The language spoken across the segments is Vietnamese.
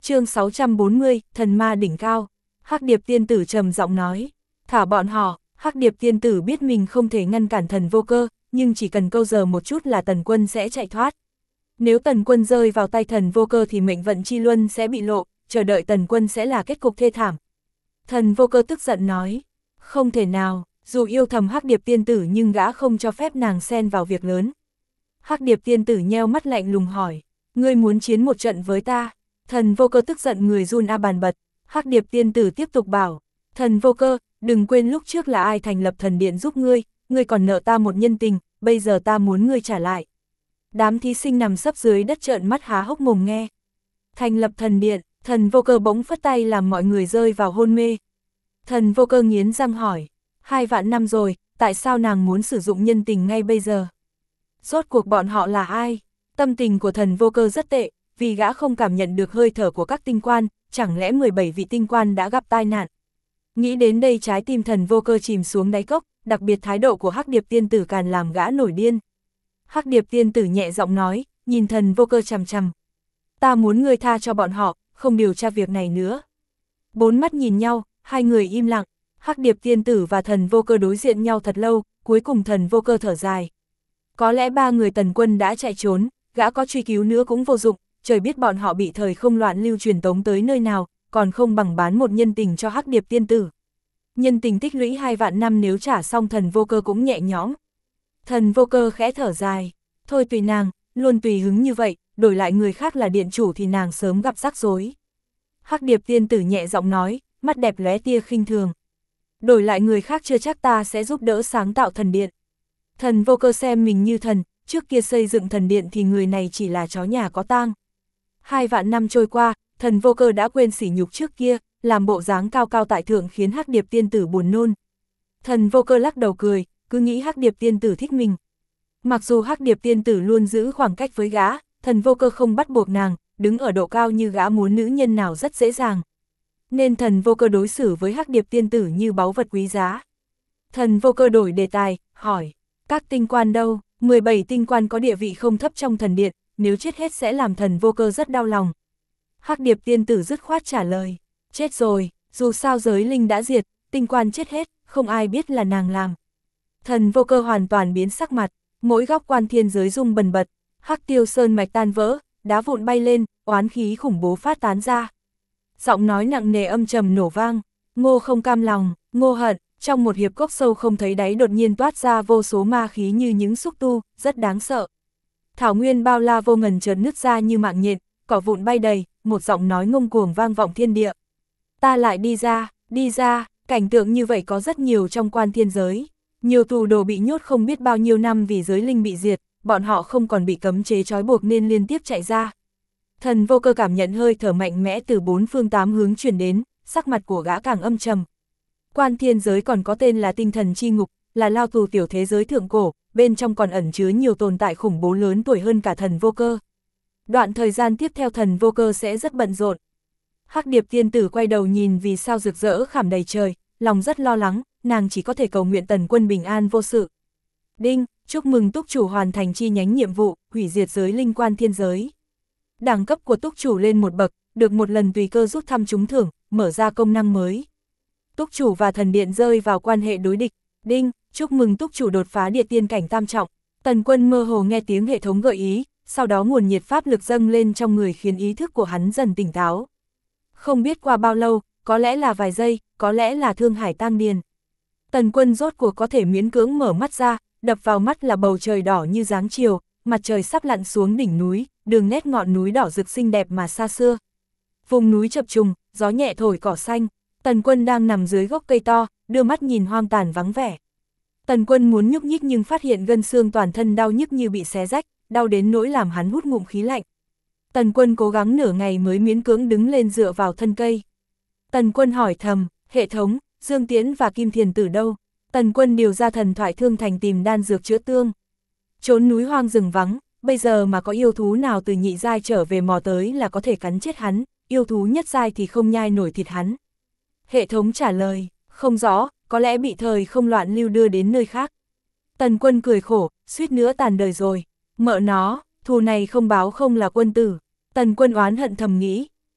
Chương 640, thần ma đỉnh cao. Hắc Điệp tiên tử trầm giọng nói, thả bọn họ. Hắc Điệp tiên tử biết mình không thể ngăn cản Thần Vô Cơ, nhưng chỉ cần câu giờ một chút là Tần Quân sẽ chạy thoát. Nếu Tần Quân rơi vào tay Thần Vô Cơ thì mệnh vận chi luân sẽ bị lộ, chờ đợi Tần Quân sẽ là kết cục thê thảm. Thần Vô Cơ tức giận nói, không thể nào, dù yêu thầm Hắc Điệp tiên tử nhưng gã không cho phép nàng xen vào việc lớn. Hắc Điệp tiên tử nheo mắt lạnh lùng hỏi, ngươi muốn chiến một trận với ta? Thần Vô Cơ tức giận người run bàn bật. Hắc Điệp tiên tử tiếp tục bảo, Thần Vô Cơ, đừng quên lúc trước là ai thành lập thần điện giúp ngươi còn nợ ta một nhân tình, bây giờ ta muốn ngươi trả lại. Đám thí sinh nằm sấp dưới đất trợn mắt há hốc mồm nghe. Thành lập thần điện, Thần Vô Cơ bỗng phất tay làm mọi người rơi vào hôn mê. Thần Vô Cơ nghiến răng hỏi, 2 vạn năm rồi, tại sao nàng muốn sử dụng nhân tình ngay bây giờ? Rốt cuộc bọn họ là ai? Tâm tình của Thần Vô Cơ rất tệ, vì gã không cảm nhận được hơi thở của các tinh quan, chẳng lẽ 17 vị tinh quan đã gặp tai nạn. Nghĩ đến đây trái tim Thần Vô Cơ chìm xuống đáy cốc, đặc biệt thái độ của Hắc Điệp tiên tử càng làm gã nổi điên. Hắc Điệp tiên tử nhẹ giọng nói, nhìn Thần Vô Cơ chằm chằm. Ta muốn ngươi tha cho bọn họ, không điều tra việc này nữa. 4 mắt nhìn nhau, hai người im lặng. Hắc Điệp tiên tử và Thần Vô Cơ đối diện nhau thật lâu, cuối cùng Thần Vô Cơ thở dài. Có lẽ 3 người Tần Quân đã chạy trốn, gã có truy cứu nữa cũng vô dụng, trời biết bọn họ bị thời không loạn lưu truyền tống tới nơi nào, còn không bằng bán một nhân tình cho Hắc Điệp tiên tử. Nhân tình tích lũy 2 vạn năm nếu trả xong Thần Vô Cơ cũng nhẹ nhõm. Thần Vô Cơ khẽ thở dài, thôi tùy nàng, luôn tùy hứng như vậy, đổi lại người khác là điện chủ thì nàng sớm gặp rắc rối. Hắc Điệp tiên tử nhẹ giọng nói, mắt đẹp lóe tia khinh thường. Đổi lại người khác chưa chắc ta sẽ giúp đỡ sáng tạo thần điện. Thần Vô Cơ xem mình như thần, trước kia xây dựng thần điện thì người này chỉ là chó nhà có tang. 2 vạn năm trôi qua, Thần Vô Cơ đã quên sỉ nhục trước kia, làm bộ dáng cao cao tại thượng khiến Hắc Điệp tiên tử buồn nôn. Thần Vô Cơ lắc đầu cười, cứ nghĩ Hắc Điệp tiên tử thích mình. Mặc dù Hắc Điệp tiên tử luôn giữ khoảng cách với gã, Thần Vô Cơ không bắt buộc nàng, đứng ở độ cao như gã muốn nữ nhân nào rất dễ dàng. Nên Thần Vô Cơ đối xử với Hắc Điệp tiên tử như báu vật quý giá. Thần Vô Cơ đổi đề tài, hỏi, các tinh quan đâu? 17 tinh quan có địa vị không thấp trong thần điện, nếu chết hết sẽ làm Thần Vô Cơ rất đau lòng. Hắc Điệp tiên tử dứt khoát trả lời, chết rồi, dù sao giới linh đã diệt, tinh quan chết hết, không ai biết là nàng làm. Thần Vô Cơ hoàn toàn biến sắc mặt, mỗi góc quan thiên giới rung bần bật, Hắc Tiêu sơn mạch tan vỡ, đá vụn bay lên, oán khí khủng bố phát tán ra. Giọng nói nặng nề âm trầm nổ vang, Ngô không cam lòng, Ngô hận, trong một hiệp cốc sâu không thấy đáy đột nhiên toát ra vô số ma khí như những xúc tu, rất đáng sợ. Thảo nguyên bao la vô ngần chợt nứt ra như mạng nhện, cỏ vụn bay đầy, một giọng nói ngông cuồng vang vọng thiên địa. Ta lại đi ra, cảnh tượng như vậy có rất nhiều trong quan thiên giới. Nhiều tù đồ bị nhốt không biết bao nhiêu năm vì giới linh bị diệt, bọn họ không còn bị cấm chế trói buộc nên liên tiếp chạy ra. Thần Vô Cơ cảm nhận hơi thở mạnh mẽ từ 4 phương 8 hướng truyền đến, sắc mặt của gã càng âm trầm. Quan thiên giới còn có tên là tinh thần chi ngục, là lao tù tiểu thế giới thượng cổ, bên trong còn ẩn chứa nhiều tồn tại khủng bố lớn tuổi hơn cả Thần Vô Cơ. Đoạn thời gian tiếp theo Thần Vô Cơ sẽ rất bận rộn. Hắc Điệp tiên tử quay đầu nhìn vì sao rực rỡ khảm đầy trời, lòng rất lo lắng, nàng chỉ có thể cầu nguyện Tần Quân bình an vô sự. Đinh, chúc mừng túc chủ hoàn thành chi nhánh nhiệm vụ, hủy diệt giới linh quan thiên giới. Đẳng cấp của túc chủ lên một bậc, được một lần tùy cơ rút thăm trúng thưởng, mở ra công năng mới. Túc chủ và thần điện rơi vào quan hệ đối địch. Đinh, chúc mừng túc chủ đột phá địa tiên cảnh tam trọng. Tần Quân mơ hồ nghe tiếng hệ thống gợi ý, sau đó nguồn nhiệt pháp lực dâng lên trong người khiến ý thức của hắn dần tỉnh táo. Không biết qua bao lâu, có lẽ là vài giây, có lẽ là thương hải tang điền. Tần Quân rốt cuộc có thể miễn cưỡng mở mắt ra, đập vào mắt là bầu trời đỏ như dáng chiều, mặt trời sắp lặn xuống đỉnh núi, đường nét ngọn núi đỏ rực xinh đẹp mà xa xưa. Vùng núi chập trùng, gió nhẹ thổi cỏ xanh, Tần Quân đang nằm dưới gốc cây to, đưa mắt nhìn hoang tàn vắng vẻ. Tần Quân muốn nhúc nhích nhưng phát hiện gân xương toàn thân đau nhức như bị xé rách, đau đến nỗi làm hắn hút ngụm khí lạnh. Tần Quân cố gắng nửa ngày mới miễn cưỡng đứng lên dựa vào thân cây. Tần Quân hỏi thầm, hệ thống, Dương Tiễn và Kim Thiền Tử đâu? Tần Quân điều ra thần thoại thương thành tìm đan dược chữa thương. Trốn núi hoang rừng vắng, bây giờ mà có yêu thú nào từ nhị giai trở về mò tới là có thể cắn chết hắn, yêu thú nhất giai thì không nhai nổi thịt hắn. Hệ thống trả lời, không rõ, có lẽ bị thời không loạn lưu đưa đến nơi khác. Tần Quân cười khổ, suýt nữa tàn đời rồi. Mợ nó, thù này không báo không là quân tử. Tần Quân oán hận thầm nghĩ.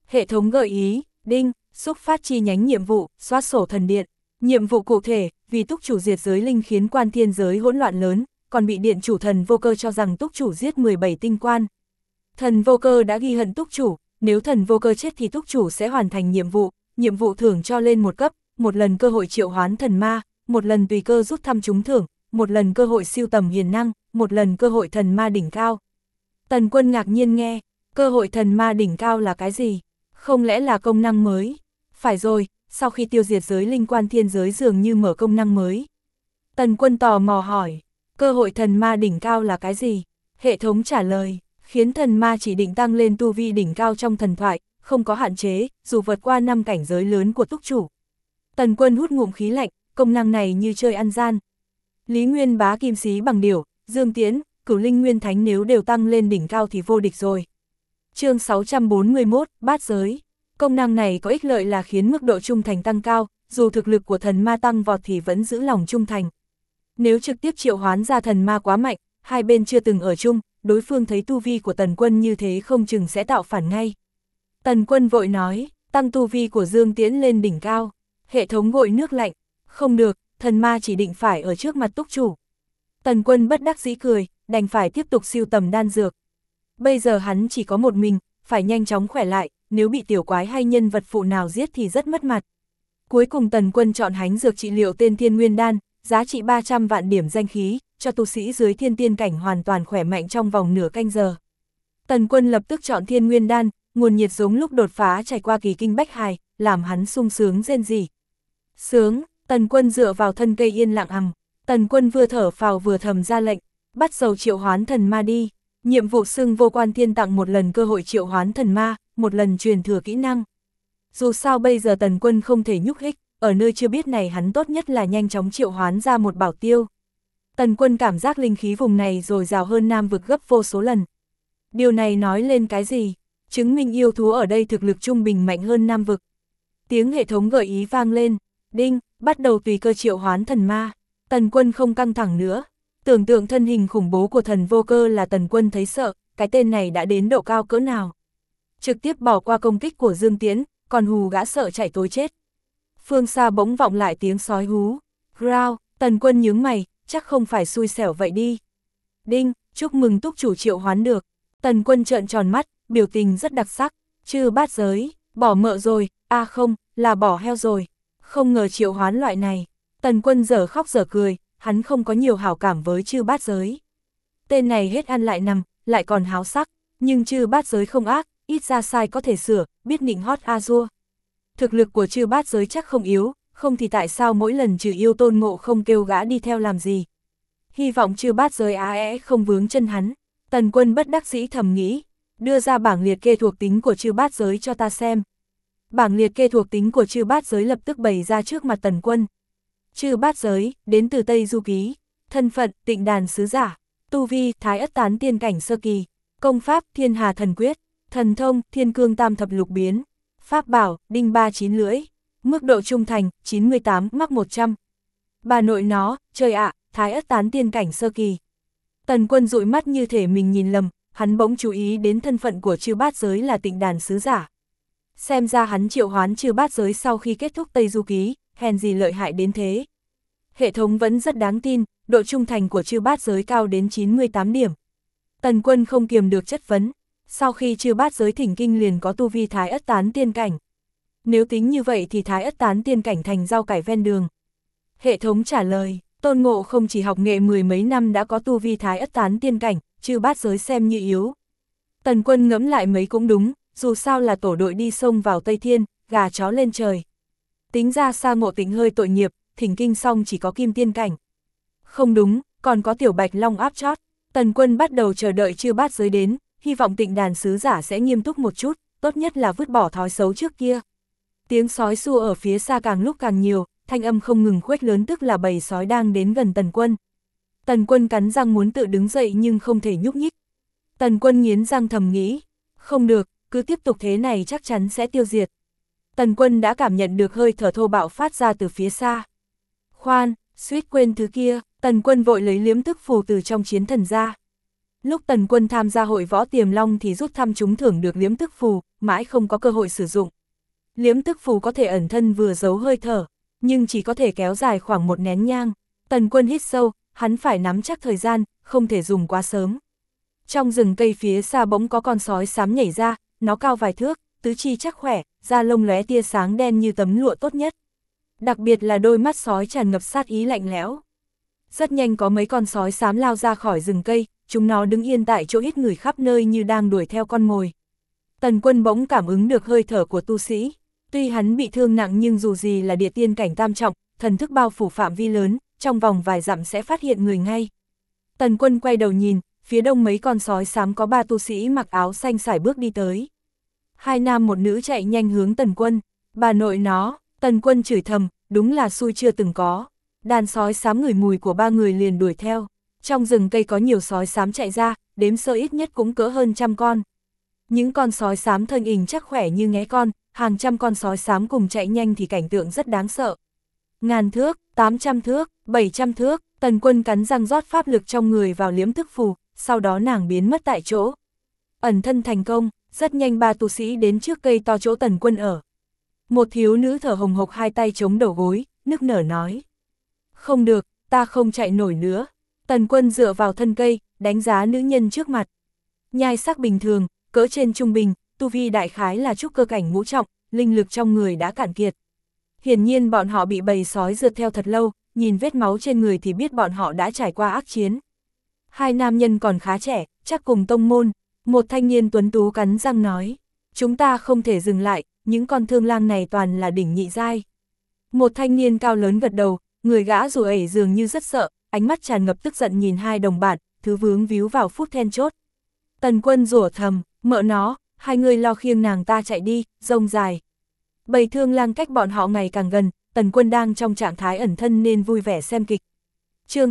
Hệ thống gợi ý, đinh, xúc phát chi nhánh nhiệm vụ, soát sổ thần điện. Nhiệm vụ cụ thể, vì túc chủ diệt giới linh khiến quan thiên giới hỗn loạn lớn, còn bị điện chủ thần vô cơ cho rằng túc chủ giết 17 tinh quan. Thần vô cơ đã ghi hận túc chủ, nếu thần vô cơ chết thì túc chủ sẽ hoàn thành nhiệm vụ thưởng cho lên một cấp, một lần cơ hội triệu hoán thần ma, một lần tùy cơ rút thăm trúng thưởng, một lần cơ hội siêu tầm hiền năng, một lần cơ hội thần ma đỉnh cao. Tần Quân ngạc nhiên nghe, cơ hội thần ma đỉnh cao là cái gì? Không lẽ là công năng mới? Phải rồi, sau khi tiêu diệt giới linh quan thiên giới dường như mở công năng mới. Tần Quân tò mò hỏi, cơ hội thần ma đỉnh cao là cái gì? Hệ thống trả lời, khiến thần ma chỉ định tăng lên tu vi đỉnh cao trong thần thoại, không có hạn chế, dù vượt qua 5 cảnh giới lớn của túc chủ. Tần Quân hút ngụm khí lạnh, công năng này như chơi ăn gian. Lý Nguyên Bá kim xí bằng điểu, Dương Tiễn, Cửu Linh Nguyên Thánh nếu đều tăng lên đỉnh cao thì vô địch rồi. Chương 641, bát giới. Công năng này có ích lợi là khiến mức độ trung thành tăng cao, dù thực lực của thần ma tăng vọt thì vẫn giữ lòng trung thành. Nếu trực tiếp triệu hoán ra thần ma quá mạnh, hai bên chưa từng ở chung, đối phương thấy tu vi của Tần Quân như thế không chừng sẽ tạo phản ngay. Tần Quân vội nói, tăng tu vi của Dương Tiễn lên đỉnh cao. Hệ thống gội nước lạnh, không được, thần ma chỉ định phải ở trước mặt túc chủ. Tần Quân bất đắc dĩ cười, đành phải tiếp tục sưu tầm đan dược. Bây giờ hắn chỉ có một mình, phải nhanh chóng khỏe lại, nếu bị tiểu quái hay nhân vật phụ nào giết thì rất mất mặt. Cuối cùng Tần Quân chọn hánh dược trị liệu tên Thiên Nguyên Đan, giá trị 300 vạn điểm danh khí, cho tu sĩ dưới thiên tiên cảnh hoàn toàn khỏe mạnh trong vòng nửa canh giờ. Tần Quân lập tức chọn Thiên Nguyên Đan, nguồn nhiệt giống lúc đột phá trải qua kỳ kinh bách hài, làm hắn sung sướng rên rỉ. Sướng, Tần Quân dựa vào thân cây yên lặng hằng. Tần Quân vừa thở phào vừa thầm ra lệnh, bắt đầu triệu hoán thần ma đi. Nhiệm vụ xưng vô quan thiên tặng một lần cơ hội triệu hoán thần ma, một lần truyền thừa kỹ năng. Dù sao bây giờ Tần Quân không thể nhúc nhích, ở nơi chưa biết này hắn tốt nhất là nhanh chóng triệu hoán ra một bảo tiêu. Tần Quân cảm giác linh khí vùng này dồi dào hơn Nam vực gấp vô số lần. Điều này nói lên cái gì? Chứng minh yêu thú ở đây thực lực trung bình mạnh hơn Nam vực. Tiếng hệ thống gợi ý vang lên, đinh, bắt đầu tùy cơ triệu hoán thần ma. Tần Quân không căng thẳng nữa. Tưởng tượng thân hình khủng bố của thần vô cơ là Tần Quân thấy sợ, cái tên này đã đến độ cao cỡ nào. Trực tiếp bỏ qua công kích của Dương Tiễn, còn hù gã sợ chạy tối chết. Phương xa bỗng vọng lại tiếng sói hú. Growl, Tần Quân nhướng mày, chắc không phải xui xẻo vậy đi. Đinh, chúc mừng túc chủ triệu hoán được. Tần Quân trợn tròn mắt, biểu tình rất đặc sắc. Chư bát giới, bỏ mợ rồi, không, là bỏ heo rồi. Không ngờ triệu hoán loại này. Tần Quân dở khóc dở cười, hắn không có nhiều hảo cảm với chư bát giới. Tên này hết ăn lại nằm, lại còn háo sắc, nhưng chư bát giới không ác, ít ra sai có thể sửa, biết nịnh hót Azure. Thực lực của chư bát giới chắc không yếu, không thì tại sao mỗi lần trừ yêu Tôn Ngộ không kêu gã đi theo làm gì. Hy vọng chư bát giới không vướng chân hắn. Tần Quân bất đắc dĩ thầm nghĩ, đưa ra bảng liệt kê thuộc tính của chư bát giới cho ta xem. Bảng liệt kê thuộc tính của chư bát giới lập tức bày ra trước mặt Tần Quân. Chư bát giới, đến từ Tây Du Ký, thân phận, Tịnh Đàn Sứ Giả, tu vi, Thái Ất Tán Tiên Cảnh Sơ Kỳ, công pháp, Thiên Hà Thần Quyết, thần thông, Thiên Cương Tam Thập Lục Biến, pháp bảo, Đinh Ba Chín Lưỡi, mức độ trung thành, 98, mắc 100. Bà nội nó, trời ạ, Thái Ất Tán Tiên Cảnh Sơ Kỳ. Tần Quân dụi mắt như thể mình nhìn lầm, hắn bỗng chú ý đến thân phận của chư bát giới là Tịnh Đàn Sứ Giả. Xem ra hắn triệu hoán chư bát giới sau khi kết thúc Tây Du Ký, hèn gì lợi hại đến thế. Hệ thống vẫn rất đáng tin, độ trung thành của chư bát giới cao đến 98 điểm. Tần Quân không kiềm được chất vấn, sau khi chư bát giới thỉnh kinh liền có tu vi Thái Ất Tán Tiên Cảnh. Nếu tính như vậy thì Thái Ất Tán Tiên Cảnh thành rau cải ven đường. Hệ thống trả lời, Tôn Ngộ không chỉ học nghệ 10 mấy năm đã có tu vi Thái Ất Tán Tiên Cảnh, chư bát giới xem như yếu. Tần Quân ngẫm lại mấy cũng đúng, dù sao là tổ đội đi sông vào Tây Thiên, gà chó lên trời. Tính ra Sa Ngộ Tịnh hơi tội nghiệp, thỉnh kinh xong chỉ có Kim Tiên Cảnh. Không đúng, còn có Tiểu Bạch Long áp chót. Tần Quân bắt đầu chờ đợi chư bát giới đến, hy vọng Tịnh Đàn Sứ Giả sẽ nghiêm túc một chút, tốt nhất là vứt bỏ thói xấu trước kia. Tiếng sói sủa ở phía xa càng lúc càng nhiều, thanh âm không ngừng khuếch lớn, tức là bầy sói đang đến gần Tần Quân. Tần Quân cắn răng muốn tự đứng dậy nhưng không thể nhúc nhích. Tần Quân nghiến răng thầm nghĩ, không được, cứ tiếp tục thế này chắc chắn sẽ tiêu diệt. Tần Quân đã cảm nhận được hơi thở thô bạo phát ra từ phía xa. Khoan, suýt quên thứ kia, Tần Quân vội lấy liếm tức phù từ trong chiến thần ra. Lúc Tần Quân tham gia hội võ Tiềm Long thì rút thăm trúng thưởng được liếm tức phù, mãi không có cơ hội sử dụng. Liễm tức phù có thể ẩn thân vừa giấu hơi thở, nhưng chỉ có thể kéo dài khoảng 1 nén nhang. Tần Quân hít sâu, hắn phải nắm chắc thời gian, không thể dùng quá sớm. Trong rừng cây phía xa bỗng có con sói xám nhảy ra, nó cao vài thước, tứ chi chắc khỏe, da lông lóe tia sáng đen như tấm lụa tốt nhất. Đặc biệt là đôi mắt sói tràn ngập sát ý lạnh lẽo. Rất nhanh có mấy con sói xám lao ra khỏi rừng cây, chúng nó đứng yên tại chỗ hít ngửi khắp nơi như đang đuổi theo con mồi. Tần Quân bỗng cảm ứng được hơi thở của tu sĩ. Tuy hắn bị thương nặng nhưng dù gì là địa tiên cảnh tam trọng, thần thức bao phủ phạm vi lớn, trong vòng vài dặm sẽ phát hiện người ngay. Tần Quân quay đầu nhìn, phía đông mấy con sói xám có 3 tu sĩ mặc áo xanh sải bước đi tới. 2 nam 1 nữ chạy nhanh hướng Tần Quân. Bà nội nó, Tần Quân chửi thầm, đúng là xui chưa từng có. Đàn sói xám ngửi mùi của 3 người liền đuổi theo. Trong rừng cây có nhiều sói xám chạy ra, đếm sơ ít nhất cũng cỡ hơn 100 con. Những con sói xám thân hình chắc khỏe như nghé con, hàng trăm con sói xám cùng chạy nhanh thì cảnh tượng rất đáng sợ. 1000 thước, 800 thước, 700 thước, Tần Quân cắn răng rót pháp lực trong người vào liễm thức phù, sau đó nàng biến mất tại chỗ. Ẩn thân thành công, rất nhanh 3 tu sĩ đến trước cây to chỗ Tần Quân ở. Một thiếu nữ thở hồng hộc 2 tay chống đầu gối, nức nở nói. Không được, ta không chạy nổi nữa. Tần Quân dựa vào thân cây, đánh giá nữ nhân trước mặt. Nhai sắc bình thường, cỡ trên trung bình, tu vi đại khái là trúc cơ cảnh ngũ trọng, linh lực trong người đã cạn kiệt. Hiển nhiên bọn họ bị bầy sói rượt theo thật lâu, nhìn vết máu trên người thì biết bọn họ đã trải qua ác chiến. 2 nam nhân còn khá trẻ, chắc cùng tông môn. Một thanh niên tuấn tú cắn răng nói, chúng ta không thể dừng lại, những con thương lang này toàn là đỉnh nhị giai. Một thanh niên cao lớn gật đầu, người gã rủ ẩy dường như rất sợ, ánh mắt tràn ngập tức giận nhìn 2 đồng bạn, thứ vướng víu vào phút then chốt. Tần Quân rủa thầm, mợ nó, 2 người lo khiêng nàng ta chạy đi, rông dài. Bầy thương lang cách bọn họ ngày càng gần, Tần Quân đang trong trạng thái ẩn thân nên vui vẻ xem kịch. Chương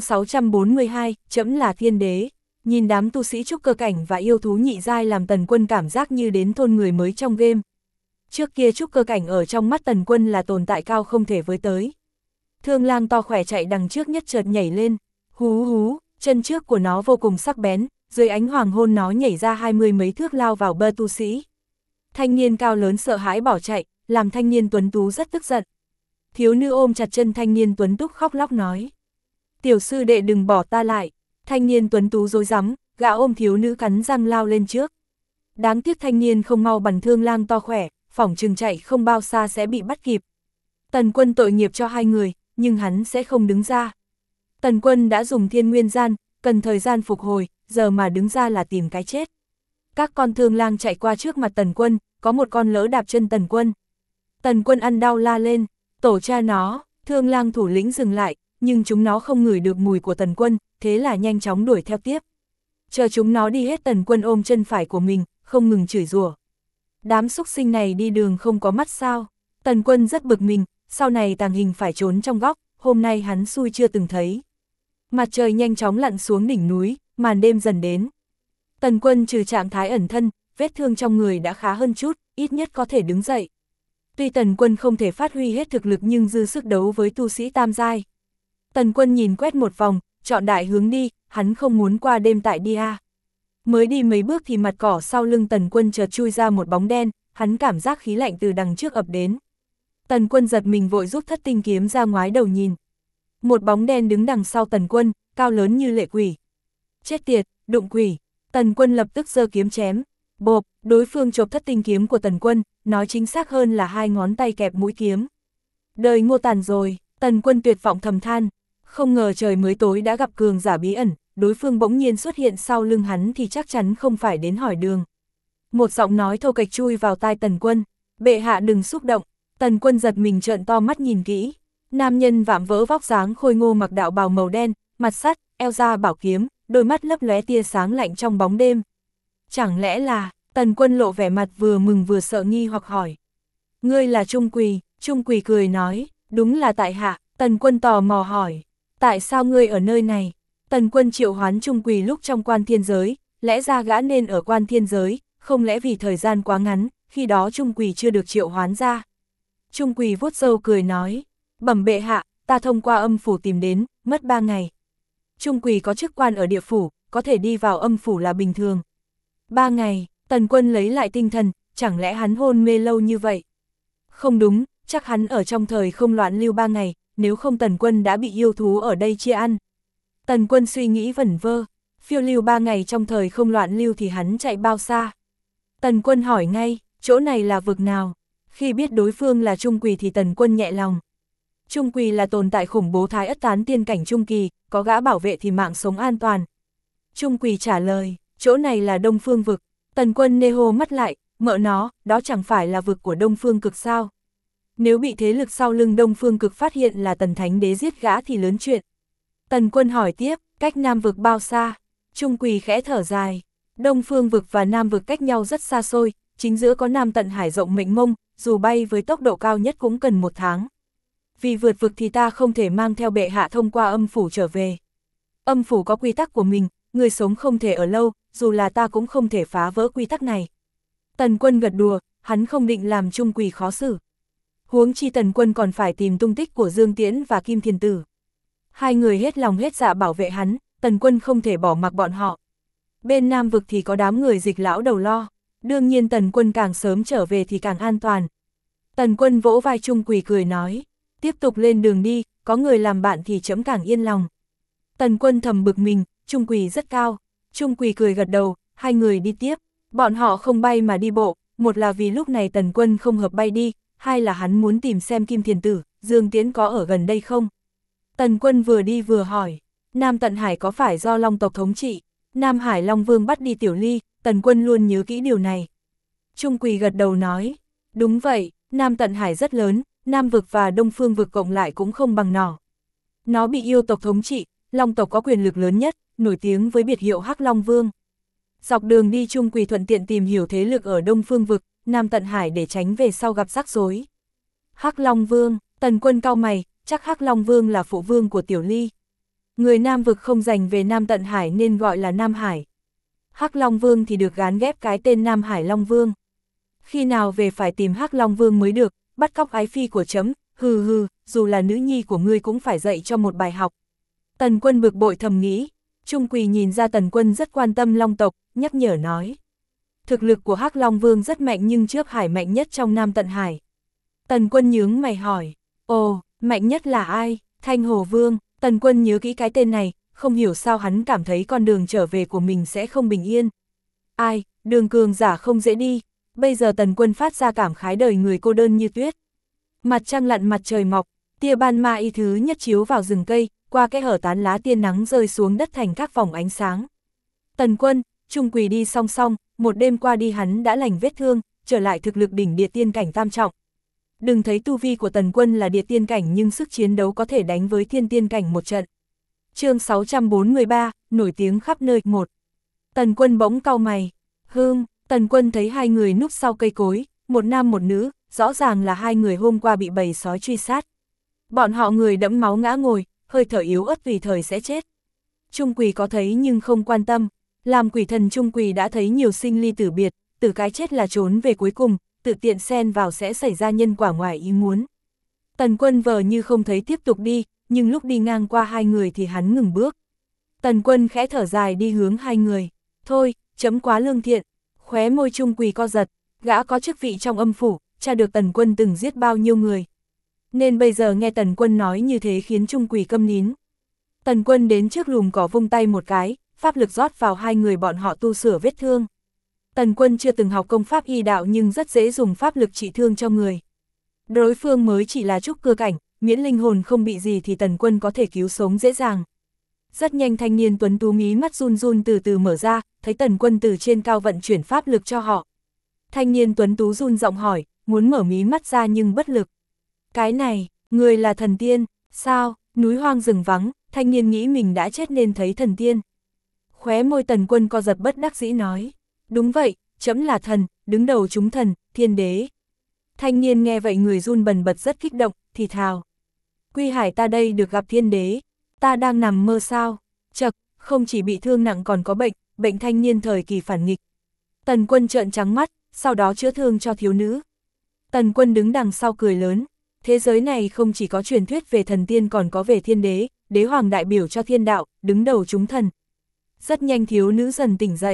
642, trẫm là thiên đế. Nhìn đám tu sĩ trúc cơ cảnh và yêu thú nhị giai làm Tần Quân cảm giác như đến thôn người mới trong game. Trước kia trúc cơ cảnh ở trong mắt Tần Quân là tồn tại cao không thể với tới. Thương lang to khỏe chạy đằng trước nhất chợt nhảy lên, hú hú, chân trước của nó vô cùng sắc bén, dưới ánh hoàng hôn nó nhảy ra 20 mấy thước lao vào bơ tu sĩ. Thanh niên cao lớn sợ hãi bỏ chạy, làm thanh niên tuấn tú rất tức giận. Thiếu nữ ôm chặt chân thanh niên tuấn túc khóc lóc nói. Tiểu sư đệ đừng bỏ ta lại. Thanh niên tuấn tú rối rắm, gã ôm thiếu nữ cắn răng lao lên trước. Đáng tiếc thanh niên không mau bằng thương lang to khỏe, phỏng chừng chạy không bao xa sẽ bị bắt kịp. Tần Quân tội nghiệp cho 2 người, nhưng hắn sẽ không đứng ra. Tần Quân đã dùng thiên nguyên gian, cần thời gian phục hồi, giờ mà đứng ra là tìm cái chết. Các con thương lang chạy qua trước mặt Tần Quân, có một con lỡ đạp chân Tần Quân. Tần Quân ăn đau la lên, tổ cha nó, thương lang thủ lĩnh dừng lại, nhưng chúng nó không ngửi được mùi của Tần Quân, thế là nhanh chóng đuổi theo tiếp. Chờ chúng nó đi hết Tần Quân ôm chân phải của mình, không ngừng chửi rủa. Đám xúc sinh này đi đường không có mắt sao? Tần Quân rất bực mình, sau này tàng hình phải trốn trong góc, hôm nay hắn xui chưa từng thấy. Mặt trời nhanh chóng lặn xuống đỉnh núi, màn đêm dần đến. Tần Quân trừ trạng thái ẩn thân, vết thương trong người đã khá hơn chút, ít nhất có thể đứng dậy. Tuy Tần Quân không thể phát huy hết thực lực nhưng dư sức đấu với tu sĩ tam giai. Tần Quân nhìn quét một vòng, chọn đại hướng đi, hắn không muốn qua đêm tại Dia. Mới đi mấy bước thì mặt cỏ sau lưng Tần Quân chợt chui ra một bóng đen, hắn cảm giác khí lạnh từ đằng trước ập đến. Tần Quân giật mình vội rút thất tinh kiếm ra ngoái đầu nhìn. Một bóng đen đứng đằng sau Tần Quân, cao lớn như lệ quỷ. Chết tiệt, đụng quỷ. Tần Quân lập tức giơ kiếm chém. Bộp, đối phương chộp thất tinh kiếm của Tần Quân, nói chính xác hơn là 2 ngón tay kẹp mũi kiếm. Đời Ngô tàn rồi, Tần Quân tuyệt vọng thầm than. Không ngờ trời mới tối đã gặp cường giả bí ẩn, đối phương bỗng nhiên xuất hiện sau lưng hắn thì chắc chắn không phải đến hỏi đường. Một giọng nói thô kệch chui vào tai Tần Quân. Bệ hạ đừng xúc động. Tần Quân giật mình trợn to mắt nhìn kỹ. Nam nhân vạm vỡ vóc dáng khôi ngô mặc đạo bào màu đen, mặt sắt, eo da bảo kiếm, đôi mắt lấp lóe tia sáng lạnh trong bóng đêm. Chẳng lẽ là, Tần Quân lộ vẻ mặt vừa mừng vừa sợ nghi hoặc hỏi. Ngươi là Trung Quỳ? Trung Quỳ cười nói, đúng là tại hạ. Tần Quân tò mò hỏi, tại sao ngươi ở nơi này? Tần Quân triệu hoán Trung Quỳ lúc trong quan thiên giới, lẽ ra gã nên ở quan thiên giới, không lẽ vì thời gian quá ngắn, khi đó Trung Quỳ chưa được triệu hoán ra. Trung Quỳ vuốt râu cười nói, bẩm bệ hạ, ta thông qua âm phủ tìm đến, mất 3 ngày. Trung Quỳ có chức quan ở địa phủ, có thể đi vào âm phủ là bình thường. 3 ngày, Tần Quân lấy lại tinh thần, chẳng lẽ hắn hôn mê lâu như vậy? Không đúng, chắc hắn ở trong thời không loạn lưu 3 ngày, nếu không Tần Quân đã bị yêu thú ở đây chia ăn. Tần Quân suy nghĩ vẩn vơ, phiêu lưu 3 ngày trong thời không loạn lưu thì hắn chạy bao xa? Tần Quân hỏi ngay, chỗ này là vực nào? Khi biết đối phương là Trung Quỳ thì Tần Quân nhẹ lòng. Trung Quỳ là tồn tại khủng bố thái ất tán tiên cảnh trung kỳ, có gã bảo vệ thì mạng sống an toàn. Trung Quỳ trả lời, chỗ này là Đông Phương vực. Tần Quân nê hô mắt lại, mợ nó, đó chẳng phải là vực của Đông Phương cực sao? Nếu bị thế lực sau lưng Đông Phương cực phát hiện là Tần Thánh Đế giết gã thì lớn chuyện. Tần Quân hỏi tiếp, cách Nam vực bao xa? Trung Quỳ khẽ thở dài, Đông Phương vực và Nam vực cách nhau rất xa xôi, chính giữa có Nam Tận Hải rộng mênh mông, dù bay với tốc độ cao nhất cũng cần 1 tháng. Vì vượt vực thì ta không thể mang theo bệ hạ thông qua âm phủ trở về. Âm phủ có quy tắc của mình, người sống không thể ở lâu, dù là ta cũng không thể phá vỡ quy tắc này. Tần Quân gật đùa, hắn không định làm Trung Quỳ khó xử. Huống chi Tần Quân còn phải tìm tung tích của Dương Tiễn và Kim Thiền Tử. Hai người hết lòng hết dạ bảo vệ hắn, Tần Quân không thể bỏ mặc bọn họ. Bên Nam vực thì có đám người Dịch lão đầu lo, đương nhiên Tần Quân càng sớm trở về thì càng an toàn. Tần Quân vỗ vai Trung Quỳ cười nói, tiếp tục lên đường đi, có người làm bạn thì trẫm càng yên lòng. Tần Quân thầm bực mình, Trung Quỳ rất cao. Trung Quỳ cười gật đầu, hai người đi tiếp. Bọn họ không bay mà đi bộ, một là vì lúc này Tần Quân không hợp bay đi, hai là hắn muốn tìm xem Kim Thiền Tử, Dương Tiễn có ở gần đây không. Tần Quân vừa đi vừa hỏi, Nam Tận Hải có phải do Long tộc thống trị? Nam Hải Long Vương bắt đi Tiểu Ly, Tần Quân luôn nhớ kỹ điều này. Trung Quỳ gật đầu nói, đúng vậy, Nam Tận Hải rất lớn, Nam vực và Đông Phương vực cộng lại cũng không bằng nỏ. Nó bị yêu tộc thống trị, Long tộc có quyền lực lớn nhất, nổi tiếng với biệt hiệu Hắc Long Vương. Dọc đường đi Trung Quỳ thuận tiện tìm hiểu thế lực ở Đông Phương vực, Nam Tận Hải để tránh về sau gặp rắc rối. Hắc Long Vương, Tần Quân cau mày, chắc Hắc Long Vương là phụ vương của Tiểu Ly. Người Nam vực không dành về Nam Tận Hải nên gọi là Nam Hải. Hắc Long Vương thì được gán ghép cái tên Nam Hải Long Vương. Khi nào về phải tìm Hắc Long Vương mới được, bắt cóc ái phi của trẫm, hừ hừ, dù là nữ nhi của ngươi cũng phải dạy cho một bài học. Tần Quân bực bội thầm nghĩ. Trung Quỳ nhìn ra Tần Quân rất quan tâm Long tộc, nhắc nhở nói. Thực lực của Hắc Long Vương rất mạnh nhưng trước Hải mạnh nhất trong Nam Tận Hải. Tần Quân nhướng mày hỏi, ồ, mạnh nhất là ai? Thanh Hồ Vương. Tần Quân nhớ kỹ cái tên này, không hiểu sao hắn cảm thấy con đường trở về của mình sẽ không bình yên. Ai, đường cường giả không dễ đi, bây giờ Tần Quân phát ra cảm khái đời người cô đơn như tuyết. Mặt trăng lặn mặt trời mọc, tia ban ma y thứ nhất chiếu vào rừng cây, qua cái hở tán lá tia nắng rơi xuống đất thành các vòng ánh sáng. Tần Quân, Trung Quỳ đi song song, một đêm qua đi hắn đã lành vết thương, trở lại thực lực đỉnh địa tiên cảnh tam trọng. Đừng thấy tu vi của Tần Quân là địa tiên cảnh nhưng sức chiến đấu có thể đánh với thiên tiên cảnh một trận. Chương 643, nổi tiếng khắp nơi 1. Tần Quân bỗng cau mày. Tần Quân thấy hai người núp sau cây cối, một nam một nữ, rõ ràng là hai người hôm qua bị bầy sói truy sát. Bọn họ người đẫm máu ngã ngồi, hơi thở yếu ớt tùy thời sẽ chết. Trung Quỳ có thấy nhưng không quan tâm. Làm quỷ thần Trung Quỳ đã thấy nhiều sinh ly tử biệt, từ cái chết là trốn về cuối cùng, tự tiện xen vào sẽ xảy ra nhân quả ngoài ý muốn. Tần Quân vờ như không thấy tiếp tục đi, nhưng lúc đi ngang qua hai người thì hắn ngừng bước. Tần Quân khẽ thở dài đi hướng hai người. Thôi, chấm quá lương thiện. Khóe môi Trung Quỳ co giật, gã có chức vị trong âm phủ, tra được Tần Quân từng giết bao nhiêu người. Nên bây giờ nghe Tần Quân nói như thế khiến Trung Quỳ câm nín. Tần Quân đến trước lùm cỏ vung tay một cái, pháp lực rót vào hai người bọn họ tu sửa vết thương. Tần Quân chưa từng học công pháp y đạo nhưng rất dễ dùng pháp lực trị thương cho người. Đối phương mới chỉ là trúc cơ cảnh, miễn linh hồn không bị gì thì Tần Quân có thể cứu sống dễ dàng. Rất nhanh thanh niên tuấn tú mí mắt run run từ từ mở ra, thấy Tần Quân từ trên cao vận chuyển pháp lực cho họ. Thanh niên tuấn tú run giọng hỏi, muốn mở mí mắt ra nhưng bất lực. Cái này, người là thần tiên, sao? Núi hoang rừng vắng, thanh niên nghĩ mình đã chết nên thấy thần tiên. Khóe môi Tần Quân co giật bất đắc dĩ nói, đúng vậy, trẫm là thần, đứng đầu chúng thần, thiên đế. Thanh niên nghe vậy người run bần bật rất kích động, thì thào. Quy Hải ta đây được gặp thiên đế, ta đang nằm mơ sao? Chậc, không chỉ bị thương nặng còn có bệnh thanh niên thời kỳ phản nghịch. Tần Quân trợn trắng mắt, sau đó chữa thương cho thiếu nữ. Tần Quân đứng đằng sau cười lớn. Thế giới này không chỉ có truyền thuyết về thần tiên còn có về thiên đế, đế hoàng đại biểu cho thiên đạo, đứng đầu chúng thần. Rất nhanh thiếu nữ dần tỉnh dậy.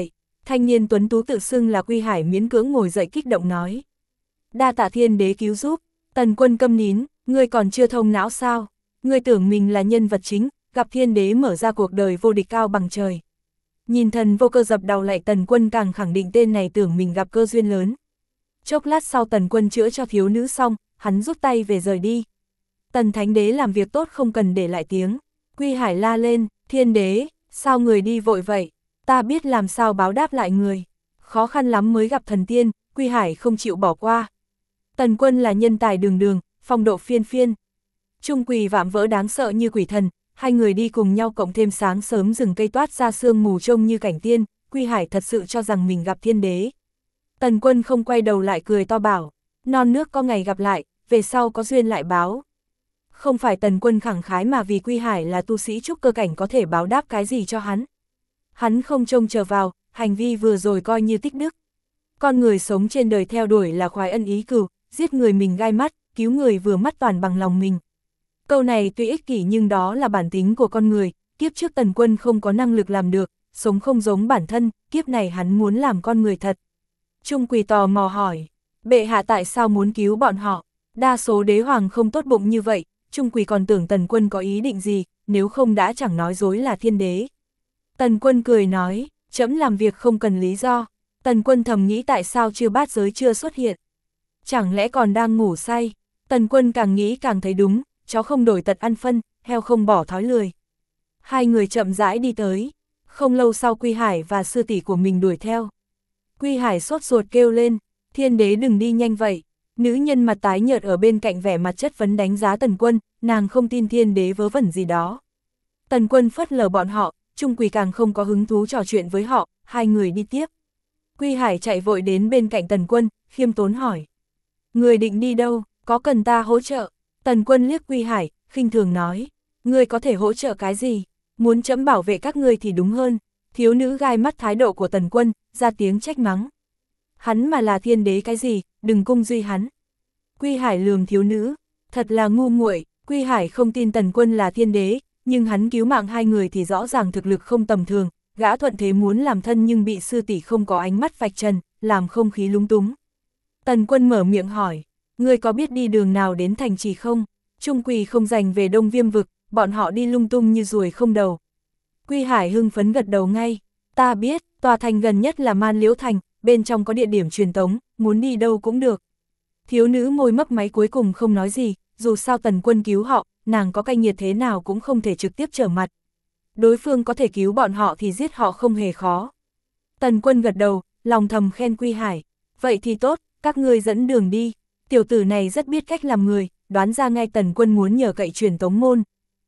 Thanh niên tuấn tú tự xưng là Quy Hải miễn cưỡng ngồi dậy kích động nói. Đa tạ thiên đế cứu giúp. Tần Quân câm nín, ngươi còn chưa thông não sao? Ngươi tưởng mình là nhân vật chính, gặp thiên đế mở ra cuộc đời vô địch cao bằng trời. Nhìn Thần Vô Cơ dập đầu lại, Tần Quân càng khẳng định tên này tưởng mình gặp cơ duyên lớn. Chốc lát sau Tần Quân chữa cho thiếu nữ xong, hắn rút tay về rời đi. Tần Thánh Đế làm việc tốt không cần để lại tiếng. Quy Hải la lên, thiên đế, sao người đi vội vậy? Ta biết làm sao báo đáp lại người. Khó khăn lắm mới gặp thần tiên, Quy Hải không chịu bỏ qua. Tần Quân là nhân tài đường đường, phong độ phiên phiên. Trung quỳ vạm vỡ đáng sợ như quỷ thần, hai người đi cùng nhau cộng thêm sáng sớm rừng cây toát ra sương mù trông như cảnh tiên, Quy Hải thật sự cho rằng mình gặp thiên đế. Tần Quân không quay đầu lại cười to bảo, non nước có ngày gặp lại, về sau có duyên lại báo. Không phải Tần Quân khẳng khái mà vì Quy Hải là tu sĩ trúc cơ cảnh có thể báo đáp cái gì cho hắn. Hắn không trông chờ vào, hành vi vừa rồi coi như tích đức. Con người sống trên đời theo đuổi là khoái ân ý cừu, giết người mình gai mắt, cứu người vừa mắt toàn bằng lòng mình. Câu này tuy ích kỷ nhưng đó là bản tính của con người, kiếp trước Tần Quân không có năng lực làm được, sống không giống bản thân, kiếp này hắn muốn làm con người thật. Trung quỳ tò mò hỏi, bệ hạ tại sao muốn cứu bọn họ? Đa số đế hoàng không tốt bụng như vậy, Trung quỳ còn tưởng Tần Quân có ý định gì, nếu không đã chẳng nói dối là thiên đế. Tần Quân cười nói, trẫm làm việc không cần lý do. Tần Quân thầm nghĩ tại sao Chư Bát Giới chưa xuất hiện. Chẳng lẽ còn đang ngủ say? Tần Quân càng nghĩ càng thấy đúng, chó không đổi tật ăn phân, heo không bỏ thói lười. Hai người chậm rãi đi tới, không lâu sau Quy Hải và sư tỷ của mình đuổi theo. Quy Hải sốt ruột kêu lên, thiên đế đừng đi nhanh vậy. Nữ nhân mặt tái nhợt ở bên cạnh vẻ mặt chất vấn đánh giá Tần Quân, nàng không tin thiên đế vớ vẩn gì đó. Tần Quân phớt lờ bọn họ, Trung quỳ càng không có hứng thú trò chuyện với họ, hai người đi tiếp. Quy Hải chạy vội đến bên cạnh Tần Quân, khiêm tốn hỏi. Người định đi đâu, có cần ta hỗ trợ? Tần Quân liếc Quy Hải, khinh thường nói. Ngươi có thể hỗ trợ cái gì? Muốn trẫm bảo vệ các ngươi thì đúng hơn. Thiếu nữ gai mắt thái độ của Tần Quân, ra tiếng trách mắng. Hắn mà là thiên đế cái gì, đừng cung duy hắn. Quy Hải lườm thiếu nữ, thật là ngu muội. Quy Hải không tin Tần Quân là thiên đế, nhưng hắn cứu mạng hai người thì rõ ràng thực lực không tầm thường. Gã thuận thế muốn làm thân nhưng bị sư tỷ không có ánh mắt vạch trần, làm không khí lung túng. Tần Quân mở miệng hỏi, ngươi có biết đi đường nào đến thành trì không? Trung quỳ không dành về Đông Viêm vực, bọn họ đi lung tung như ruồi không đầu. Quy Hải hưng phấn gật đầu ngay, ta biết, tòa thành gần nhất là Man Liễu Thành, bên trong có địa điểm truyền tống, muốn đi đâu cũng được. Thiếu nữ môi mấp máy cuối cùng không nói gì, dù sao Tần Quân cứu họ, nàng có cay nghiệt thế nào cũng không thể trực tiếp trở mặt. Đối phương có thể cứu bọn họ thì giết họ không hề khó. Tần Quân gật đầu, lòng thầm khen Quy Hải, vậy thì tốt, các ngươi dẫn đường đi. Tiểu tử này rất biết cách làm người, đoán ra ngay Tần Quân muốn nhờ cậy truyền tống môn.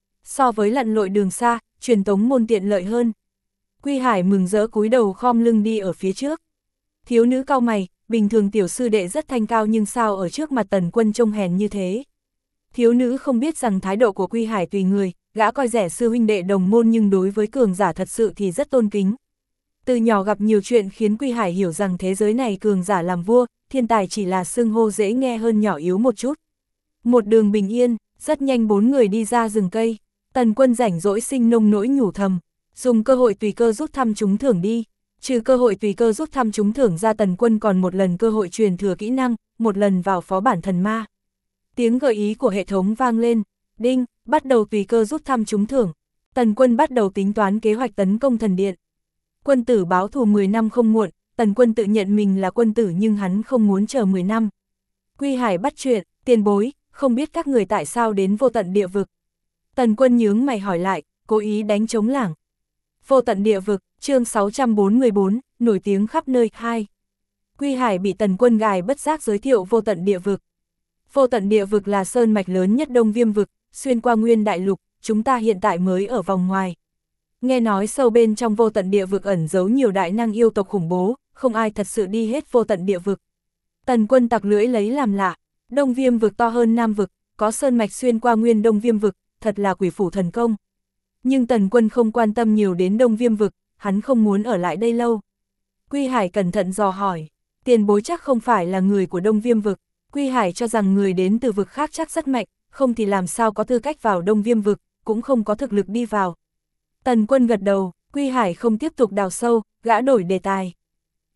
So với lặn lội đường xa, truyền tống môn tiện lợi hơn. Quy Hải mừng rỡ cúi đầu khom lưng đi ở phía trước. Thiếu nữ cau mày, bình thường tiểu sư đệ rất thanh cao nhưng sao ở trước mặt Tần Quân trông hèn như thế. Thiếu nữ không biết rằng thái độ của Quy Hải tùy người, gã coi rẻ sư huynh đệ đồng môn nhưng đối với cường giả thật sự thì rất tôn kính. Từ nhỏ gặp nhiều chuyện khiến Quy Hải hiểu rằng thế giới này cường giả làm vua, thiên tài chỉ là xưng hô dễ nghe hơn nhỏ yếu một chút. Một đường bình yên, rất nhanh bốn người đi ra rừng cây. Tần Quân rảnh rỗi sinh nông nỗi nhủ thầm, dùng cơ hội tùy cơ rút thăm trúng thưởng đi. Trừ cơ hội tùy cơ rút thăm trúng thưởng ra, Tần Quân còn một lần cơ hội truyền thừa kỹ năng, một lần vào phó bản thần ma. Tiếng gợi ý của hệ thống vang lên, đinh, bắt đầu tùy cơ rút thăm trúng thưởng. Tần Quân bắt đầu tính toán kế hoạch tấn công thần điện. Quân tử báo thù 10 năm không muộn, Tần Quân tự nhận mình là quân tử nhưng hắn không muốn chờ 10 năm. Quy Hải bắt chuyện, tiền bối, không biết các người tại sao đến vô tận địa vực. Tần Quân nhướng mày hỏi lại, cố ý đánh trống lảng. Vô tận địa vực, chương 644, nổi tiếng khắp nơi, 2. Quy Hải bị Tần Quân gài bất giác giới thiệu vô tận địa vực. Vô tận địa vực là sơn mạch lớn nhất Đông Viêm vực, xuyên qua nguyên đại lục, chúng ta hiện tại mới ở vòng ngoài. Nghe nói sâu bên trong vô tận địa vực ẩn giấu nhiều đại năng yêu tộc khủng bố, không ai thật sự đi hết vô tận địa vực. Tần Quân tặc lưỡi lấy làm lạ, Đông Viêm vực to hơn Nam vực, có sơn mạch xuyên qua nguyên Đông Viêm vực, thật là quỷ phủ thần công. Nhưng Tần Quân không quan tâm nhiều đến Đông Viêm vực, hắn không muốn ở lại đây lâu. Quy Hải cẩn thận dò hỏi, tiền bối chắc không phải là người của Đông Viêm vực. Quy Hải cho rằng người đến từ vực khác chắc rất mạnh, không thì làm sao có tư cách vào Đông Viêm vực, cũng không có thực lực đi vào. Tần Quân gật đầu, Quy Hải không tiếp tục đào sâu, gã đổi đề tài.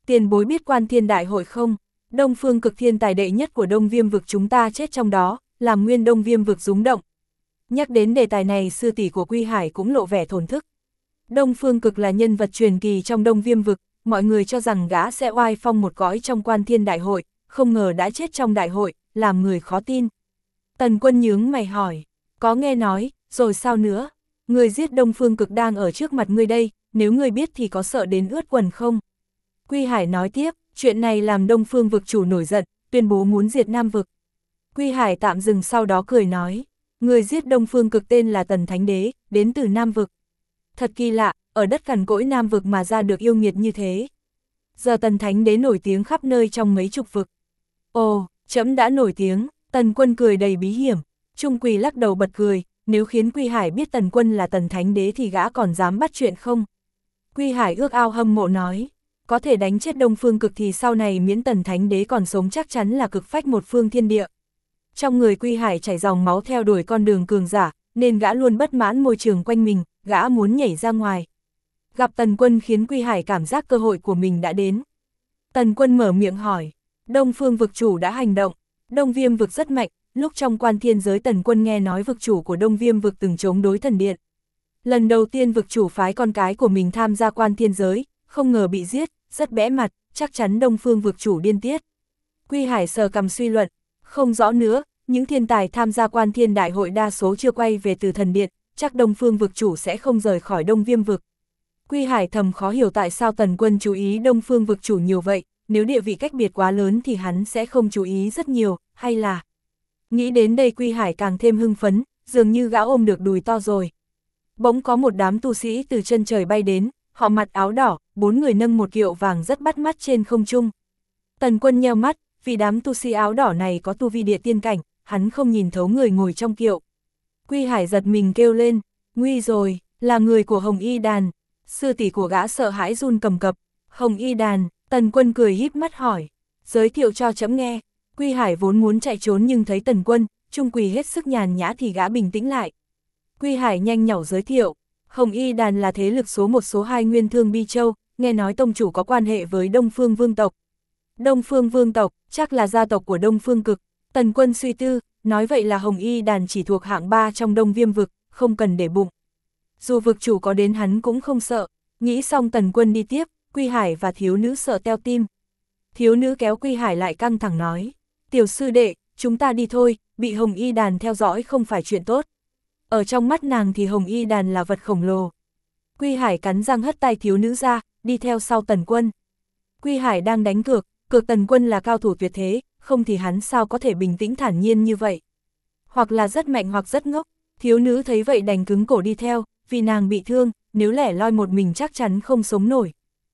Tiền bối biết Quan Thiên Đại hội không? Đông Phương Cực thiên tài đệ nhất của Đông Viêm vực chúng ta chết trong đó, làm nguyên Đông Viêm vực rúng động. Nhắc đến đề tài này sư tỷ của Quy Hải cũng lộ vẻ thổn thức. Đông Phương Cực là nhân vật truyền kỳ trong Đông Viêm vực, mọi người cho rằng gã sẽ oai phong một cõi trong Quan Thiên Đại hội, không ngờ đã chết trong đại hội, làm người khó tin. Tần Quân nhướng mày hỏi, có nghe nói, rồi sao nữa? Người giết Đông Phương Cực đang ở trước mặt ngươi đây, nếu ngươi biết thì có sợ đến ướt quần không? Quy Hải nói tiếp, chuyện này làm Đông Phương vực chủ nổi giận, tuyên bố muốn diệt Nam vực. Quy Hải tạm dừng sau đó cười nói, người giết Đông Phương Cực tên là Tần Thánh Đế, đến từ Nam vực. Thật kỳ lạ, ở đất cằn cỗi Nam vực mà ra được yêu nghiệt như thế. Giờ Tần Thánh Đế nổi tiếng khắp nơi trong mấy chục vực. Ồ, trẫm đã nổi tiếng, Tần Quân cười đầy bí hiểm. Trung Quỳ lắc đầu bật cười, nếu khiến Quy Hải biết Tần Quân là Tần Thánh Đế thì gã còn dám bắt chuyện không? Quy Hải ước ao hâm mộ nói, có thể đánh chết Đông Phương Cực thì sau này miễn Tần Thánh Đế còn sống chắc chắn là cực phách một phương thiên địa. Trong người Quy Hải chảy dòng máu theo đuổi con đường cường giả, nên gã luôn bất mãn môi trường quanh mình, gã muốn nhảy ra ngoài. Gặp Tần Quân khiến Quy Hải cảm giác cơ hội của mình đã đến. Tần Quân mở miệng hỏi, Đông Phương vực chủ đã hành động, Đông Viêm vực rất mạnh, lúc trong Quan Thiên giới Tần Quân nghe nói vực chủ của Đông Viêm vực từng chống đối thần điện. Lần đầu tiên vực chủ phái con cái của mình tham gia Quan Thiên giới, không ngờ bị giết, rất bẽ mặt, chắc chắn Đông Phương vực chủ điên tiết. Quy Hải sờ cằm suy luận, không rõ nữa, những thiên tài tham gia Quan Thiên đại hội đa số chưa quay về từ thần điện, chắc Đông Phương vực chủ sẽ không rời khỏi Đông Viêm vực. Quy Hải thầm khó hiểu tại sao Tần Quân chú ý Đông Phương vực chủ nhiều vậy, nếu địa vị cách biệt quá lớn thì hắn sẽ không chú ý rất nhiều, hay là... Nghĩ đến đây Quy Hải càng thêm hưng phấn, dường như gã ôm được đùi to rồi. Bỗng có một đám tu sĩ từ chân trời bay đến, họ mặc áo đỏ, 4 người nâng một kiệu vàng rất bắt mắt trên không trung. Tần Quân nheo mắt, vì đám tu sĩ áo đỏ này có tu vi địa tiên cảnh, hắn không nhìn thấu người ngồi trong kiệu. Quy Hải giật mình kêu lên, nguy rồi, là người của Hồng Y Đàn. Sư tỷ của gã sợ hãi run cầm cập. Hồng Y Đàn, Tần Quân cười híp mắt hỏi, giới thiệu cho trẫm nghe. Quy Hải vốn muốn chạy trốn nhưng thấy Tần Quân, Trung Quỳ hết sức nhàn nhã thì gã bình tĩnh lại. Quy Hải nhanh nhảu giới thiệu, Hồng Y Đàn là thế lực số 1 số 2 Nguyên Thương Bi Châu, nghe nói tông chủ có quan hệ với Đông Phương Vương tộc. Đông Phương Vương tộc, chắc là gia tộc của Đông Phương Cực. Tần Quân suy tư, nói vậy là Hồng Y Đàn chỉ thuộc hạng 3 trong Đông Viêm vực, không cần để bụng. Dù vực chủ có đến hắn cũng không sợ, nghĩ xong Tần Quân đi tiếp, Quy Hải và thiếu nữ sợ teo tim. Thiếu nữ kéo Quy Hải lại căng thẳng nói, tiểu sư đệ, chúng ta đi thôi, bị Hồng Y Đàn theo dõi không phải chuyện tốt. Ở trong mắt nàng thì Hồng Y Đàn là vật khổng lồ. Quy Hải cắn răng hất tay thiếu nữ ra, đi theo sau Tần Quân. Quy Hải đang đánh cược Tần Quân là cao thủ tuyệt thế, không thì hắn sao có thể bình tĩnh thản nhiên như vậy. Hoặc là rất mạnh hoặc rất ngốc, thiếu nữ thấy vậy đành cứng cổ đi theo, vì nàng bị thương, nếu lẻ loi một mình chắc chắn không sống nổi.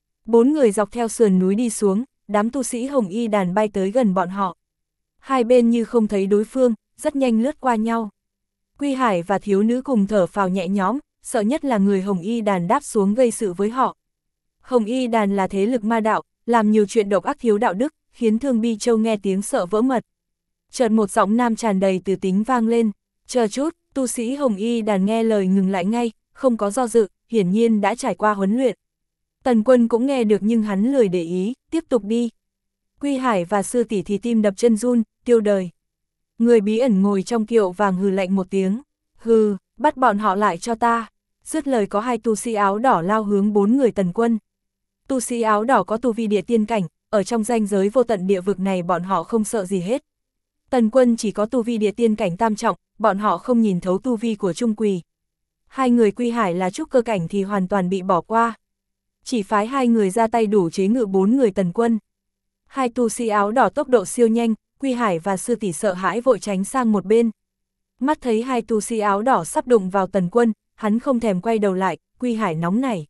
4 người dọc theo sườn núi đi xuống, đám tu sĩ Hồng Y Đàn bay tới gần bọn họ. Hai bên như không thấy đối phương, rất nhanh lướt qua nhau. Quy Hải và thiếu nữ cùng thở phào nhẹ nhõm, sợ nhất là người Hồng Y Đàn đáp xuống gây sự với họ. Hồng Y Đàn là thế lực ma đạo, làm nhiều chuyện độc ác thiếu đạo đức, khiến Thương Bi Châu nghe tiếng sợ vỡ mật. Chợt một giọng nam tràn đầy từ tính vang lên, chờ chút, tu sĩ Hồng Y Đàn nghe lời ngừng lại ngay, không có do dự, hiển nhiên đã trải qua huấn luyện. Tần Quân cũng nghe được nhưng hắn lười để ý, tiếp tục đi. Quy Hải và sư tỷ thì tim đập chân run, tiêu đời. Người bí ẩn ngồi trong kiệu vàng hừ lạnh một tiếng, hừ, bắt bọn họ lại cho ta. Dứt lời có 2 tu sĩ áo đỏ lao hướng 4 người Tần Quân. Tu sĩ áo đỏ có tu vi địa tiên cảnh, ở trong ranh giới vô tận địa vực này bọn họ không sợ gì hết. Tần Quân chỉ có tu vi địa tiên cảnh tam trọng, bọn họ không nhìn thấu tu vi của Trung Quỳ. 2 người Quy Hải là trúc cơ cảnh thì hoàn toàn bị bỏ qua. Chỉ phái 2 người ra tay đủ chế ngự 4 người Tần Quân. 2 tu sĩ áo đỏ tốc độ siêu nhanh, Quy Hải và sư tỷ sợ hãi vội tránh sang một bên. Mắt thấy 2 tu sĩ áo đỏ sắp đụng vào Tần Quân, hắn không thèm quay đầu lại, Quy Hải nóng nảy.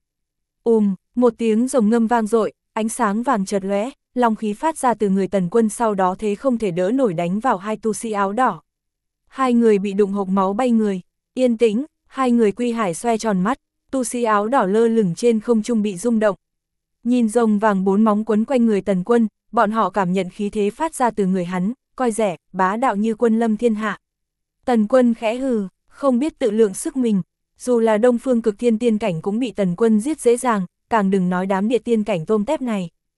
Một tiếng rồng ngâm vang dội, ánh sáng vàng chợt lóe, long khí phát ra từ người Tần Quân sau đó thế không thể đỡ nổi đánh vào 2 tu sĩ áo đỏ. 2 người bị đụng hộc máu bay người, yên tĩnh, 2 người Quy Hải xoe tròn mắt, tu sĩ áo đỏ lơ lửng trên không trung bị rung động. Nhìn rồng vàng 4 móng quấn quanh người Tần Quân, bọn họ cảm nhận khí thế phát ra từ người hắn, coi rẻ, bá đạo như quân lâm thiên hạ. Tần Quân khẽ hừ, không biết tự lượng sức mình, dù là Đông Phương Cực Thiên tiên cảnh cũng bị Tần Quân giết dễ dàng, càng đừng nói đám địa tiên cảnh tôm tép này.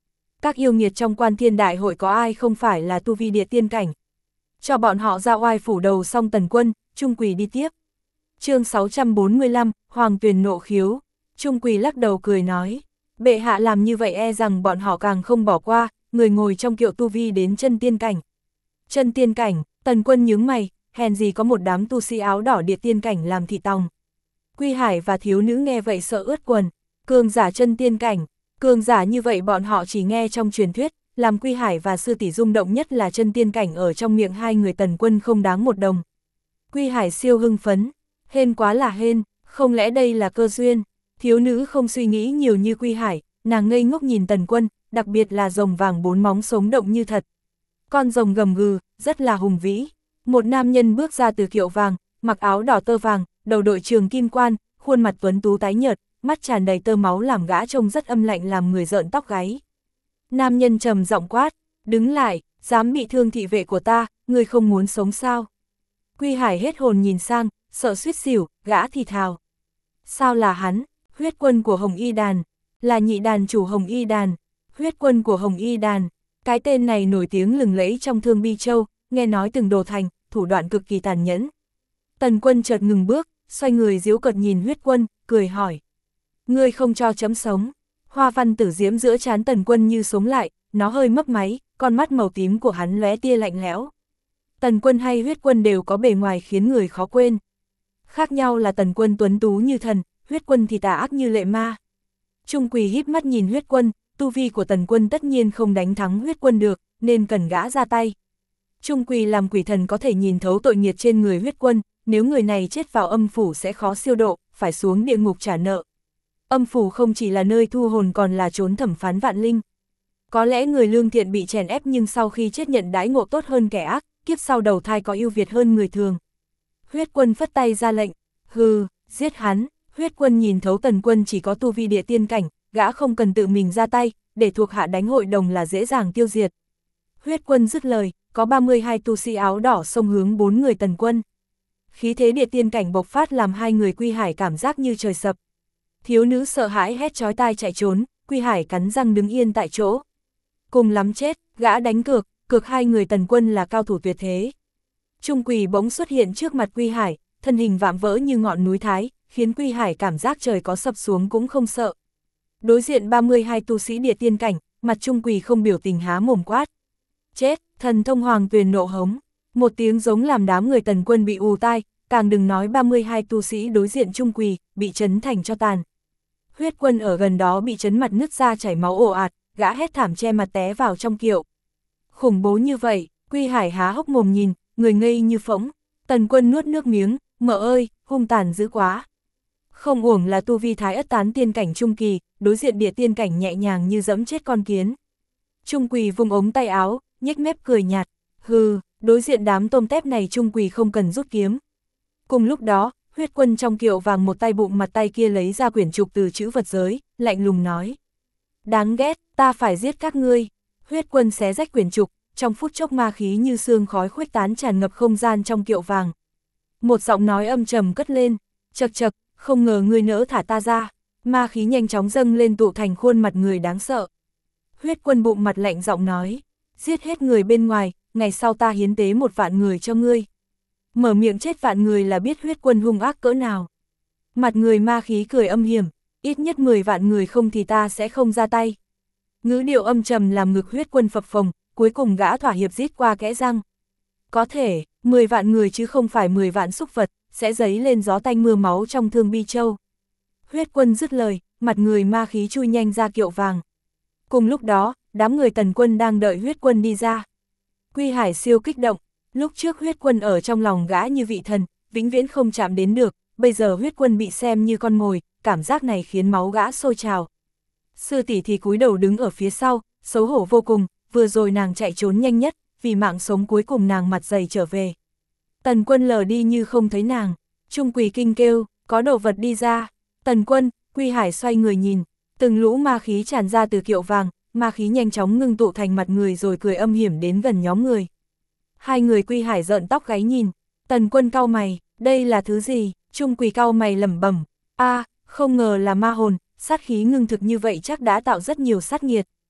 Các yêu nghiệt trong Quan Thiên Đại hội có ai không phải là tu vi địa tiên cảnh. Cho bọn họ ra oai phủ đầu xong Tần Quân, Trung Quỳ đi tiếp. Chương 645, Hoàng Tuyền nộ khiếu. Trung Quỳ lắc đầu cười nói, bệ hạ làm như vậy e rằng bọn họ càng không bỏ qua, người ngồi trong kiệu tu vi đến chân tiên cảnh. Chân tiên cảnh, Tần Quân nhướng mày, hèn gì có một đám tu sĩ áo đỏ địa tiên cảnh làm thị tòng. Quy Hải và thiếu nữ nghe vậy sợ ướt quần, cường giả chân tiên cảnh, cường giả như vậy bọn họ chỉ nghe trong truyền thuyết, làm Quy Hải và sư tỷ rung động nhất là chân tiên cảnh ở trong miệng hai người Tần Quân không đáng một đồng. Quy Hải siêu hưng phấn, hên quá là hên, không lẽ đây là cơ duyên. Thiếu nữ không suy nghĩ nhiều như Quy Hải, nàng ngây ngốc nhìn Tần Quân, đặc biệt là rồng vàng bốn móng sống động như thật. Con rồng gầm gừ, rất là hùng vĩ. Một nam nhân bước ra từ kiệu vàng, mặc áo đỏ tơ vàng, đầu đội trường kim quan, khuôn mặt tuấn tú tái nhợt, mắt tràn đầy tơ máu làm gã trông rất âm lạnh làm người rợn tóc gáy. Nam nhân trầm giọng quát, đứng lại, dám bị thương thị vệ của ta, ngươi không muốn sống sao? Quy Hải hết hồn nhìn sang, sợ suýt xỉu, gã thì thào. Sao là hắn? Huyết quân của Hồng Y Đàn, là nhị đàn chủ Hồng Y Đàn, huyết quân của Hồng Y Đàn. Cái tên này nổi tiếng lừng lẫy trong Thương Bi Châu, nghe nói từng đồ thành, thủ đoạn cực kỳ tàn nhẫn. Tần Quân chợt ngừng bước, xoay người giễu cợt nhìn huyết quân, cười hỏi. Ngươi không cho chấm sống. Hoa văn tử diễm giữa trán Tần Quân như sống lại, nó hơi mấp máy, con mắt màu tím của hắn lóe tia lạnh lẽo. Tần Quân hay huyết quân đều có bề ngoài khiến người khó quên. Khác nhau là Tần Quân tuấn tú như thần, huyết quân thì tà ác như lệ ma. Trung Quỳ híp mắt nhìn huyết quân, tu vi của Tần Quân tất nhiên không đánh thắng huyết quân được, nên cần gã ra tay. Trung Quỳ làm quỷ thần có thể nhìn thấu tội nghiệt trên người huyết quân, nếu người này chết vào âm phủ sẽ khó siêu độ, phải xuống địa ngục trả nợ. Âm phủ không chỉ là nơi thu hồn còn là trốn thẩm phán vạn linh. Có lẽ người lương thiện bị chèn ép nhưng sau khi chết nhận đãi ngộ tốt hơn kẻ ác, kiếp sau đầu thai có ưu việt hơn người thường. Huyết quân phất tay ra lệnh, hừ, giết hắn. Huyết quân nhìn thấu Tần Quân chỉ có tu vi địa tiên cảnh, gã không cần tự mình ra tay, để thuộc hạ đánh hội đồng là dễ dàng tiêu diệt. Huyết quân dứt lời, có 32 tu sĩ áo đỏ xông hướng 4 người Tần Quân. Khí thế địa tiên cảnh bộc phát làm hai người Quy Hải cảm giác như trời sập. Thiếu nữ sợ hãi hét chói tai chạy trốn, Quy Hải cắn răng đứng yên tại chỗ. Cùng lắm chết, gã đánh cược hai người Tần Quân là cao thủ tuyệt thế. Trung Quỳ bỗng xuất hiện trước mặt Quy Hải, thân hình vạm vỡ như ngọn núi Thái, khiến Quy Hải cảm giác trời có sập xuống cũng không sợ. Đối diện 32 tu sĩ địa tiên cảnh, mặt Trung Quỳ không biểu tình há mồm quát. Chết, thần thông Hoàng Tuyền nộ hống. Một tiếng giống làm đám người Tần Quân bị ù tai, càng đừng nói 32 tu sĩ đối diện Trung Quỳ, bị chấn thành cho tàn. Huyết quân ở gần đó bị chấn mặt nứt ra chảy máu ồ ạt, gã hét thảm che mặt té vào trong kiệu. Khủng bố như vậy, Quy Hải há hốc mồm nhìn, người ngây như phỗng. Tần Quân nuốt nước miếng, mợ ơi, hung tàn dữ quá. Không uổng là tu vi thái ất tán tiên cảnh trung kỳ, đối diện địa tiên cảnh nhẹ nhàng như dẫm chết con kiến. Trung Quỳ vung ống tay áo, nhếch mép cười nhạt, hừ, đối diện đám tôm tép này Trung Quỳ không cần rút kiếm. Cùng lúc đó, huyết quân trong kiệu vàng một tay bụng mặt tay kia lấy ra quyển trục từ chữ vật giới, lạnh lùng nói. Đáng ghét, ta phải giết các ngươi. Huyết quân xé rách quyển trục, trong phút chốc ma khí như sương khói khuếch tán tràn ngập không gian trong kiệu vàng. Một giọng nói âm trầm cất lên, chậc chậc, không ngờ ngươi nỡ thả ta ra. Ma khí nhanh chóng dâng lên tụ thành khuôn mặt người đáng sợ. Huyết quân bụng mặt lạnh giọng nói, giết hết người bên ngoài, ngày sau ta hiến tế 1 vạn người cho ngươi. Mở miệng chết vạn người là biết huyết quân hung ác cỡ nào. Mặt người ma khí cười âm hiểm, ít nhất 10 vạn người không thì ta sẽ không ra tay. Ngữ điệu âm trầm làm ngực huyết quân phập phồng, cuối cùng gã thỏa hiệp rít qua kẽ răng. Có thể, 10 vạn người chứ không phải 10 vạn súc vật, sẽ dấy lên gió tanh mưa máu trong Thương Bi Châu. Huyết quân dứt lời, mặt người ma khí chui nhanh ra kiệu vàng. Cùng lúc đó, đám người Tần Quân đang đợi huyết quân đi ra. Quy Hải siêu kích động, lúc trước huyết quân ở trong lòng gã như vị thần, vĩnh viễn không chạm đến được, bây giờ huyết quân bị xem như con mồi, cảm giác này khiến máu gã sôi trào. Sư tỷ thì cúi đầu đứng ở phía sau, xấu hổ vô cùng, vừa rồi nàng chạy trốn nhanh nhất, vì mạng sống cuối cùng nàng mặt dày trở về. Tần Quân lờ đi như không thấy nàng, Trung Quỳ kinh kêu, có đồ vật đi ra. Tần Quân, Quy Hải xoay người nhìn, từng lũ ma khí tràn ra từ kiệu vàng, ma khí nhanh chóng ngưng tụ thành mặt người rồi cười âm hiểm đến gần nhóm người. Hai người Quy Hải rợn tóc gáy nhìn, Tần Quân cau mày, đây là thứ gì? Trung Quỳ cau mày lẩm bẩm, không ngờ là ma hồn, sát khí ngưng thực như vậy chắc đã tạo rất nhiều sát nghiệt.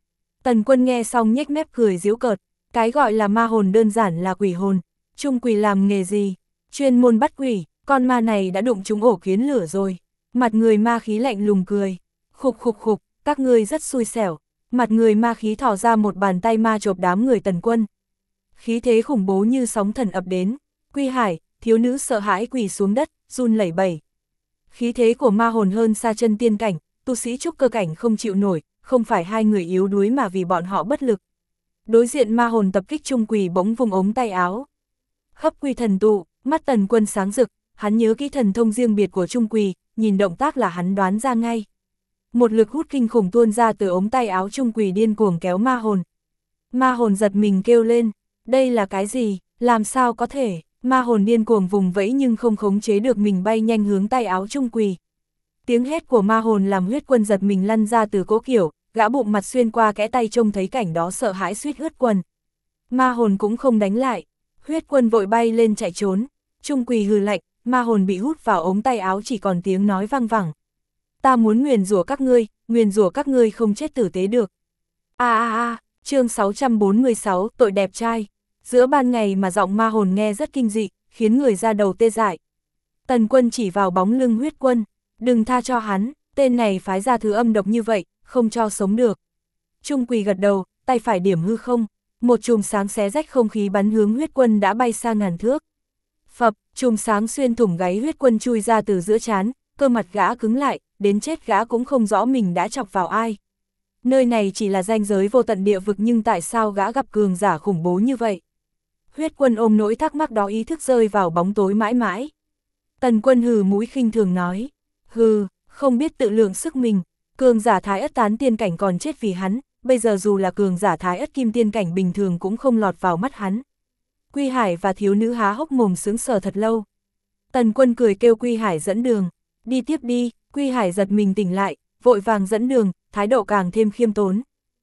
Tần Quân nghe xong nhếch mép cười giễu cợt, cái gọi là ma hồn đơn giản là quỷ hồn, chung quỷ làm nghề gì, chuyên môn bắt quỷ, con ma này đã đụng trúng ổ kiến lửa rồi. Mặt người ma khí lạnh lùng cười, khục khục khục, các ngươi rất xui xẻo. Mặt người ma khí thò ra một bàn tay ma chộp đám người Tần Quân. Khí thế khủng bố như sóng thần ập đến, Quy Hải, thiếu nữ sợ hãi quỳ xuống đất, run lẩy bẩy. Khí thế của ma hồn hơn xa chân tiên cảnh, tu sĩ trúc cơ cảnh không chịu nổi, không phải hai người yếu đuối mà vì bọn họ bất lực. Đối diện ma hồn tập kích Trung Quỳ bỗng vung ống tay áo. Hấp quy thần tụ, mắt Tần Quân sáng rực, hắn nhớ kỹ thần thông riêng biệt của Trung Quỳ, nhìn động tác là hắn đoán ra ngay. Một lực hút kinh khủng tuôn ra từ ống tay áo Trung Quỳ điên cuồng kéo ma hồn. Ma hồn giật mình kêu lên, đây là cái gì, làm sao có thể, ma hồn điên cuồng vùng vẫy nhưng không khống chế được mình bay nhanh hướng tay áo Trung Quỳ. Tiếng hét của ma hồn làm Huyết Quân giật mình lăn ra từ cỗ kiểu, gã bụng mặt xuyên qua kẽ tay trông thấy cảnh đó sợ hãi suýt ướt quần. Ma hồn cũng không đánh lại, Huyết Quân vội bay lên chạy trốn, Trung Quỳ hừ lạnh, ma hồn bị hút vào ống tay áo chỉ còn tiếng nói vang vẳng. Ta muốn nguyền rủa các ngươi không chết tử tế được. Chương 646, tội đẹp trai. Giữa ban ngày mà giọng ma hồn nghe rất kinh dị, khiến người ra đầu tê dại. Tần Quân chỉ vào bóng lưng Huyết Quân, đừng tha cho hắn, tên này phái ra thứ âm độc như vậy, không cho sống được. Trung Quỳ gật đầu, tay phải điểm hư không, một chùm sáng xé rách không khí bắn hướng Huyết Quân đã bay xa ngàn thước. Phập, chùm sáng xuyên thủng gáy Huyết Quân chui ra từ giữa trán, cơ mặt gã cứng lại, đến chết gã cũng không rõ mình đã chọc vào ai. Nơi này chỉ là ranh giới vô tận địa vực nhưng tại sao gã gặp cường giả khủng bố như vậy? Huyết Quân ôm nỗi thắc mắc đó ý thức rơi vào bóng tối mãi mãi. Tần Quân hừ mũi khinh thường nói, hừ, không biết tự lượng sức mình, cường giả Thái Ất tán tiên cảnh còn chết vì hắn, bây giờ dù là cường giả Thái Ất kim tiên cảnh bình thường cũng không lọt vào mắt hắn. Quy Hải và thiếu nữ há hốc mồm sững sờ thật lâu. Tần Quân cười kêu Quy Hải dẫn đường, đi tiếp đi. Quy Hải giật mình tỉnh lại, vội vàng dẫn đường, thái độ càng thêm khiêm tốn.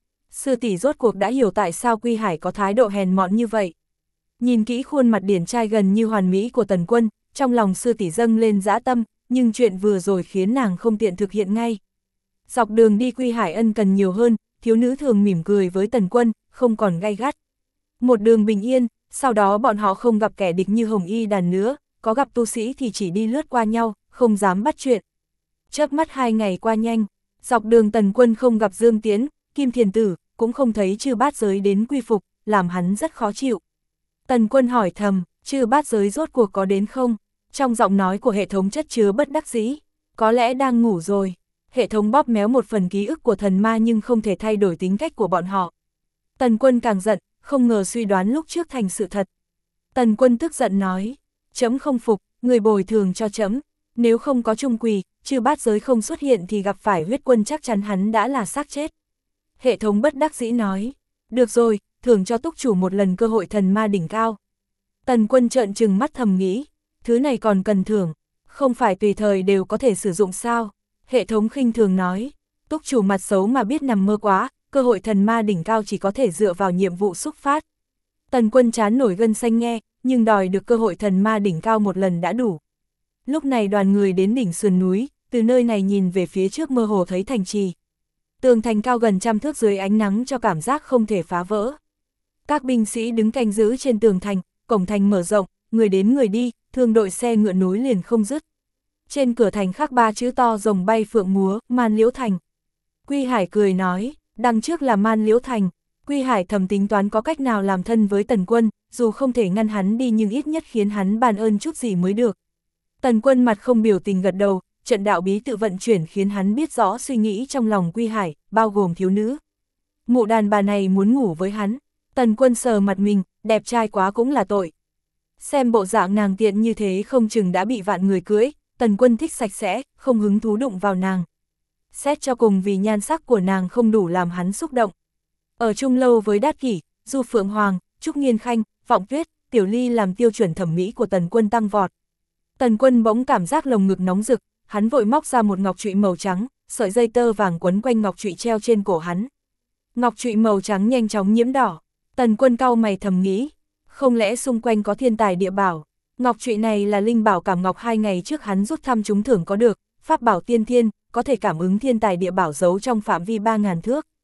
Sư tỷ rốt cuộc đã hiểu tại sao Quy Hải có thái độ hèn mọn như vậy. Nhìn kỹ khuôn mặt điển trai gần như hoàn mỹ của Tần Quân, trong lòng sư tỷ dâng lên dã tâm, nhưng chuyện vừa rồi khiến nàng không tiện thực hiện ngay. Dọc đường đi Quy Hải ân cần nhiều hơn, thiếu nữ thường mỉm cười với Tần Quân, không còn gay gắt. Một đường bình yên, sau đó bọn họ không gặp kẻ địch như Hồng Y Đàn nữa, có gặp tu sĩ thì chỉ đi lướt qua nhau, không dám bắt chuyện. Chớp mắt 2 ngày qua nhanh, dọc đường Tần Quân không gặp Dương Tiến, Kim Thiền Tử, cũng không thấy Chư Bát Giới đến quy phục, làm hắn rất khó chịu. Tần Quân hỏi thầm, Chư Bát Giới rốt cuộc có đến không? Trong giọng nói của hệ thống chất chứa bất đắc dĩ, có lẽ đang ngủ rồi. Hệ thống bóp méo một phần ký ức của thần ma nhưng không thể thay đổi tính cách của bọn họ. Tần Quân càng giận, không ngờ suy đoán lúc trước thành sự thật. Tần Quân tức giận nói, trẫm không phục, người bồi thường cho trẫm. Nếu không có Trung Quỳ, Chư Bát Giới không xuất hiện thì gặp phải Huyết Quân chắc chắn hắn đã là xác chết. Hệ thống bất đắc dĩ nói, được rồi, thưởng cho túc chủ một lần cơ hội thần ma đỉnh cao. Tần Quân trợn trừng mắt thầm nghĩ, thứ này còn cần thưởng, không phải tùy thời đều có thể sử dụng sao. Hệ thống khinh thường nói, túc chủ mặt xấu mà biết nằm mơ quá, cơ hội thần ma đỉnh cao chỉ có thể dựa vào nhiệm vụ xúc phát. Tần Quân chán nổi gân xanh nghe, nhưng đòi được cơ hội thần ma đỉnh cao một lần đã đủ. Lúc này đoàn người đến đỉnh sườn núi, từ nơi này nhìn về phía trước mơ hồ thấy thành trì. Tường thành cao gần 100 thước dưới ánh nắng cho cảm giác không thể phá vỡ. Các binh sĩ đứng canh giữ trên tường thành, cổng thành mở rộng, người đến người đi, thương đội xe ngựa nối liền không dứt. Trên cửa thành khắc 3 chữ to rồng bay phượng múa, Man Liễu Thành. Quy Hải cười nói, đằng trước là Man Liễu Thành. Quy Hải thầm tính toán có cách nào làm thân với Tần Quân, dù không thể ngăn hắn đi nhưng ít nhất khiến hắn ban ơn chút gì mới được. Tần Quân mặt không biểu tình gật đầu, trận đạo bí tự vận chuyển khiến hắn biết rõ suy nghĩ trong lòng Quy Hải, bao gồm thiếu nữ. Mụ đàn bà này muốn ngủ với hắn. Tần Quân sờ mặt mình, đẹp trai quá cũng là tội. Xem bộ dạng nàng tiện như thế không chừng đã bị vạn người cưỡi, Tần Quân thích sạch sẽ, không hứng thú đụng vào nàng. Xét cho cùng vì nhan sắc của nàng không đủ làm hắn xúc động. Ở chung lâu với Đát Kỷ, Du Phượng Hoàng, Trúc Nghiên Khanh, Vọng Tuyết, Tiểu Ly làm tiêu chuẩn thẩm mỹ của Tần Quân tăng vọt. Tần Quân bỗng cảm giác lồng ngực nóng rực, hắn vội móc ra một ngọc trụy màu trắng, sợi dây tơ vàng quấn quanh ngọc trụy treo trên cổ hắn. Ngọc trụy màu trắng nhanh chóng nhiễm đỏ, Tần Quân cau mày thầm nghĩ, không lẽ xung quanh có thiên tài địa bảo? Ngọc trụy này là linh bảo cảm ngọc 2 ngày trước hắn rút thăm trúng thưởng có được, pháp bảo tiên thiên, có thể cảm ứng thiên tài địa bảo giấu trong phạm vi 3000 thước.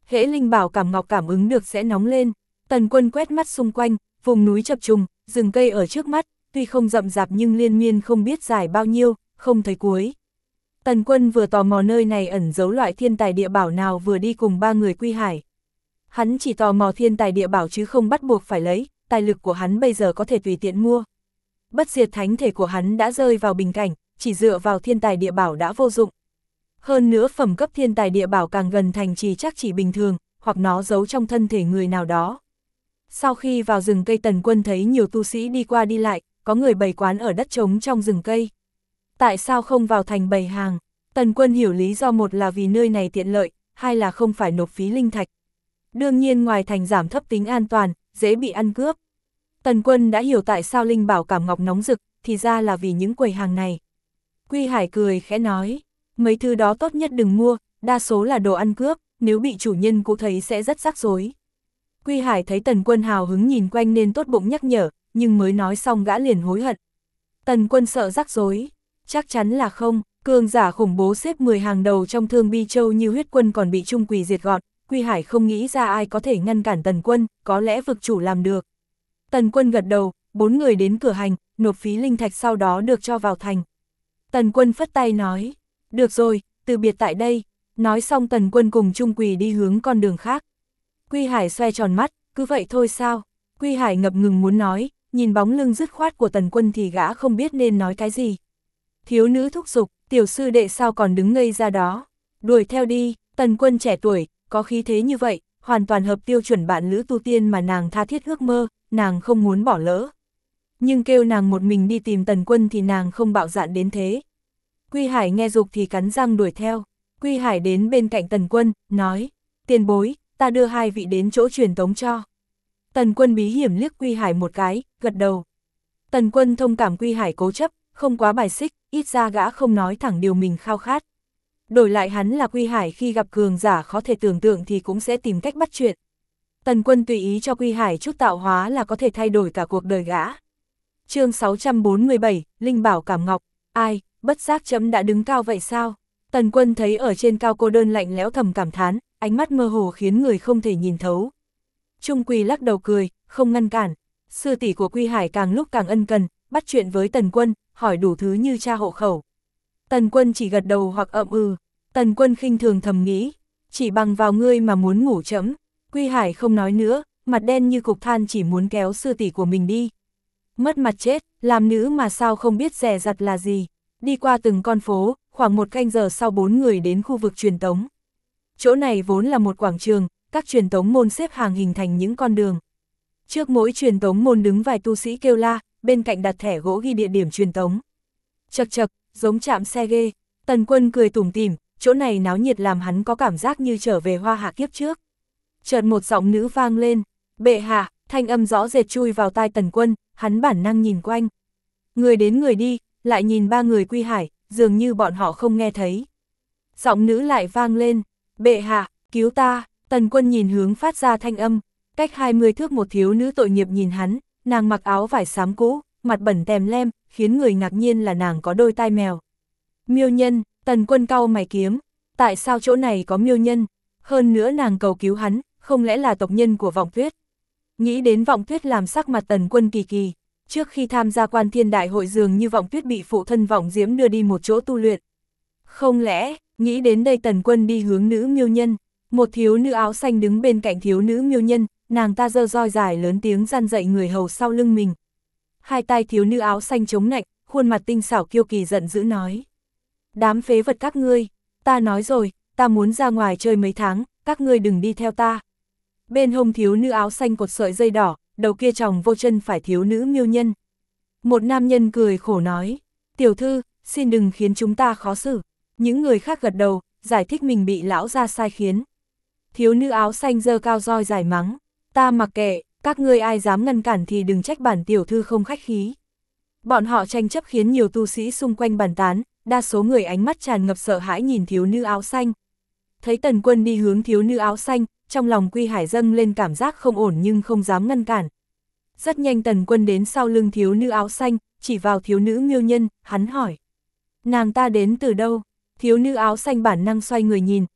Hễ linh bảo cảm ngọc cảm ứng được sẽ nóng lên. Tần Quân quét mắt xung quanh, vùng núi chập trùng, rừng cây ở trước mắt, tuy không rậm rạp nhưng liên miên không biết dài bao nhiêu, không thấy cuối. Tần Quân vừa tò mò nơi này ẩn giấu loại thiên tài địa bảo nào vừa đi cùng 3 người Quy Hải. Hắn chỉ tò mò thiên tài địa bảo chứ không bắt buộc phải lấy, tài lực của hắn bây giờ có thể tùy tiện mua. Bất diệt thánh thể của hắn đã rơi vào bình cảnh, chỉ dựa vào thiên tài địa bảo đã vô dụng. Hơn nữa phẩm cấp thiên tài địa bảo càng gần thành trì chắc chỉ bình thường, hoặc nó giấu trong thân thể người nào đó. Sau khi vào rừng cây Tần Quân thấy nhiều tu sĩ đi qua đi lại, có người bày quán ở đất trống trong rừng cây. Tại sao không vào thành bày hàng? Tần Quân hiểu lý do, một là vì nơi này tiện lợi, hai là không phải nộp phí linh thạch. Đương nhiên ngoài thành giảm thấp tính an toàn, dễ bị ăn cướp. Tần Quân đã hiểu tại sao linh bảo cảm ngọc nóng rực, thì ra là vì những quầy hàng này. Quy Hải cười khẽ nói, mấy thứ đó tốt nhất đừng mua, đa số là đồ ăn cướp, nếu bị chủ nhân cũ thấy sẽ rất rắc rối. Quy Hải thấy Tần Quân hào hứng nhìn quanh nên tốt bụng nhắc nhở, nhưng mới nói xong gã liền hối hận. Tần Quân sợ rắc rối, chắc chắn là không, cường giả khủng bố xếp 10 hàng đầu trong Thương Bi Châu như Huyết Quân còn bị Trung Quỳ diệt gọn, Quy Hải không nghĩ ra ai có thể ngăn cản Tần Quân, có lẽ vực chủ làm được. Tần Quân gật đầu, 4 người đến cửa hành, nộp phí linh thạch sau đó được cho vào thành. Tần Quân phất tay nói, được rồi, từ biệt tại đây. Nói xong Tần Quân cùng Trung Quỳ đi hướng con đường khác. Quy Hải xoe tròn mắt, cứ vậy thôi sao? Quy Hải ngập ngừng muốn nói, nhìn bóng lưng dứt khoát của Tần Quân thì gã không biết nên nói cái gì. Thiếu nữ thúc giục, tiểu sư đệ sao còn đứng ngây ra đó? Đuổi theo đi. Tần Quân trẻ tuổi, có khí thế như vậy, hoàn toàn hợp tiêu chuẩn bạn lữ tu tiên mà nàng tha thiết ước mơ, nàng không muốn bỏ lỡ. Nhưng kêu nàng một mình đi tìm Tần Quân thì nàng không bạo dạn đến thế. Quy Hải nghe dục thì cắn răng đuổi theo. Quy Hải đến bên cạnh Tần Quân, nói, tiền bối, ta đưa 2 vị đến chỗ truyền tống cho. Tần Quân bí hiểm liếc Quy Hải một cái, gật đầu. Tần Quân thông cảm Quy Hải cố chấp, không quá bài xích, ít ra gã không nói thẳng điều mình khao khát. Đổi lại hắn là Quy Hải khi gặp cường giả khó thể tưởng tượng thì cũng sẽ tìm cách bắt chuyện. Tần Quân tùy ý cho Quy Hải chút tạo hóa là có thể thay đổi cả cuộc đời gã. Chương 647, Linh Bảo Cảm Ngọc, ai, bất giác chấm đã đứng cao vậy sao? Tần Quân thấy ở trên cao cô đơn lạnh lẽo thầm cảm thán, ánh mắt mơ hồ khiến người không thể nhìn thấu. Trung Quỳ lắc đầu cười, không ngăn cản. Sư tỷ của Quy Hải càng lúc càng ân cần, bắt chuyện với Tần Quân, hỏi đủ thứ như tra hộ khẩu. Tần Quân chỉ gật đầu hoặc ậm ừ. Tần Quân khinh thường thầm nghĩ, chỉ bằng vào ngươi mà muốn ngủ chấm. Quy Hải không nói nữa, mặt đen như cục than, chỉ muốn kéo sư tỷ của mình đi. Mất mặt chết, làm nữ mà sao không biết dè dặt là gì. Đi qua từng con phố, khoảng 1 canh giờ sau 4 người đến khu vực truyền tống. Chỗ này vốn là một quảng trường, các truyền tống môn xếp hàng hình thành những con đường. Trước mỗi truyền tống môn đứng vài tu sĩ kêu la, bên cạnh đặt thẻ gỗ ghi địa điểm truyền tống. Chật chật, giống trạm xe ghê. Tần Quân cười tủm tỉm, chỗ này náo nhiệt làm hắn có cảm giác như trở về Hoa Hạ kiếp trước. Chợt một giọng nữ vang lên, bệ hạ, thanh âm rõ rệt chui vào tai Tần Quân, hắn bản năng nhìn quanh. Người đến người đi, lại nhìn 3 người Quy Hải, dường như bọn họ không nghe thấy. Giọng nữ lại vang lên, bệ hạ, cứu ta. Tần Quân nhìn hướng phát ra thanh âm, cách 20 thước một thiếu nữ tội nghiệp nhìn hắn, nàng mặc áo vải xám cũ, mặt bẩn tèm lem, khiến người ngạc nhiên là nàng có đôi tai mèo. Miêu nhân. Tần Quân cau mày kiếm, tại sao chỗ này có miêu nhân? Hơn nữa nàng cầu cứu hắn, không lẽ là tộc nhân của Vọng Tuyết? Nghĩ đến Vọng Tuyết làm sắc mặt Tần Quân kỳ kỳ, trước khi tham gia Quan Thiên Đại hội dường như Vọng Tuyết bị phụ thân Vọng Diễm đưa đi một chỗ tu luyện. Không lẽ, nghĩ đến đây Tần Quân đi hướng nữ miêu nhân, một thiếu nữ áo xanh đứng bên cạnh thiếu nữ miêu nhân, nàng ta giơ roi dài lớn tiếng gian dạy người hầu sau lưng mình. Hai tay thiếu nữ áo xanh chống nạnh, khuôn mặt tinh xảo kiêu kỳ giận dữ nói. Đám phế vật các ngươi, ta nói rồi, ta muốn ra ngoài chơi mấy tháng, các ngươi đừng đi theo ta. Bên hông thiếu nữ áo xanh cột sợi dây đỏ, đầu kia tròng vô chân phải thiếu nữ miêu nhân. Một nam nhân cười khổ nói, tiểu thư, xin đừng khiến chúng ta khó xử. Những người khác gật đầu, giải thích mình bị lão gia sai khiến. Thiếu nữ áo xanh giơ cao roi dài mắng, ta mặc kệ, các ngươi ai dám ngăn cản thì đừng trách bản tiểu thư không khách khí. Bọn họ tranh chấp khiến nhiều tu sĩ xung quanh bàn tán, đa số người ánh mắt tràn ngập sợ hãi nhìn thiếu nữ áo xanh. Thấy Tần Quân đi hướng thiếu nữ áo xanh, trong lòng Quy Hải dâng lên cảm giác không ổn nhưng không dám ngăn cản. Rất nhanh Tần Quân đến sau lưng thiếu nữ áo xanh, chỉ vào thiếu nữ miêu nhân, hắn hỏi. Nàng ta đến từ đâu? Thiếu nữ áo xanh bản năng xoay người nhìn,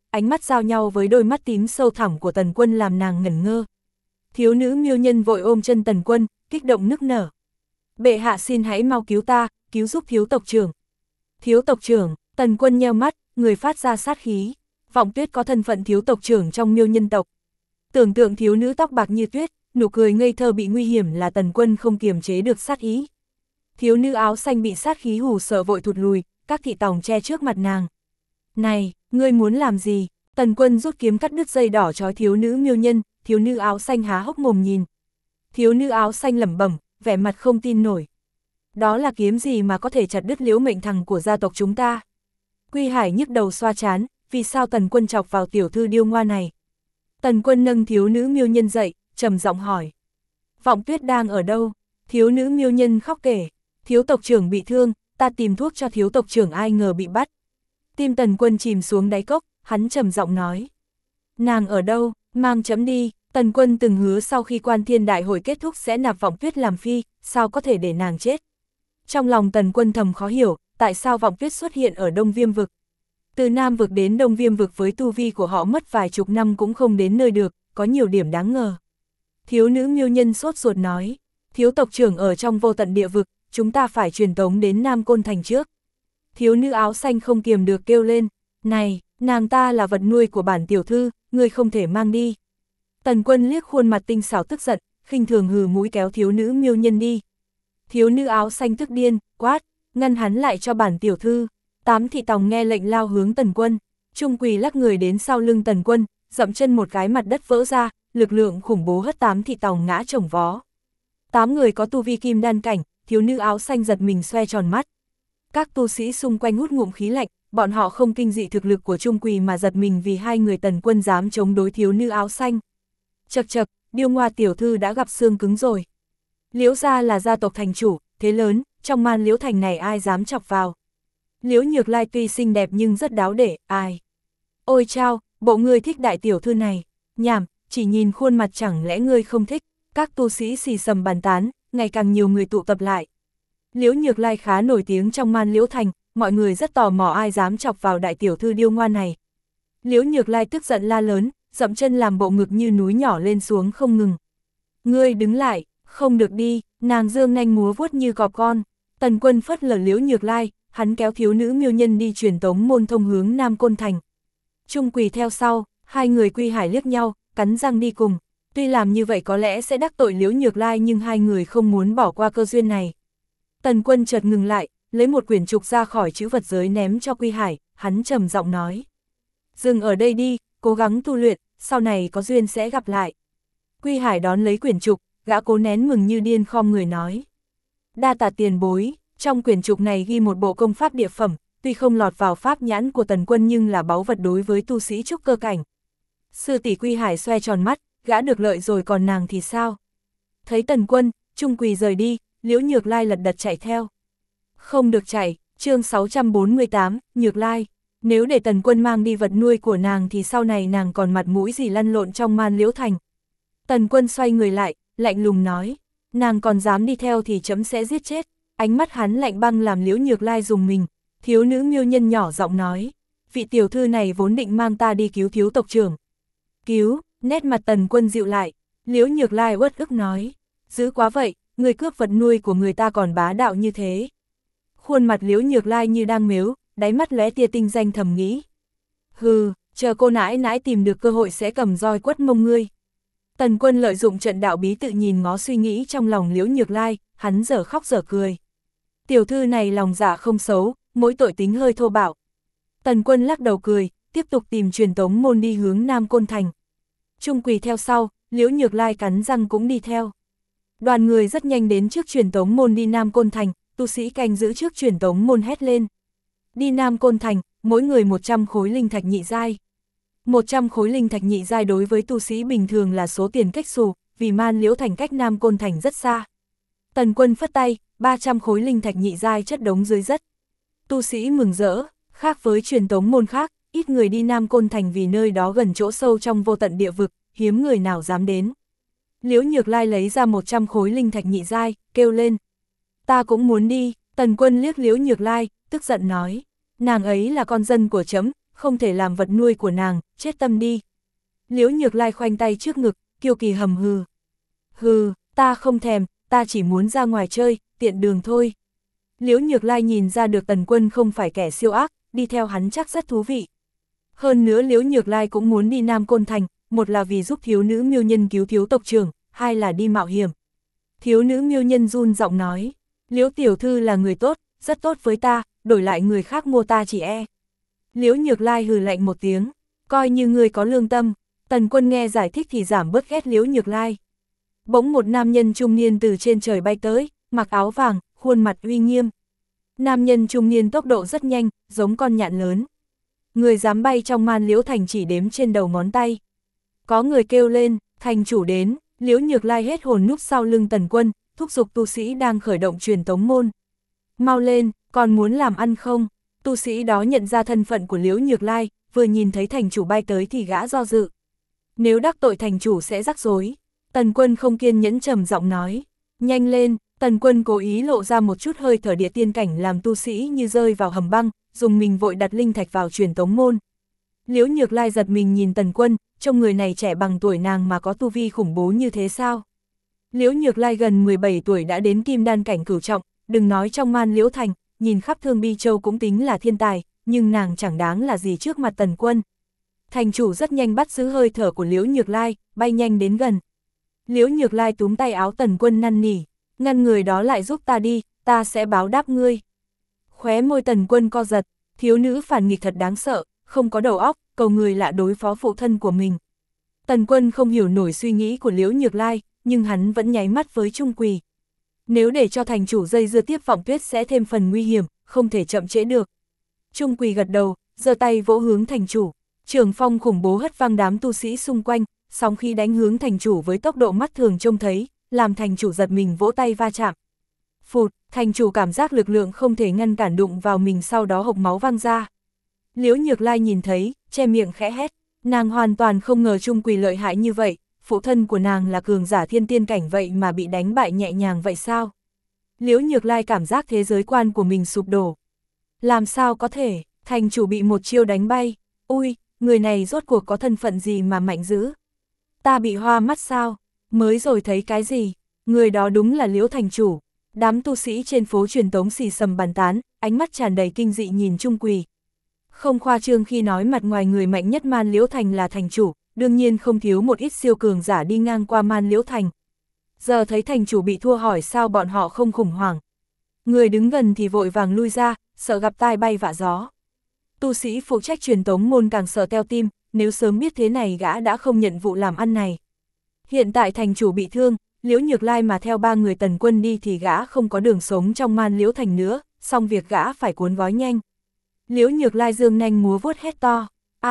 ánh mắt giao nhau với đôi mắt tím sâu thẳm của Tần Quân làm nàng ngẩn ngơ. Thiếu nữ miêu nhân vội ôm chân Tần Quân, kích động nức nở. Bệ hạ xin hãy mau cứu ta, cứu giúp thiếu tộc trưởng. Thiếu tộc trưởng, Tần Quân nheo mắt, người phát ra sát khí. Vọng Tuyết có thân phận thiếu tộc trưởng trong miêu nhân tộc. Tưởng tượng thiếu nữ tóc bạc như tuyết, nụ cười ngây thơ bị nguy hiểm là Tần Quân không kiềm chế được sát ý. Thiếu nữ áo xanh bị sát khí hù sợ vội thụt lùi, các thị tòng che trước mặt nàng. Này, ngươi muốn làm gì? Tần Quân rút kiếm cắt đứt dây đỏ trói thiếu nữ miêu nhân, thiếu nữ áo xanh há hốc mồm nhìn. Thiếu nữ áo xanh lẩm bẩm, vẻ mặt không tin nổi. Đó là kiếm gì mà có thể chặt đứt liễu mệnh thằng của gia tộc chúng ta? Quy Hải nhức đầu xoa trán, vì sao Tần Quân chọc vào tiểu thư điêu ngoa này? Tần Quân nâng thiếu nữ miêu nhân dậy, trầm giọng hỏi. Vọng Tuyết đang ở đâu? Thiếu nữ miêu nhân khóc kể. Thiếu tộc trưởng bị thương, ta tìm thuốc cho thiếu tộc trưởng ai ngờ bị bắt. Tim Tần Quân chìm xuống đáy cốc, hắn trầm giọng nói. Nàng ở đâu, mang chấm đi. Tần Quân từng hứa sau khi Quan Thiên Đại hội kết thúc sẽ nạp Vọng Tuyết làm phi, sao có thể để nàng chết. Trong lòng Tần Quân thầm khó hiểu, tại sao Vọng Tuyết xuất hiện ở Đông Viêm vực. Từ Nam vực đến Đông Viêm vực với tu vi của họ mất vài chục năm cũng không đến nơi được, có nhiều điểm đáng ngờ. Thiếu nữ miêu nhân sốt ruột nói, thiếu tộc trưởng ở trong vô tận địa vực, chúng ta phải truyền tống đến Nam Côn Thành trước. Thiếu nữ áo xanh không kiềm được kêu lên, này, nàng ta là vật nuôi của bản tiểu thư, ngươi không thể mang đi. Tần Quân liếc khuôn mặt tinh xảo tức giận, khinh thường hừ mũi kéo thiếu nữ miêu nhân đi. Thiếu nữ áo xanh tức điên, quát, ngăn hắn lại cho bản tiểu thư. 8 thị tòng nghe lệnh lao hướng Tần Quân, Trung Quỳ lắc người đến sau lưng Tần Quân, dậm chân một cái mặt đất vỡ ra, lực lượng khủng bố hất 8 thị tòng ngã chồng vó. 8 người có tu vi kim đan cảnh, thiếu nữ áo xanh giật mình xoe tròn mắt. Các tu sĩ xung quanh hút ngụm khí lạnh, bọn họ không kinh dị thực lực của Trung Quỳ mà giật mình vì hai người Tần Quân dám chống đối thiếu nữ áo xanh. Chậc chậc, điêu ngoa tiểu thư đã gặp xương cứng rồi. Liễu gia là gia tộc thành chủ, thế lớn, trong man Liễu thành này ai dám chọc vào. Liễu Nhược Lai tuy xinh đẹp nhưng rất đáo để, ai. Ôi chao, bộ ngươi thích đại tiểu thư này. Nhảm, chỉ nhìn khuôn mặt chẳng lẽ ngươi không thích. Các tu sĩ xì xầm bàn tán, ngày càng nhiều người tụ tập lại. Liễu Nhược Lai khá nổi tiếng trong man Liễu thành, mọi người rất tò mò ai dám chọc vào đại tiểu thư điêu ngoa này. Liễu Nhược Lai tức giận la lớn, dậm chân làm bộ ngực như núi nhỏ lên xuống không ngừng. Ngươi đứng lại, không được đi, nàng giương nanh múa vuốt như cọp con. Tần Quân phất lờ Liễu Nhược Lai, hắn kéo thiếu nữ miêu nhân đi truyền tống môn thông hướng Nam Côn Thành. Trung Quỳ theo sau, hai người Quy Hải liếc nhau, cắn răng đi cùng. Tuy làm như vậy có lẽ sẽ đắc tội Liễu Nhược Lai nhưng hai người không muốn bỏ qua cơ duyên này. Tần Quân chợt ngừng lại, lấy một quyển trục ra khỏi chữ vật giới ném cho Quy Hải, hắn trầm giọng nói. Dừng ở đây đi, cố gắng tu luyện, sau này có duyên sẽ gặp lại. Quy Hải đón lấy quyển trục, gã cố nén mừng như điên khom người nói. Đa tạ tiền bối, trong quyển trục này ghi một bộ công pháp địa phẩm, tuy không lọt vào pháp nhãn của Tần Quân nhưng là báu vật đối với tu sĩ trúc cơ cảnh. Sư tỷ Quy Hải xoe tròn mắt, gã được lợi rồi còn nàng thì sao? Thấy Tần Quân, Trung Quỳ rời đi, Liễu Nhược Lai lật đật chạy theo. Không được chạy, chương 648, Nhược Lai. Nếu để Tần Quân mang đi vật nuôi của nàng thì sau này nàng còn mặt mũi gì lăn lộn trong man Liễu thành. Tần Quân xoay người lại, lạnh lùng nói, nàng còn dám đi theo thì chấm sẽ giết chết. Ánh mắt hắn lạnh băng làm Liễu Nhược Lai dùng mình. Thiếu nữ miêu nhân nhỏ giọng nói, vị tiểu thư này vốn định mang ta đi cứu thiếu tộc trưởng. Cứu, nét mặt Tần Quân dịu lại. Liễu Nhược Lai uất ức nói, dữ quá vậy, người cướp vật nuôi của người ta còn bá đạo như thế. Khuôn mặt Liễu Nhược Lai như đang mếu, đáy mắt lóe tia tinh danh thầm nghĩ. Hừ, chờ cô nãi nãi tìm được cơ hội sẽ cầm roi quất mông ngươi. Tần Quân lợi dụng trận đạo bí tự nhìn ngó suy nghĩ trong lòng Liễu Nhược Lai, hắn dở khóc dở cười. Tiểu thư này lòng dạ không xấu, mỗi tội tính hơi thô bạo. Tần Quân lắc đầu cười, tiếp tục tìm truyền tống môn đi hướng Nam Côn Thành. Trung Quỳ theo sau, Liễu Nhược Lai cắn răng cũng đi theo. Đoàn người rất nhanh đến trước truyền tống môn đi Nam Côn Thành, tu sĩ canh giữ trước truyền tống môn hét lên. Đi Nam Côn Thành, mỗi người 100 khối linh thạch nhị giai. 100 khối linh thạch nhị giai đối với tu sĩ bình thường là số tiền cách xù, vì man Liễu thành cách Nam Côn Thành rất xa. Tần Quân phất tay, 300 khối linh thạch nhị giai chất đống dưới đất. Tu sĩ mừng rỡ, khác với truyền tống môn khác, ít người đi Nam Côn Thành vì nơi đó gần chỗ sâu trong vô tận địa vực, hiếm người nào dám đến. Liễu Nhược Lai lấy ra 100 khối linh thạch nhị giai, kêu lên. Ta cũng muốn đi. Tần Quân liếc Liễu Nhược Lai, tức giận nói. Nàng ấy là con dân của trẫm, không thể làm vật nuôi của nàng, chết tâm đi. Liễu Nhược Lai khoanh tay trước ngực, kiêu kỳ hầm hừ. Hừ, ta không thèm, ta chỉ muốn ra ngoài chơi, tiện đường thôi. Liễu Nhược Lai nhìn ra được Tần Quân không phải kẻ siêu ác, đi theo hắn chắc rất thú vị. Hơn nữa Liễu Nhược Lai cũng muốn đi Nam Côn Thành, một là vì giúp thiếu nữ miêu nhân cứu thiếu tộc trưởng, hai là đi mạo hiểm. Thiếu nữ miêu nhân run giọng nói, Liễu tiểu thư là người tốt, rất tốt với ta, đổi lại người khác mua ta chỉ e. Liễu Nhược Lai hừ lạnh một tiếng, coi như người có lương tâm. Tần Quân nghe giải thích thì giảm bớt ghét Liễu Nhược Lai. Bỗng một nam nhân trung niên từ trên trời bay tới, mặc áo vàng, khuôn mặt uy nghiêm. Nam nhân trung niên tốc độ rất nhanh, giống con nhạn lớn. Người dám bay trong Man Liễu Thành chỉ đếm trên đầu ngón tay. Có người kêu lên, thành chủ đến. Liễu Nhược Lai hết hồn núp sau lưng Tần Quân, thúc giục tu sĩ đang khởi động truyền tống môn. Mau lên, còn muốn làm ăn không? Tu sĩ đó nhận ra thân phận của Liễu Nhược Lai, vừa nhìn thấy thành chủ bay tới thì gã do dự. Nếu đắc tội thành chủ sẽ rắc rối. Tần Quân không kiên nhẫn trầm giọng nói. Nhanh lên. Tần Quân cố ý lộ ra một chút hơi thở địa tiên cảnh làm tu sĩ như rơi vào hầm băng, dùng mình vội đặt linh thạch vào truyền tống môn. Liễu Nhược Lai giật mình nhìn Tần Quân, trông người này trẻ bằng tuổi nàng mà có tu vi khủng bố như thế sao? Liễu Nhược Lai gần 17 tuổi đã đến kim đan cảnh cửu trọng, đừng nói trong Man Liễu Thành, nhìn khắp Thương Bi Châu cũng tính là thiên tài, nhưng nàng chẳng đáng là gì trước mặt Tần Quân. Thành chủ rất nhanh bắt giữ hơi thở của Liễu Nhược Lai, bay nhanh đến gần. Liễu Nhược Lai túm tay áo Tần Quân năn nỉ, ngăn người đó lại giúp ta đi, ta sẽ báo đáp ngươi. Khóe môi Tần Quân co giật, thiếu nữ phản nghịch thật đáng sợ, không có đầu óc, cầu người lạ đối phó phụ thân của mình. Tần Quân không hiểu nổi suy nghĩ của Liễu Nhược Lai, nhưng hắn vẫn nháy mắt với Trung Quỳ. Nếu để cho thành chủ dây dưa tiếp Vọng Tuyết sẽ thêm phần nguy hiểm, không thể chậm trễ được. Trung Quỳ gật đầu, giơ tay vỗ hướng thành chủ. Trường phong khủng bố hất văng đám tu sĩ xung quanh, song khi đánh hướng thành chủ với tốc độ mắt thường trông thấy, làm thành chủ giật mình vỗ tay va chạm. Phụt, thành chủ cảm giác lực lượng không thể ngăn cản đụng vào mình, sau đó hộc máu văng ra. Liễu Nhược Lai nhìn thấy, che miệng khẽ hét, nàng hoàn toàn không ngờ Trung Quỳ lợi hại như vậy, phụ thân của nàng là cường giả thiên tiên cảnh vậy mà bị đánh bại nhẹ nhàng vậy sao? Liễu Nhược Lai cảm giác thế giới quan của mình sụp đổ. Làm sao có thể, thành chủ bị một chiêu đánh bay, ui, người này rốt cuộc có thân phận gì mà mạnh dữ? Ta bị hoa mắt sao? Mới rồi thấy cái gì? Người đó đúng là Liễu thành chủ. Đám tu sĩ trên phố truyền tống xì xầm bàn tán, ánh mắt tràn đầy kinh dị nhìn Trung Quỳ. Không khoa trương khi nói mặt ngoài người mạnh nhất Man Liễu Thành là thành chủ, đương nhiên không thiếu một ít siêu cường giả đi ngang qua Man Liễu Thành. Giờ thấy thành chủ bị thua hỏi sao bọn họ không khủng hoảng. Người đứng gần thì vội vàng lui ra, sợ gặp tai bay vạ gió. Tu sĩ phụ trách truyền tống môn càng sợ teo tim, nếu sớm biết thế này gã đã không nhận vụ làm ăn này. Hiện tại thành chủ bị thương, Liễu Nhược Lai mà theo 3 người Tần Quân đi thì gã không có đường sống trong Man Liễu Thành nữa, xong việc gã phải cuốn gói nhanh. Liễu Nhược Lai dương nanh múa vuốt hét to,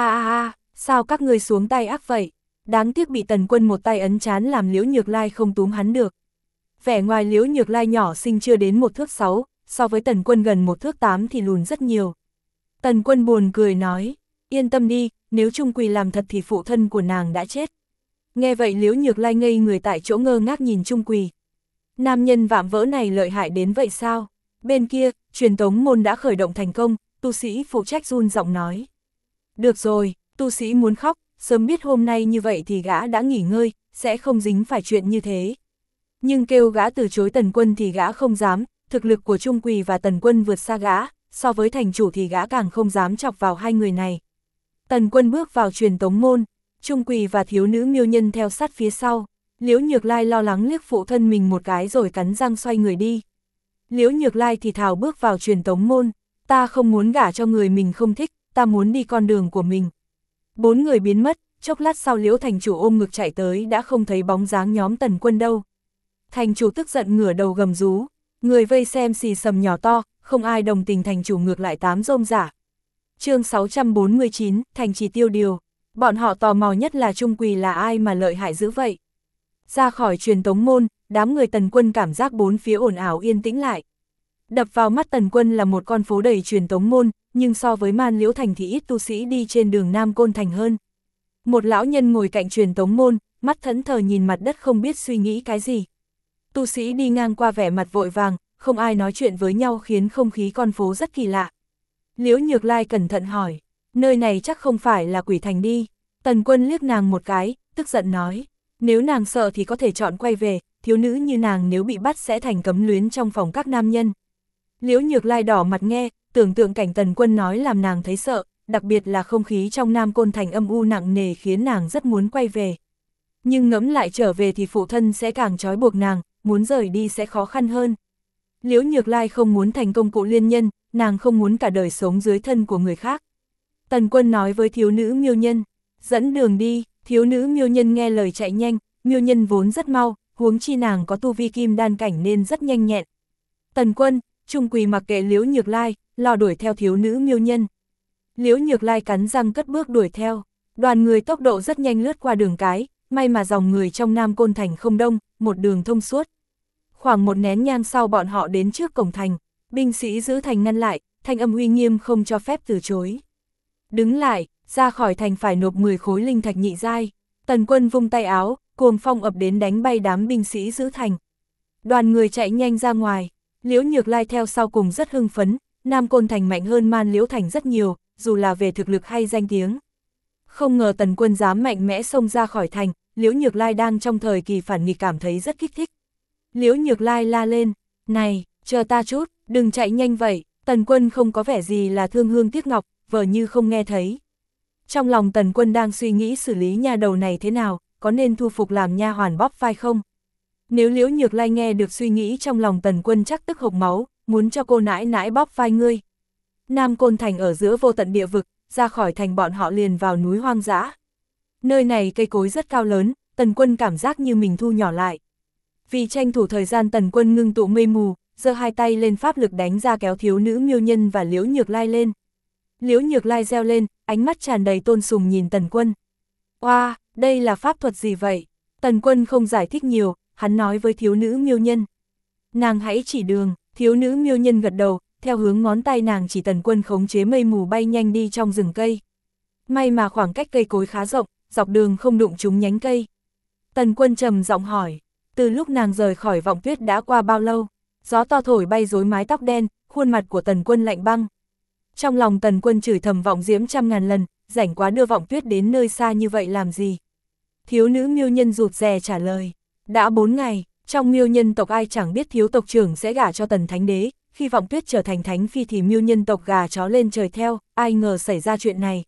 sao các ngươi xuống tay ác vậy? Đáng tiếc bị Tần Quân một tay ấn trán làm Liễu Nhược Lai không túm hắn được. Vẻ ngoài Liễu Nhược Lai nhỏ xinh chưa đến 1 thước 6, so với Tần Quân gần 1 thước 8 thì lùn rất nhiều. Tần Quân buồn cười nói, yên tâm đi, nếu Trung Quỳ làm thật thì phụ thân của nàng đã chết. Nghe vậy Liễu Nhược Lai ngây người tại chỗ ngơ ngác nhìn Trung Quỳ. Nam nhân vạm vỡ này lợi hại đến vậy sao? Bên kia, truyền tống môn đã khởi động thành công, tu sĩ phụ trách run giọng nói. Được rồi, tu sĩ muốn khóc, sớm biết hôm nay như vậy thì gã đã nghỉ ngơi, sẽ không dính phải chuyện như thế. Nhưng kêu gã từ chối Tần Quân thì gã không dám, thực lực của Trung Quỳ và Tần Quân vượt xa gã, so với thành chủ thì gã càng không dám chọc vào hai người này. Tần Quân bước vào truyền tống môn, Trung Quỳ và thiếu nữ miêu nhân theo sát phía sau. Liễu Nhược Lai lo lắng liếc phụ thân mình một cái rồi cắn răng xoay người đi. Liễu Nhược Lai thì thào bước vào truyền tống môn, ta không muốn gả cho người mình không thích, ta muốn đi con đường của mình. 4 người biến mất, chốc lát sau Liễu thành chủ ôm ngực chạy tới đã không thấy bóng dáng nhóm Tần Quân đâu. Thành chủ tức giận ngửa đầu gầm rú, người vây xem xì xầm nhỏ to, không ai đồng tình, thành chủ ngược lại 8 rôm rả. Chương 649, thành trì tiêu điều. Bọn họ tò mò nhất là Trung Quỳ là ai mà lợi hại dữ vậy. Ra khỏi truyền tống môn, đám người Tần Quân cảm giác bốn phía ồn ào yên tĩnh lại. Đập vào mắt Tần Quân là một con phố đầy truyền tống môn, nhưng so với Man Liễu Thành thì ít tu sĩ đi trên đường Nam Côn Thành hơn. Một lão nhân ngồi cạnh truyền tống môn, mắt thẫn thờ nhìn mặt đất không biết suy nghĩ cái gì. Tu sĩ đi ngang qua vẻ mặt vội vàng, không ai nói chuyện với nhau khiến không khí con phố rất kỳ lạ. Liễu Nhược Lai cẩn thận hỏi, nơi này chắc không phải là quỷ thành đi. Tần Quân liếc nàng một cái, tức giận nói, nếu nàng sợ thì có thể chọn quay về, thiếu nữ như nàng nếu bị bắt sẽ thành cấm luyến trong phòng các nam nhân. Liễu Nhược Lai đỏ mặt nghe, tưởng tượng cảnh Tần Quân nói làm nàng thấy sợ, đặc biệt là không khí trong Nam Côn Thành âm u nặng nề khiến nàng rất muốn quay về. Nhưng ngẫm lại trở về thì phụ thân sẽ càng trói buộc nàng, muốn rời đi sẽ khó khăn hơn. Liễu Nhược Lai không muốn thành công cụ liên nhân, nàng không muốn cả đời sống dưới thân của người khác. Tần Quân nói với thiếu nữ Miêu Nhân, dẫn đường đi. Thiếu nữ Miêu Nhân nghe lời chạy nhanh, Miêu Nhân vốn rất mau, huống chi nàng có tu vi kim đan cảnh nên rất nhanh nhẹn. Tần Quân, Trung Quỳ mặc kệ Liễu Nhược Lai, lo đuổi theo thiếu nữ Miêu Nhân. Liễu Nhược Lai cắn răng cất bước đuổi theo, đoàn người tốc độ rất nhanh lướt qua đường cái, may mà dòng người trong Nam Côn Thành không đông, một đường thông suốt. Khoảng một nén nhang sau bọn họ đến trước cổng thành, binh sĩ giữ thành ngăn lại, thanh âm uy nghiêm không cho phép từ chối. Đứng lại, ra khỏi thành phải nộp 10 khối linh thạch nhị giai. Tần Quân vung tay áo, cuồng phong ập đến đánh bay đám binh sĩ giữ thành. Đoàn người chạy nhanh ra ngoài, Liễu Nhược Lai theo sau cùng rất hưng phấn, Nam Côn Thành mạnh hơn Man Liễu Thành rất nhiều, dù là về thực lực hay danh tiếng. Không ngờ Tần Quân dám mạnh mẽ xông ra khỏi thành, Liễu Nhược Lai đang trong thời kỳ phản nghịch cảm thấy rất kích thích. Liễu Nhược Lai la lên, này, chờ ta chút, đừng chạy nhanh vậy. Tần Quân không có vẻ gì là thương hương tiếc ngọc, vờ như không nghe thấy. Trong lòng Tần Quân đang suy nghĩ xử lý nha đầu này thế nào, có nên thu phục làm nha hoàn bóp vai không? Nếu Liễu Nhược Lai nghe được suy nghĩ trong lòng Tần Quân chắc tức hộc máu, muốn cho cô nãi nãi bóp vai ngươi. Nam Côn Thành ở giữa vô tận địa vực, ra khỏi thành bọn họ liền vào núi hoang dã. Nơi này cây cối rất cao lớn, Tần Quân cảm giác như mình thu nhỏ lại. Vì tranh thủ thời gian Tần Quân ngưng tụ mây mù, giơ hai tay lên pháp lực đánh ra kéo thiếu nữ Miêu Nhân và Liễu Nhược Lai lên. Liễu Nhược Lai reo lên, ánh mắt tràn đầy tôn sùng nhìn Tần Quân. Oa, đây là pháp thuật gì vậy? Tần Quân không giải thích nhiều, hắn nói với thiếu nữ Miêu Nhân. Nàng hãy chỉ đường, thiếu nữ Miêu Nhân gật đầu, theo hướng ngón tay nàng chỉ Tần Quân khống chế mây mù bay nhanh đi trong rừng cây. May mà khoảng cách cây cối khá rộng, dọc đường không đụng trúng nhánh cây. Tần Quân trầm giọng hỏi, từ lúc nàng rời khỏi Vọng Tuyết đã qua bao lâu? Gió to thổi bay rối mái tóc đen, khuôn mặt của Tần Quân lạnh băng. Trong lòng Tần Quân chửi thầm Vọng Diễm trăm ngàn lần, rảnh quá đưa Vọng Tuyết đến nơi xa như vậy làm gì? Thiếu nữ Miêu Nhân rụt rè trả lời, đã 4 ngày, trong Miêu Nhân tộc ai chẳng biết thiếu tộc trưởng sẽ gả cho Tần Thánh Đế, khi Vọng Tuyết trở thành thánh phi thì Miêu Nhân tộc gà chó lên trời theo, ai ngờ xảy ra chuyện này.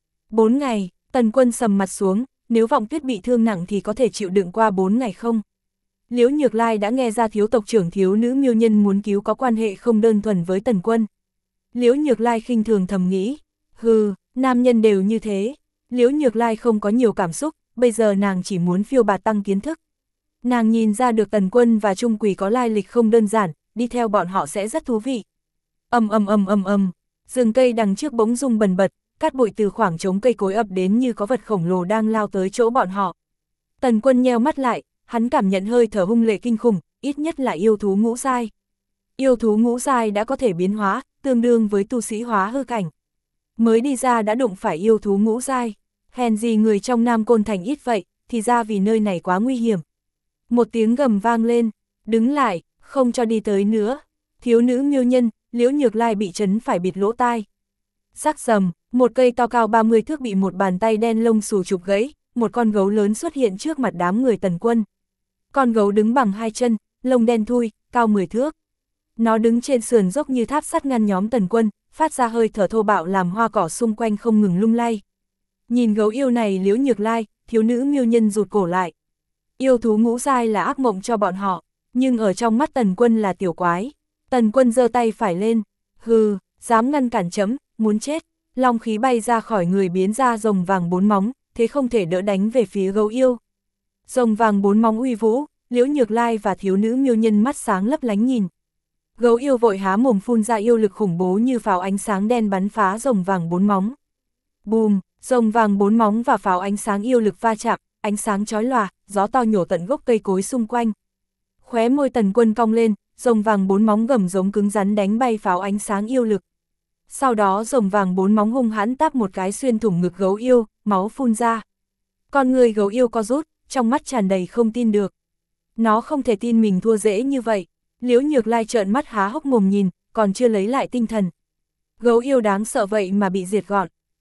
4 ngày, Tần Quân sầm mặt xuống, nếu Vọng Tuyết bị thương nặng thì có thể chịu đựng qua 4 ngày không? Liễu Nhược Lai đã nghe ra thiếu tộc trưởng thiếu nữ Miêu Nhân muốn cứu có quan hệ không đơn thuần với Tần Quân. Liễu Nhược Lai khinh thường thầm nghĩ, hừ, nam nhân đều như thế. Liễu Nhược Lai không có nhiều cảm xúc, bây giờ nàng chỉ muốn phiêu bạt tăng kiến thức. Nàng nhìn ra được Tần Quân và Trung Quỳ có lai lịch không đơn giản, đi theo bọn họ sẽ rất thú vị. Rừng cây đằng trước bỗng rung bần bật, cát bụi từ khoảng trống cây cối ập đến như có vật khổng lồ đang lao tới chỗ bọn họ. Tần Quân nheo mắt lại, hắn cảm nhận hơi thở hung lệ kinh khủng, ít nhất là yêu thú ngũ giai. Yêu thú ngũ giai đã có thể biến hóa, tương đương với tu sĩ hóa hư cảnh. Mới đi ra đã đụng phải yêu thú ngũ giai, hèn gì người trong Nam Côn Thành ít vậy, thì ra vì nơi này quá nguy hiểm. Một tiếng gầm vang lên, đứng lại, không cho đi tới nữa. Thiếu nữ Miêu Nhân, Liễu Nhược Lai bị chấn phải bịt lỗ tai. Rắc rầm, một cây to cao 30 thước bị một bàn tay đen lông xù chụp gãy, một con gấu lớn xuất hiện trước mặt đám người Tần Quân. Con gấu đứng bằng hai chân, lông đen thui, cao 10 thước. Nó đứng trên sườn dốc như tháp sắt ngăn nhóm Tần Quân, phát ra hơi thở thô bạo làm hoa cỏ xung quanh không ngừng lung lay. Nhìn gấu yêu này Liễu Nhược Lai, thiếu nữ Miêu Nhân rụt cổ lại. Yêu thú ngũ giai là ác mộng cho bọn họ, nhưng ở trong mắt Tần Quân là tiểu quái. Tần Quân giơ tay phải lên, hừ, dám ngăn cản chấm, muốn chết. Long khí bay ra khỏi người biến ra rồng vàng 4 móng, thế không thể đỡ đánh về phía gấu yêu. Rồng vàng 4 móng uy vũ, Liễu Nhược Lai và thiếu nữ Miêu Nhân mắt sáng lấp lánh nhìn. Gấu yêu vội há mồm phun ra yêu lực khủng bố như pháo ánh sáng đen bắn phá rồng vàng 4 móng. Bùm, rồng vàng 4 móng và pháo ánh sáng yêu lực va chạm, ánh sáng chói lòa, gió to nhổ tận gốc cây cối xung quanh. Khóe môi Tần Quân cong lên, rồng vàng 4 móng gầm giống cứng rắn đánh bay pháo ánh sáng yêu lực. Sau đó rồng vàng 4 móng hung hãn táp một cái xuyên thủng ngực gấu yêu, máu phun ra. Con người gấu yêu co rút, trong mắt tràn đầy không tin được. Nó không thể tin mình thua dễ như vậy. Liễu Nhược Lai trợn mắt há hốc mồm nhìn, còn chưa lấy lại tinh thần. Gấu yêu đáng sợ vậy mà bị diệt gọn.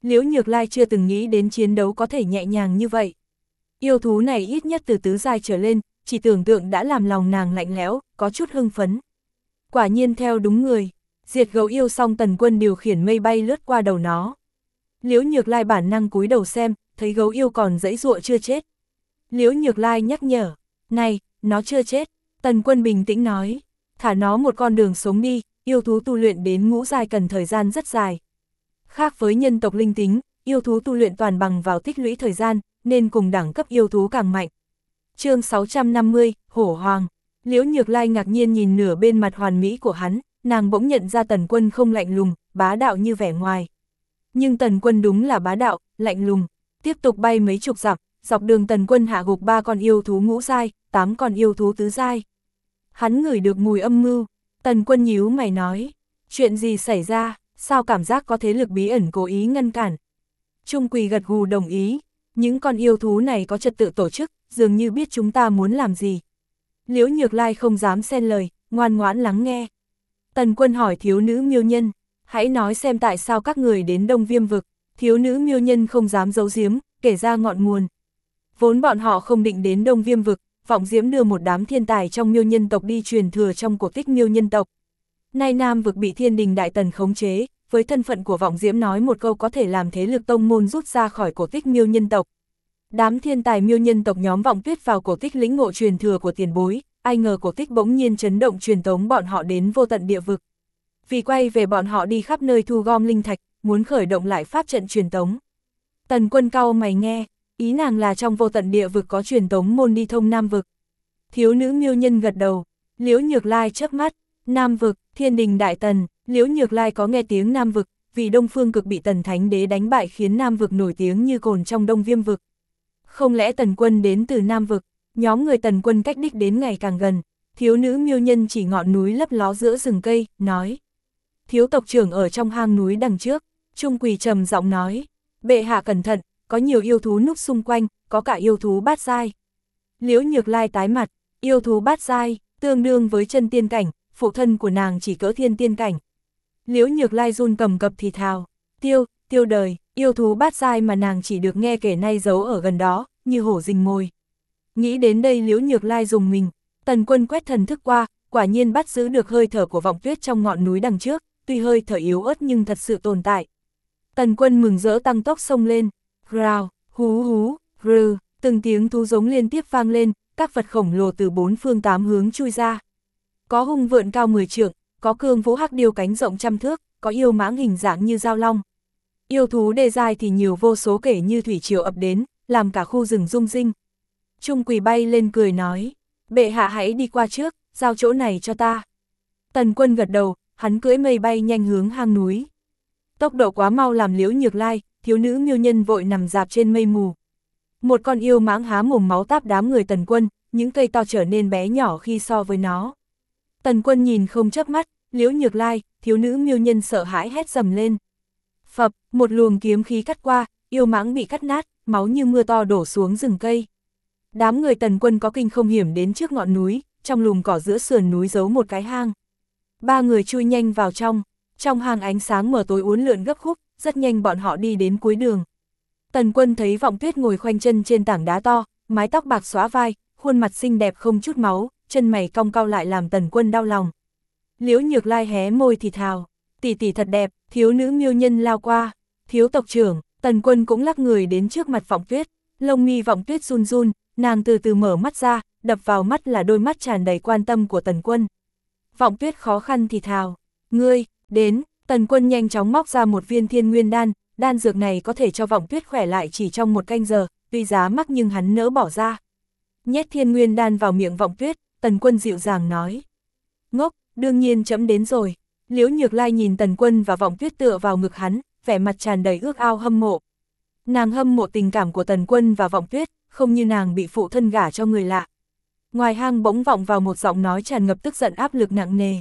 Liễu Nhược Lai chưa từng nghĩ đến chiến đấu có thể nhẹ nhàng như vậy. Yêu thú này ít nhất từ tứ giai trở lên, chỉ tưởng tượng đã làm lòng nàng lạnh lẽo, có chút hưng phấn. Quả nhiên theo đúng người, diệt gấu yêu xong Tần Quân điều khiển mây bay lướt qua đầu nó. Liễu Nhược Lai bản năng cúi đầu xem, thấy gấu yêu còn giãy giụa chưa chết. Liễu Nhược Lai nhắc nhở, này, nó chưa chết. Tần Quân bình tĩnh nói, thả nó một con đường sống đi, yêu thú tu luyện đến ngũ giai cần thời gian rất dài. Khác với nhân tộc linh tính, yêu thú tu luyện toàn bằng vào tích lũy thời gian, nên cùng đẳng cấp yêu thú càng mạnh. Chương 650, Hổ Hoàng. Liễu Nhược Lai ngạc nhiên nhìn nửa bên mặt hoàn mỹ của hắn, nàng bỗng nhận ra Tần Quân không lạnh lùng, bá đạo như vẻ ngoài. Nhưng Tần Quân đúng là bá đạo, lạnh lùng. Tiếp tục bay mấy chục dặm, dọc đường Tần Quân hạ gục 3 con yêu thú ngũ giai, 8 con yêu thú tứ giai. Hắn ngửi được mùi âm mưu, Tần Quân nhíu mày nói, chuyện gì xảy ra, sao cảm giác có thế lực bí ẩn cố ý ngăn cản. Trung Quỳ gật gù đồng ý, những con yêu thú này có trật tự tổ chức, dường như biết chúng ta muốn làm gì. Liễu Nhược Lai không dám xen lời, ngoan ngoãn lắng nghe. Tần Quân hỏi thiếu nữ miêu nhân, hãy nói xem tại sao các người đến Đông Viêm vực. Thiếu nữ miêu nhân không dám giấu giếm, kể ra ngọn nguồn. Vốn bọn họ không định đến Đông Viêm vực, Vọng Diễm đưa một đám thiên tài trong miêu nhân tộc đi truyền thừa trong cổ tích miêu nhân tộc. Nay Nam vực bị Thiên Đình Đại Tần khống chế, với thân phận của Vọng Diễm nói một câu có thể làm thế lực tông môn rút ra khỏi cổ tích miêu nhân tộc. Đám thiên tài miêu nhân tộc nhóm Vọng Tuyết vào cổ tích lĩnh ngộ truyền thừa của tiền bối, ai ngờ cổ tích bỗng nhiên chấn động truyền tống bọn họ đến vô tận địa vực. Vì quay về bọn họ đi khắp nơi thu gom linh thạch, muốn khởi động lại pháp trận truyền tống. Tần Quân cau mày nghe, ý nàng là trong vô tận địa vực có truyền tống môn đi thông Nam vực. Thiếu nữ miêu nhân gật đầu, Liễu Nhược Lai chớp mắt, Nam vực, Thiên Đình Đại Tần. Liễu Nhược Lai có nghe tiếng Nam vực, vì Đông Phương Cực bị Tần Thánh Đế đánh bại khiến Nam vực nổi tiếng như cồn trong Đông Viêm vực. Không lẽ Tần Quân đến từ Nam vực? Nhóm người Tần Quân cách đích đến ngày càng gần. Thiếu nữ miêu nhân chỉ ngọn núi lấp ló giữa rừng cây, nói. Thiếu tộc trưởng ở trong hang núi đằng trước. Trung Quỳ trầm giọng nói, bệ hạ cẩn thận, có nhiều yêu thú núp xung quanh, có cả yêu thú bát giai. Liễu Nhược Lai tái mặt, yêu thú bát giai, tương đương với chân tiên cảnh, phụ thân của nàng chỉ cỡ thiên tiên cảnh. Liễu Nhược Lai run cầm cập thì thào, tiêu đời, yêu thú bát giai mà nàng chỉ được nghe kể nay giấu ở gần đó, như hổ rình mồi. Nghĩ đến đây Liễu Nhược Lai dùng mình, Tần Quân quét thần thức qua, quả nhiên bắt giữ được hơi thở của Vọng Tuyết trong ngọn núi đằng trước, tuy hơi thở yếu ớt nhưng thật sự tồn tại. Tần Quân mừng rỡ tăng tốc xông lên, rào, hú hú, rừ, từng tiếng thú giống liên tiếp vang lên, các vật khổng lồ từ 4 phương 8 hướng chui ra. Có hung vượn cao 10 trượng, có cương vũ hắc điêu cánh rộng trăm thước, có yêu mãng hình dạng như dao long. Yêu thú đề giai thì nhiều vô số kể như thủy triều ập đến, làm cả khu rừng rung rinh. Trung Quỳ bay lên cười nói, bệ hạ hãy đi qua trước, giao chỗ này cho ta. Tần Quân gật đầu, hắn cưỡi mây bay nhanh hướng hang núi. Tốc độ quá mau làm Liễu Nhược Lai, thiếu nữ miêu nhân vội nằm dạp trên mây mù. Một con yêu mãng há mồm máu táp đám người Tần Quân, những cây to trở nên bé nhỏ khi so với nó. Tần Quân nhìn không chớp mắt, Liễu Nhược Lai, thiếu nữ miêu nhân sợ hãi hét dầm lên. Phập, một luồng kiếm khí cắt qua, yêu mãng bị cắt nát, máu như mưa to đổ xuống rừng cây. Đám người Tần Quân có kinh không hiểm đến trước ngọn núi, trong lùm cỏ giữa sườn núi giấu một cái hang. 3 người chui nhanh vào trong hang ánh sáng mờ tối uốn lượn gấp khúc, rất nhanh bọn họ đi đến cuối đường. Tần Quân thấy Vọng Tuyết ngồi khoanh chân trên tảng đá to, mái tóc bạc xõa vai, khuôn mặt xinh đẹp không chút máu, chân mày cong cau lại làm Tần Quân đau lòng. Liễu Nhược Lai hé môi thì thào, tỷ tỷ thật đẹp. Thiếu nữ miêu nhân lao qua, thiếu tộc trưởng. Tần Quân cũng lắc người đến trước mặt Vọng Tuyết, lông mi Vọng Tuyết run run, nàng từ từ mở mắt ra, đập vào mắt là đôi mắt tràn đầy quan tâm của Tần Quân. Vọng Tuyết khó khăn thì thào, ngươi, đến. Tần Quân nhanh chóng móc ra một viên thiên nguyên đan, đan dược này có thể cho Vọng Tuyết khỏe lại chỉ trong 1 canh giờ, tuy giá mắc nhưng hắn nỡ bỏ ra. Nhét thiên nguyên đan vào miệng Vọng Tuyết, Tần Quân dịu dàng nói, ngốc, đương nhiên chấm đến rồi. Liễu Nhược Lai nhìn Tần Quân và Vọng Tuyết tựa vào ngực hắn, vẻ mặt tràn đầy ước ao hâm mộ. Nàng hâm mộ tình cảm của Tần Quân và Vọng Tuyết, không như nàng bị phụ thân gả cho người lạ. Ngoài hang bỗng vọng vào một giọng nói tràn ngập tức giận áp lực nặng nề.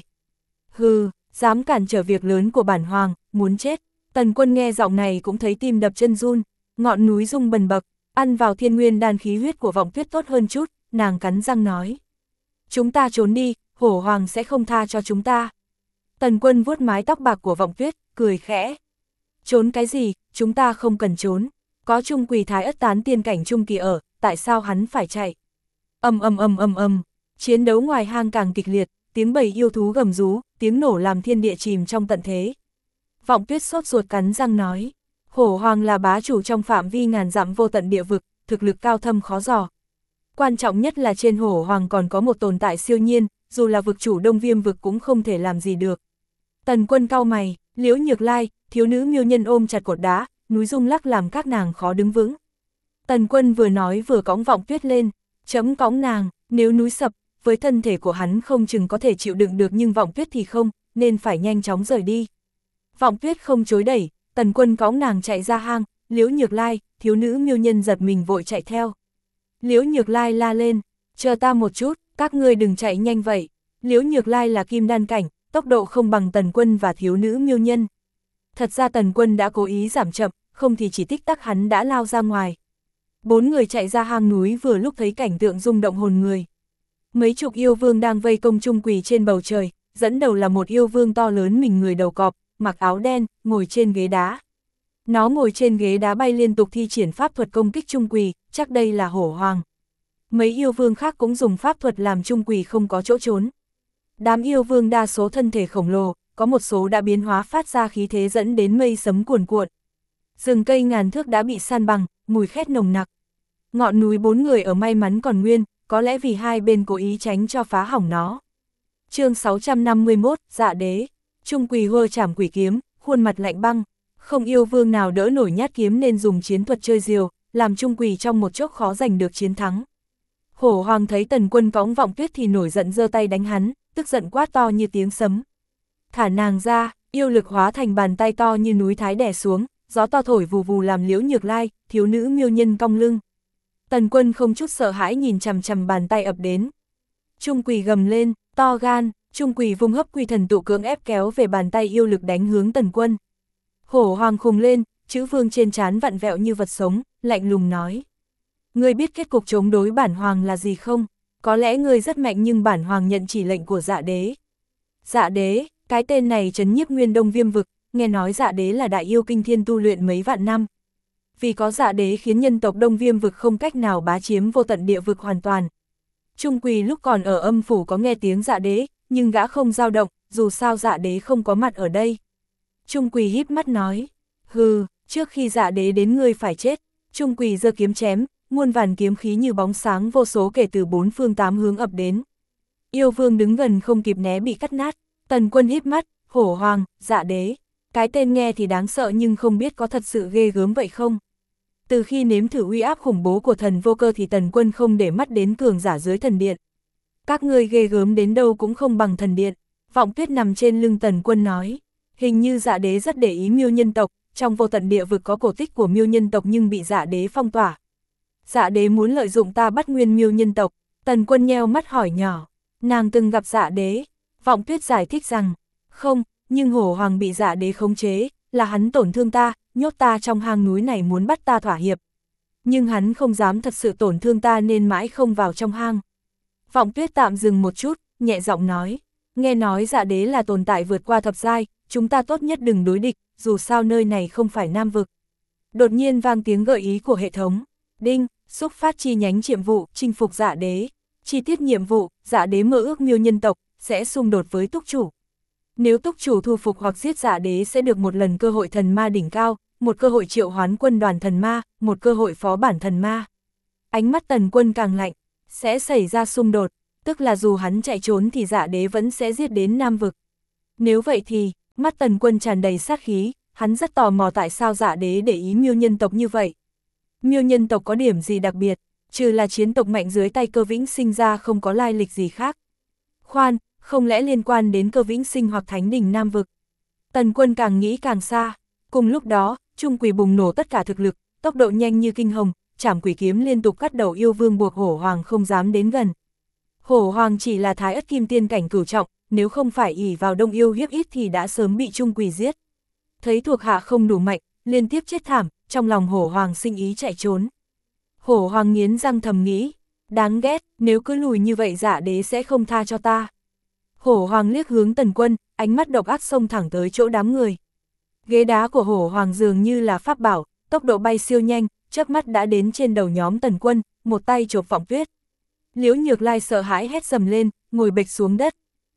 Hừ, dám cản trở việc lớn của bản hoàng, muốn chết. Tần Quân nghe giọng này cũng thấy tim đập chân run, ngọn núi rung bần bật, ăn vào thiên nguyên đan khí huyết của Vọng Tuyết tốt hơn chút, nàng cắn răng nói. Chúng ta trốn đi, Hổ Hoàng sẽ không tha cho chúng ta. Tần Quân vuốt mái tóc bạc của Vọng Tuyết, cười khẽ. Trốn cái gì, chúng ta không cần trốn. Có Trung Quỳ Thái Ất tán tiên cảnh trung kỳ ở, tại sao hắn phải chạy? Chiến đấu ngoài hang càng kịch liệt, tiếng bầy yêu thú gầm rú, tiếng nổ làm thiên địa chìm trong tận thế. Vọng Tuyết sốt ruột cắn răng nói, Hổ Hoàng là bá chủ trong phạm vi ngàn dặm vô tận địa vực, thực lực cao thâm khó dò. Quan trọng nhất là trên Hổ Hoàng còn có một tồn tại siêu nhiên, dù là vực chủ Đông Viêm vực cũng không thể làm gì được. Tần Quân cau mày, Liễu Nhược Lai, thiếu nữ miêu nhân ôm chặt cột đá, núi rung lắc làm các nàng khó đứng vững. Tần Quân vừa nói vừa cõng Vọng Tuyết lên, chấm cõng nàng, nếu núi sập, với thân thể của hắn không chừng có thể chịu đựng được nhưng Vọng Tuyết thì không, nên phải nhanh chóng rời đi. Vọng Tuyết không chối đẩy, Tần Quân cõng nàng chạy ra hang, Liễu Nhược Lai, thiếu nữ miêu nhân giật mình vội chạy theo. Liễu Nhược Lai la lên, chờ ta một chút, các ngươi đừng chạy nhanh vậy. Liễu Nhược Lai là kim đan cảnh, tốc độ không bằng Tần Quân và thiếu nữ miêu nhân. Thật ra Tần Quân đã cố ý giảm chậm, không thì chỉ tích tắc hắn đã lao ra ngoài. 4 người chạy ra hang núi vừa lúc thấy cảnh tượng rung động hồn người. Mấy chục yêu vương đang vây công Trung Quỳ trên bầu trời, dẫn đầu là một yêu vương to lớn mình người đầu cọp, mặc áo đen, ngồi trên ghế đá. Nó ngồi trên ghế đá bay liên tục thi triển pháp thuật công kích Trung Quỳ, chắc đây là Hổ Hoàng. Mấy yêu vương khác cũng dùng pháp thuật làm Trung Quỳ không có chỗ trốn. Đám yêu vương đa số thân thể khổng lồ, có một số đã biến hóa phát ra khí thế dẫn đến mây sấm cuồn cuộn. Rừng cây ngàn thước đã bị san bằng, mùi khét nồng nặc. Ngọn núi 4 người ở may mắn còn nguyên, có lẽ vì hai bên cố ý tránh cho phá hỏng nó. Chương 651, Dạ Đế. Trung Quỳ hơ chảm quỷ kiếm, khuôn mặt lạnh băng. Không yêu vương nào đỡ nổi nhát kiếm nên dùng chiến thuật chơi diều, làm Trung Quỳ trong một chốc khó giành được chiến thắng. Hổ Hoàng thấy Tần Quân cõng Vọng Tuyết thì nổi giận giơ tay đánh hắn, tức giận quát to như tiếng sấm. Thả nàng ra, yêu lực hóa thành bàn tay to như núi Thái đè xuống, gió to thổi vù vù làm Liễu Nhược Lai, thiếu nữ miêu nhân cong lưng. Tần Quân không chút sợ hãi nhìn chằm chằm bàn tay ập đến. Trung Quỳ gầm lên, to gan, Trung Quỳ vung hấp quy thần tụ cưỡng ép kéo về bàn tay yêu lực đánh hướng Tần Quân. Hổ Hoàng khùng lên, chữ vương trên trán vặn vẹo như vật sống, lạnh lùng nói. Ngươi biết kết cục chống đối bản hoàng là gì không? Có lẽ ngươi rất mạnh nhưng bản hoàng nhận chỉ lệnh của Dạ Đế. Dạ Đế, cái tên này trấn nhiếp nguyên Đông Viêm vực, nghe nói Dạ Đế là đại yêu kinh thiên tu luyện mấy vạn năm. Vì có Dạ Đế khiến nhân tộc Đông Viêm vực không cách nào bá chiếm vô tận địa vực hoàn toàn. Trung Quỳ lúc còn ở âm phủ có nghe tiếng Dạ Đế, nhưng gã không dao động, dù sao Dạ Đế không có mặt ở đây. Trung Quỳ híp mắt nói, hừ, trước khi Dạ Đế đến ngươi phải chết. Trung Quỳ giơ kiếm chém, muôn vàn kiếm khí như bóng sáng vô số kể từ 4 phương 8 hướng ập đến. Yêu vương đứng gần không kịp né bị cắt nát. Tần Quân híp mắt, Hổ Hoàng, Dạ Đế. Cái tên nghe thì đáng sợ nhưng không biết có thật sự ghê gớm vậy không? Từ khi nếm thử uy áp khủng bố của thần vô cơ thì Tần Quân không để mắt đến cường giả dưới thần điện. Các ngươi ghê gớm đến đâu cũng không bằng thần điện. Vọng Tuyết nằm trên lưng Tần Quân nói. Hình như Dạ Đế rất để ý miêu nhân tộc, trong vô tận địa vực có cổ tích của miêu nhân tộc nhưng bị Dạ Đế phong tỏa. Dạ Đế muốn lợi dụng ta bắt nguyên miêu nhân tộc. Tần Quân nheo mắt hỏi nhỏ. Nàng từng gặp Dạ Đế. Vọng Tuyết giải thích rằng, không, nhưng Hổ Hoàng bị Dạ Đế khống chế, là hắn tổn thương ta, nhốt ta trong hang núi này muốn bắt ta thỏa hiệp. Nhưng hắn không dám thật sự tổn thương ta nên mãi không vào trong hang. Vọng Tuyết tạm dừng một chút, nhẹ giọng nói, nghe nói Dạ Đế là tồn tại vượt qua thập giai, chúng ta tốt nhất đừng đối địch, dù sao nơi này không phải Nam vực. Đột nhiên vang tiếng gợi ý của hệ thống. Đinh, xúc phát chi nhánh nhiệm vụ, chinh phục Dạ Đế. Chi tiết nhiệm vụ, Dạ Đế mơ ước miêu nhân tộc, sẽ xung đột với túc chủ. Nếu túc chủ thu phục hoặc giết Dạ Đế sẽ được một lần cơ hội thần ma đỉnh cao, một cơ hội triệu hoán quân đoàn thần ma, một cơ hội phó bản thần ma. Ánh mắt Tần Quân càng lạnh, sẽ xảy ra xung đột, tức là dù hắn chạy trốn thì Dạ Đế vẫn sẽ giết đến Nam vực. Nếu vậy thì, mắt Tần Quân tràn đầy sát khí, hắn rất tò mò tại sao Dạ Đế để ý miêu nhân tộc như vậy. Miêu nhân tộc có điểm gì đặc biệt, trừ là chiến tộc mạnh dưới tay Cơ Vĩnh Sinh ra không có lai lịch gì khác. Khoan, không lẽ liên quan đến Cơ Vĩnh Sinh hoặc Thánh Đình Nam vực? Tần Quân càng nghĩ càng xa. Cùng lúc đó, Trung Quỳ bùng nổ tất cả thực lực, tốc độ nhanh như kinh hồng, chảm quỷ kiếm liên tục cắt đầu yêu vương buộc Hổ Hoàng không dám đến gần. Hổ Hoàng chỉ là Thái Ất Kim Tiên cảnh cửu trọng, nếu không phải ỷ vào đông yêu hiếp ít thì đã sớm bị Trung Quỳ giết. Thấy thuộc hạ không đủ mạnh, liên tiếp chết thảm, trong lòng Hổ Hoàng sinh ý chạy trốn. Hổ Hoàng nghiến răng thầm nghĩ, đáng ghét, nếu cứ lùi như vậy Dạ Đế sẽ không tha cho ta. Hổ Hoàng liếc hướng Tần Quân, ánh mắt độc ác xông thẳng tới chỗ đám người. Ghế đá của Hổ Hoàng dường như là pháp bảo, tốc độ bay siêu nhanh, chớp mắt đã đến trên đầu nhóm Tần Quân, một tay chộp Vọng Tuyết. Liễu Nhược Lai sợ hãi hét dầm lên, ngồi bệt xuống đất.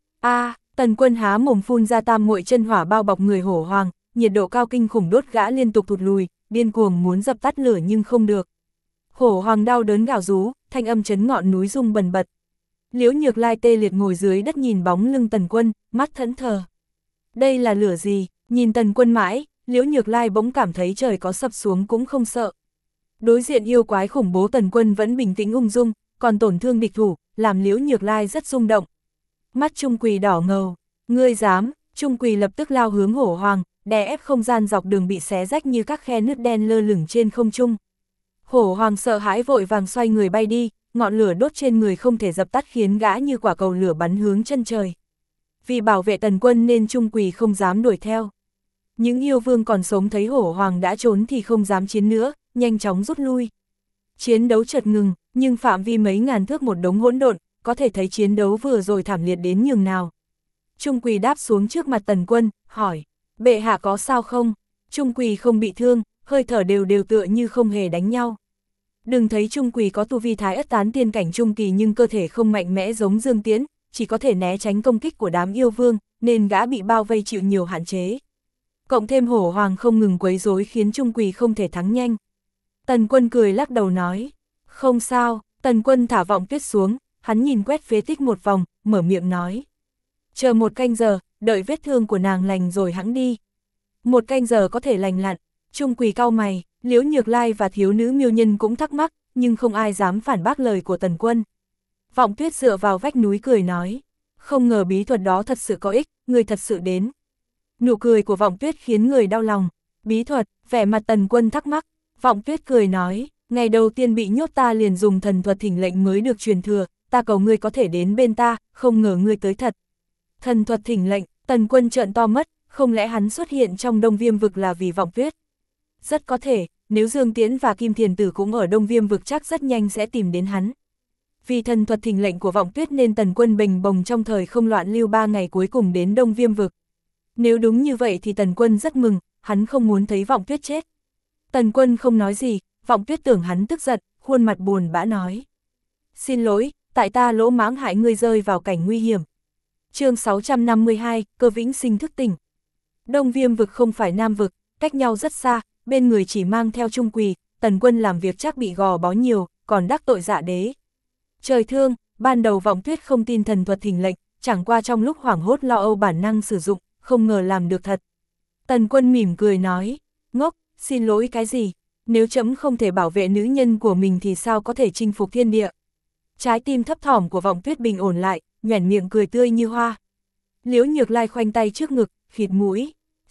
Tần Quân há mồm phun ra tam muội chân hỏa bao bọc người Hổ Hoàng, nhiệt độ cao kinh khủng đốt gã liên tục thụt lùi, điên cuồng muốn dập tắt lửa nhưng không được. Hổ Hoàng đau đớn gào rú, thanh âm chấn ngọn núi rung bần bật. Liễu Nhược Lai tê liệt ngồi dưới đất nhìn bóng lưng Tần Quân, mắt thẫn thờ. Đây là lửa gì? Nhìn Tần Quân mãi, Liễu Nhược Lai bỗng cảm thấy trời có sập xuống cũng không sợ. Đối diện yêu quái khủng bố Tần Quân vẫn bình tĩnh ung dung, còn tổn thương địch thủ, làm Liễu Nhược Lai rất rung động. Mắt Trung Quỳ đỏ ngầu, ngươi dám? Trung Quỳ lập tức lao hướng Hổ Hoàng, đè ép không gian dọc đường bị xé rách như các khe nứt đen lơ lửng trên không trung. Hổ Hoàng sợ hãi vội vàng xoay người bay đi, ngọn lửa đốt trên người không thể dập tắt khiến gã như quả cầu lửa bắn hướng chân trời. Vì bảo vệ Tần Quân nên Trung Quỳ không dám đuổi theo. Những yêu vương còn sống thấy Hổ Hoàng đã trốn thì không dám chiến nữa, nhanh chóng rút lui. Chiến đấu chợt ngừng, nhưng phạm vi mấy ngàn thước một đống hỗn độn, có thể thấy chiến đấu vừa rồi thảm liệt đến nhường nào. Trung Quỳ đáp xuống trước mặt Tần Quân, hỏi, bệ hạ có sao không? Trung Quỳ không bị thương, hơi thở đều đều tựa như không hề đánh nhau. Đừng thấy Trung Quỳ có tu vi Thái Ất Tán tiên cảnh trung kỳ nhưng cơ thể không mạnh mẽ giống Dương Tiễn, chỉ có thể né tránh công kích của đám yêu vương, nên gã bị bao vây chịu nhiều hạn chế. Cộng thêm Hổ Hoàng không ngừng quấy rối khiến Trung Quỳ không thể thắng nhanh. Tần Quân cười lắc đầu nói, không sao. Tần Quân thả Vọng Tuyết xuống, hắn nhìn quét phế tích một vòng, mở miệng nói. Chờ 1 canh giờ, đợi vết thương của nàng lành rồi hẵng đi. 1 canh giờ có thể lành lặn. Trung Quỳ cau mày, Liễu Nhược Lai và thiếu nữ Miêu Nhân cũng thắc mắc, nhưng không ai dám phản bác lời của Tần Quân. Vọng Tuyết dựa vào vách núi cười nói, không ngờ bí thuật đó thật sự có ích, người thật sự đến. Nụ cười của Vọng Tuyết khiến người đau lòng. Bí thuật, vẻ mặt Tần Quân thắc mắc. Vọng Tuyết cười nói, ngày đầu tiên bị nhốt ta liền dùng thần thuật thỉnh lệnh mới được truyền thừa, ta cầu ngươi có thể đến bên ta, không ngờ ngươi tới thật. Thần thuật thỉnh lệnh, Tần Quân trợn to mắt, không lẽ hắn xuất hiện trong Đông Viêm vực là vì Vọng Tuyết? Rất có thể, nếu Dương Tiễn và Kim Thiền Tử cũng ở Đông Viêm vực chắc rất nhanh sẽ tìm đến hắn. Vì thần thuật thỉnh lệnh của Vọng Tuyết nên Tần Quân bềnh bồng trong thời không loạn lưu 3 ngày cuối cùng đến Đông Viêm vực. Nếu đúng như vậy thì Tần Quân rất mừng, hắn không muốn thấy Vọng Tuyết chết. Tần Quân không nói gì, Vọng Tuyết tưởng hắn tức giận, khuôn mặt buồn bã nói. Xin lỗi, tại ta lỗ mãng hại ngươi rơi vào cảnh nguy hiểm. Chương 652, Cơ Vĩnh Sinh thức tỉnh. Đông Viêm vực không phải Nam vực, cách nhau rất xa, bên người chỉ mang theo Trung Quỳ, Tần Quân làm việc chắc bị gò bó nhiều, còn đắc tội Dạ Đế. Trời thương, ban đầu Vọng Tuyết không tin thần thuật thỉnh lệnh, chẳng qua trong lúc hoảng hốt lo âu bản năng sử dụng, không ngờ làm được thật. Tần Quân mỉm cười nói, ngốc, xin lỗi cái gì, nếu trẫm không thể bảo vệ nữ nhân của mình thì sao có thể chinh phục thiên địa. Trái tim thấp thỏm của Vọng Tuyết bình ổn lại, nhoẻn miệng cười tươi như hoa. Liễu Nhược Lai khoanh tay trước ngực, khịt mũi,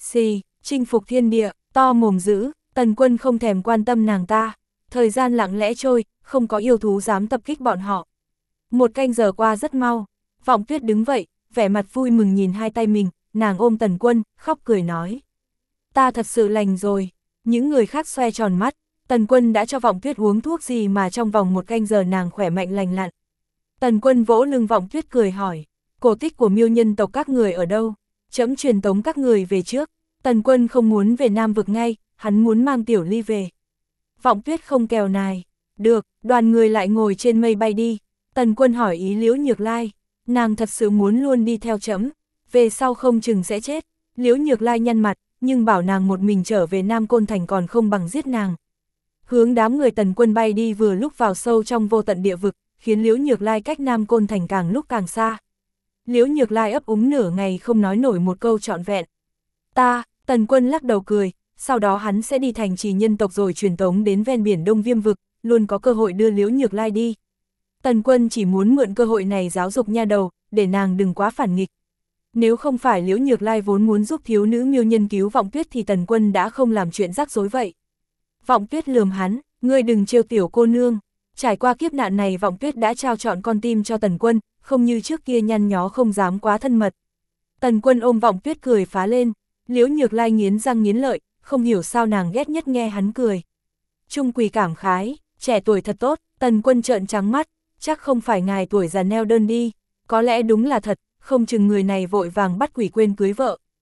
chinh phục thiên địa, to mồm dữ. Tần Quân không thèm quan tâm nàng ta. Thời gian lặng lẽ trôi, không có yêu thú dám tập kích bọn họ. 1 canh giờ qua rất mau. Vọng Tuyết đứng vậy, vẻ mặt vui mừng nhìn hai tay mình, nàng ôm Tần Quân, khóc cười nói. Ta thật sự lành rồi. Những người khác xoe tròn mắt, Tần Quân đã cho Vọng Tuyết uống thuốc gì mà trong vòng 1 canh giờ nàng khỏe mạnh lành lặn. Tần Quân vỗ lưng Vọng Tuyết cười hỏi, cổ tích của Miêu nhân tộc các người ở đâu? Trẫm truyền tống các người về trước. Tần Quân không muốn về Nam vực ngay, hắn muốn mang Tiểu Ly về. Vọng Tuyết không kèo nài. Được, đoàn người lại ngồi trên mây bay đi. Tần Quân hỏi ý Liễu Nhược Lai, nàng thật sự muốn luôn đi theo trẫm, về sau không chừng sẽ chết. Liễu Nhược Lai nhăn mặt, nhưng bảo nàng một mình trở về Nam Côn Thành còn không bằng giết nàng. Hướng đám người Tần Quân bay đi vừa lúc vào sâu trong vô tận địa vực, khiến Liễu Nhược Lai cách Nam Côn Thành càng lúc càng xa. Liễu Nhược Lai ấp úng nửa ngày không nói nổi một câu trọn vẹn. Tần Quân lắc đầu cười, sau đó hắn sẽ đi thành trì nhân tộc rồi truyền tống đến ven biển Đông Viêm vực, luôn có cơ hội đưa Liễu Nhược Lai đi. Tần Quân chỉ muốn mượn cơ hội này giáo dục nha đầu, để nàng đừng quá phản nghịch. Nếu không phải Liễu Nhược Lai vốn muốn giúp thiếu nữ Miêu Nhân cứu Vọng Tuyết thì Tần Quân đã không làm chuyện rắc rối vậy. Vọng Tuyết lườm hắn, ngươi đừng trêu tiểu cô nương. Trải qua kiếp nạn này Vọng Tuyết đã trao trọn con tim cho Tần Quân, không như trước kia nhăn nhó không dám quá thân mật. Tần Quân ôm Vọng Tuyết cười phá lên, Liễu Nhược Lai nghiến răng nghiến lợi, không hiểu sao nàng ghét nhất nghe hắn cười. Trung Quỳ cảm khái, trẻ tuổi thật tốt. Tần Quân trợn trắng mắt, chắc không phải ngài tuổi già neo đơn đi, có lẽ đúng là thật, không chừng người này vội vàng bắt quỷ quên cưới vợ.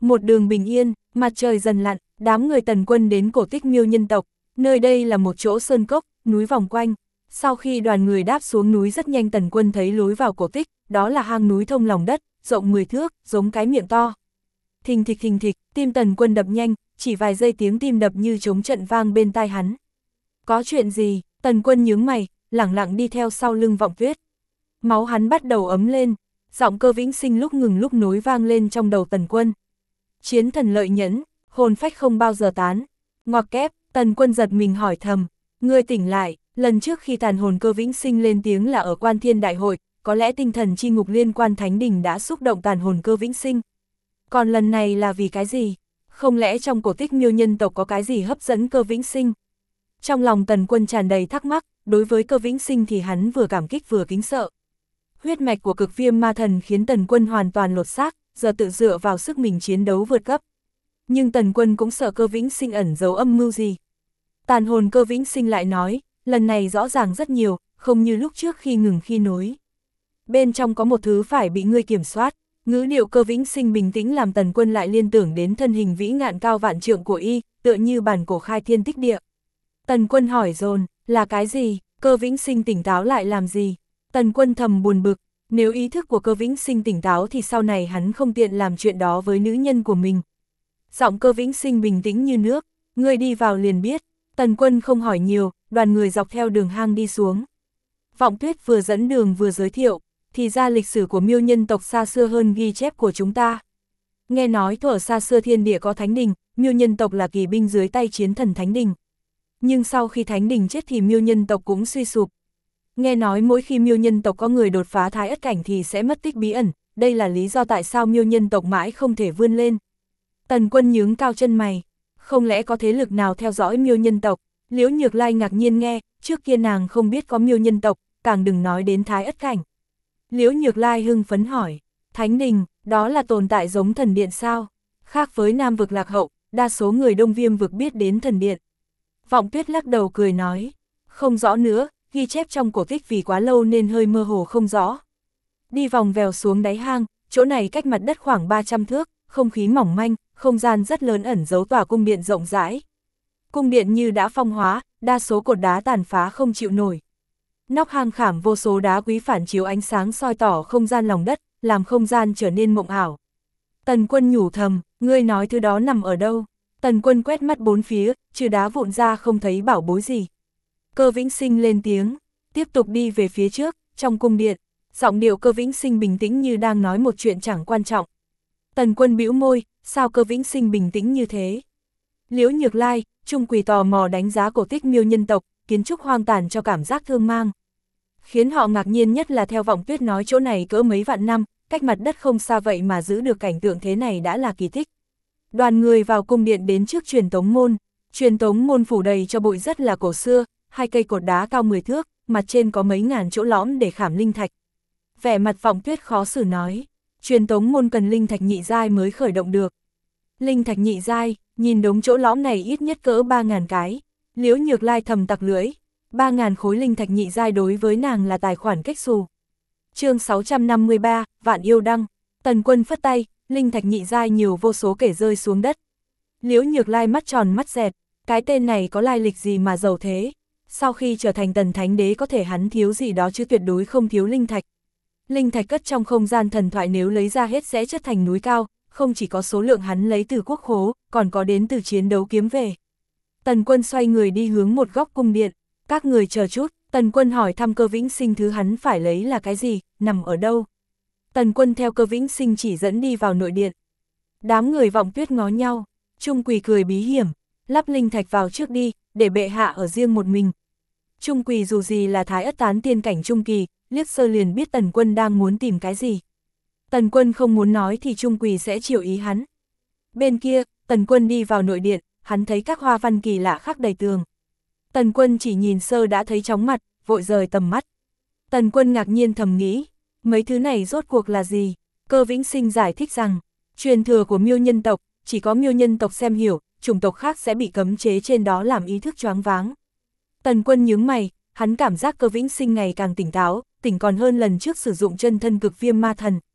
Một đường bình yên, mặt trời dần lặn, đám người Tần Quân đến cổ tích Miêu nhân tộc, nơi đây là một chỗ sơn cốc, núi vòng quanh. Sau khi đoàn người đáp xuống núi rất nhanh Tần Quân thấy lối vào cổ tích, đó là hang núi thông lòng đất, rộng 10 thước, giống cái miệng to. Thình thịch, tim Tần Quân đập nhanh, chỉ vài giây tiếng tim đập như trống trận vang bên tai hắn. Có chuyện gì? Tần Quân nhướng mày, lẳng lặng đi theo sau lưng Vọng Tuyết. Máu hắn bắt đầu ấm lên, giọng Cơ Vĩnh Sinh lúc ngừng lúc nối vang lên trong đầu Tần Quân. Chiến thần lợi nhẫn, hồn phách không bao giờ tán. Ngoặc kép, Tần Quân giật mình hỏi thầm, ngươi tỉnh lại, lần trước khi tàn hồn Cơ Vĩnh Sinh lên tiếng là ở Quan Thiên Đại Hội, có lẽ tinh thần chi ngục liên quan Thánh Đình đã xúc động tàn hồn Cơ Vĩnh Sinh. Còn lần này là vì cái gì? Không lẽ trong cổ tích Miêu nhân tộc có cái gì hấp dẫn Cơ Vĩnh Sinh? Trong lòng Tần Quân tràn đầy thắc mắc, đối với Cơ Vĩnh Sinh thì hắn vừa cảm kích vừa kính sợ. Huyết mạch của Cực Viêm Ma Thần khiến Tần Quân hoàn toàn lột xác, giờ tự dựa vào sức mình chiến đấu vượt cấp. Nhưng Tần Quân cũng sợ Cơ Vĩnh Sinh ẩn giấu âm mưu gì. Tàn hồn Cơ Vĩnh Sinh lại nói, lần này rõ ràng rất nhiều, không như lúc trước khi ngừng khi nối. Bên trong có một thứ phải bị ngươi kiểm soát. Ngữ điệu Cơ Vĩnh Sinh bình tĩnh làm Tần Quân lại liên tưởng đến thân hình vĩ ngạn cao vạn trượng của y, tựa như bản cổ khai thiên tích địa. Tần Quân hỏi dồn, là cái gì? Cơ Vĩnh Sinh tỉnh táo lại làm gì? Tần Quân thầm buồn bực, nếu ý thức của Cơ Vĩnh Sinh tỉnh táo thì sau này hắn không tiện làm chuyện đó với nữ nhân của mình. Giọng Cơ Vĩnh Sinh bình tĩnh như nước, ngươi đi vào liền biết. Tần Quân không hỏi nhiều, đoàn người dọc theo đường hang đi xuống. Vọng Tuyết vừa dẫn đường vừa giới thiệu, thì ra lịch sử của Miêu nhân tộc xa xưa hơn ghi chép của chúng ta. Nghe nói thuở xa xưa thiên địa có Thánh Đình, Miêu nhân tộc là kỳ binh dưới tay chiến thần Thánh Đình. Nhưng sau khi Thánh Đình chết thì Miêu nhân tộc cũng suy sụp. Nghe nói mỗi khi Miêu nhân tộc có người đột phá Thái Ất cảnh thì sẽ mất tích bí ẩn, đây là lý do tại sao Miêu nhân tộc mãi không thể vươn lên. Tần Quân nhướng cao chân mày, không lẽ có thế lực nào theo dõi Miêu nhân tộc? Liễu Nhược Lai ngạc nhiên nghe, trước kia nàng không biết có Miêu nhân tộc, càng đừng nói đến Thái Ất cảnh. Liễu Nhược Lai hưng phấn hỏi, Thánh Đình, đó là tồn tại giống thần điện sao? Khác với Nam vực Lạc Hậu, đa số người Đông Viêm vực biết đến thần điện. Vọng Tuyết lắc đầu cười nói, không rõ nữa, ghi chép trong cổ tích vì quá lâu nên hơi mơ hồ không rõ. Đi vòng vèo xuống đáy hang, chỗ này cách mặt đất khoảng 300 thước, không khí mỏng manh, không gian rất lớn ẩn giấu tòa cung điện rộng rãi. Cung điện như đã phong hóa, đa số cột đá tàn phá không chịu nổi. Nóc hang khảm vô số đá quý phản chiếu ánh sáng soi tỏ không gian lòng đất, làm không gian trở nên mộng ảo. Tần Quân nhủ thầm, ngươi nói thứ đó nằm ở đâu? Tần Quân quét mắt bốn phía, trừ đá vụn ra không thấy bảo bối gì. Cơ Vĩnh Sinh lên tiếng, tiếp tục đi về phía trước, trong cung điện, giọng điệu Cơ Vĩnh Sinh bình tĩnh như đang nói một chuyện chẳng quan trọng. Tần Quân bĩu môi, sao Cơ Vĩnh Sinh bình tĩnh như thế? Liễu Nhược Lai, Trung Quỳ tò mò đánh giá cổ tích Miêu nhân tộc, kiến trúc hoang tàn cho cảm giác thương mang. Khiến họ ngạc nhiên nhất là theo Vọng Tuyết nói chỗ này cỡ mấy vạn năm, cách mặt đất không xa vậy mà giữ được cảnh tượng thế này đã là kỳ tích. Đoàn người vào cung điện đến trước truyền tống môn. Truyền tống môn phủ đầy cho bụi rất là cổ xưa, hai cây cột đá cao 10 thước, mặt trên có mấy ngàn chỗ lõm để khảm linh thạch. Vẻ mặt Vọng Tuyết khó xử nói, truyền tống môn cần linh thạch nhị giai mới khởi động được. Linh thạch nhị giai, nhìn đống chỗ lõm này ít nhất cỡ 3.000 cái. Liễu Nhược Lai thầm tặc lưỡi, 3.000 khối linh thạch nhị giai đối với nàng là tài khoản cách xù. Chương 653, Vạn Yêu Đăng. Tần Quân phất tay, linh thạch nhị giai nhiều vô số kể rơi xuống đất. Liễu Nhược Lai mắt tròn mắt dẹt, cái tên này có lai lịch gì mà giàu thế? Sau khi trở thành Tần Thánh Đế có thể hắn thiếu gì đó chứ tuyệt đối không thiếu linh thạch. Linh thạch cất trong không gian thần thoại nếu lấy ra hết sẽ chất thành núi cao, không chỉ có số lượng hắn lấy từ quốc khố, còn có đến từ chiến đấu kiếm về. Tần Quân xoay người đi hướng một góc cung điện, các người chờ chút, Tần Quân hỏi thăm Cơ Vĩnh Sinh thứ hắn phải lấy là cái gì, nằm ở đâu. Tần Quân theo Cơ Vĩnh Sinh chỉ dẫn đi vào nội điện. Đám người Vọng Tuyết ngó nhau, Trung Quỳ cười bí hiểm, lắp linh thạch vào trước đi, để bệ hạ ở riêng một mình. Trung Quỳ dù gì là Thái Ất tán tiên cảnh trung kỳ, liếc sơ liền biết Tần Quân đang muốn tìm cái gì. Tần Quân không muốn nói thì Trung Quỳ sẽ chiều ý hắn. Bên kia, Tần Quân đi vào nội điện, hắn thấy các hoa văn kỳ lạ khắc đầy tường. Tần Quân chỉ nhìn sơ đã thấy chóng mặt, vội rời tầm mắt. Tần Quân ngạc nhiên thầm nghĩ, mấy thứ này rốt cuộc là gì? Cơ Vĩnh Sinh giải thích rằng, truyền thừa của Miêu nhân tộc, chỉ có Miêu nhân tộc xem hiểu, chủng tộc khác sẽ bị cấm chế trên đó làm ý thức choáng váng. Tần Quân nhướng mày, hắn cảm giác Cơ Vĩnh Sinh ngày càng tỉnh táo, tỉnh còn hơn lần trước sử dụng chân thân Cực Viêm Ma Thần.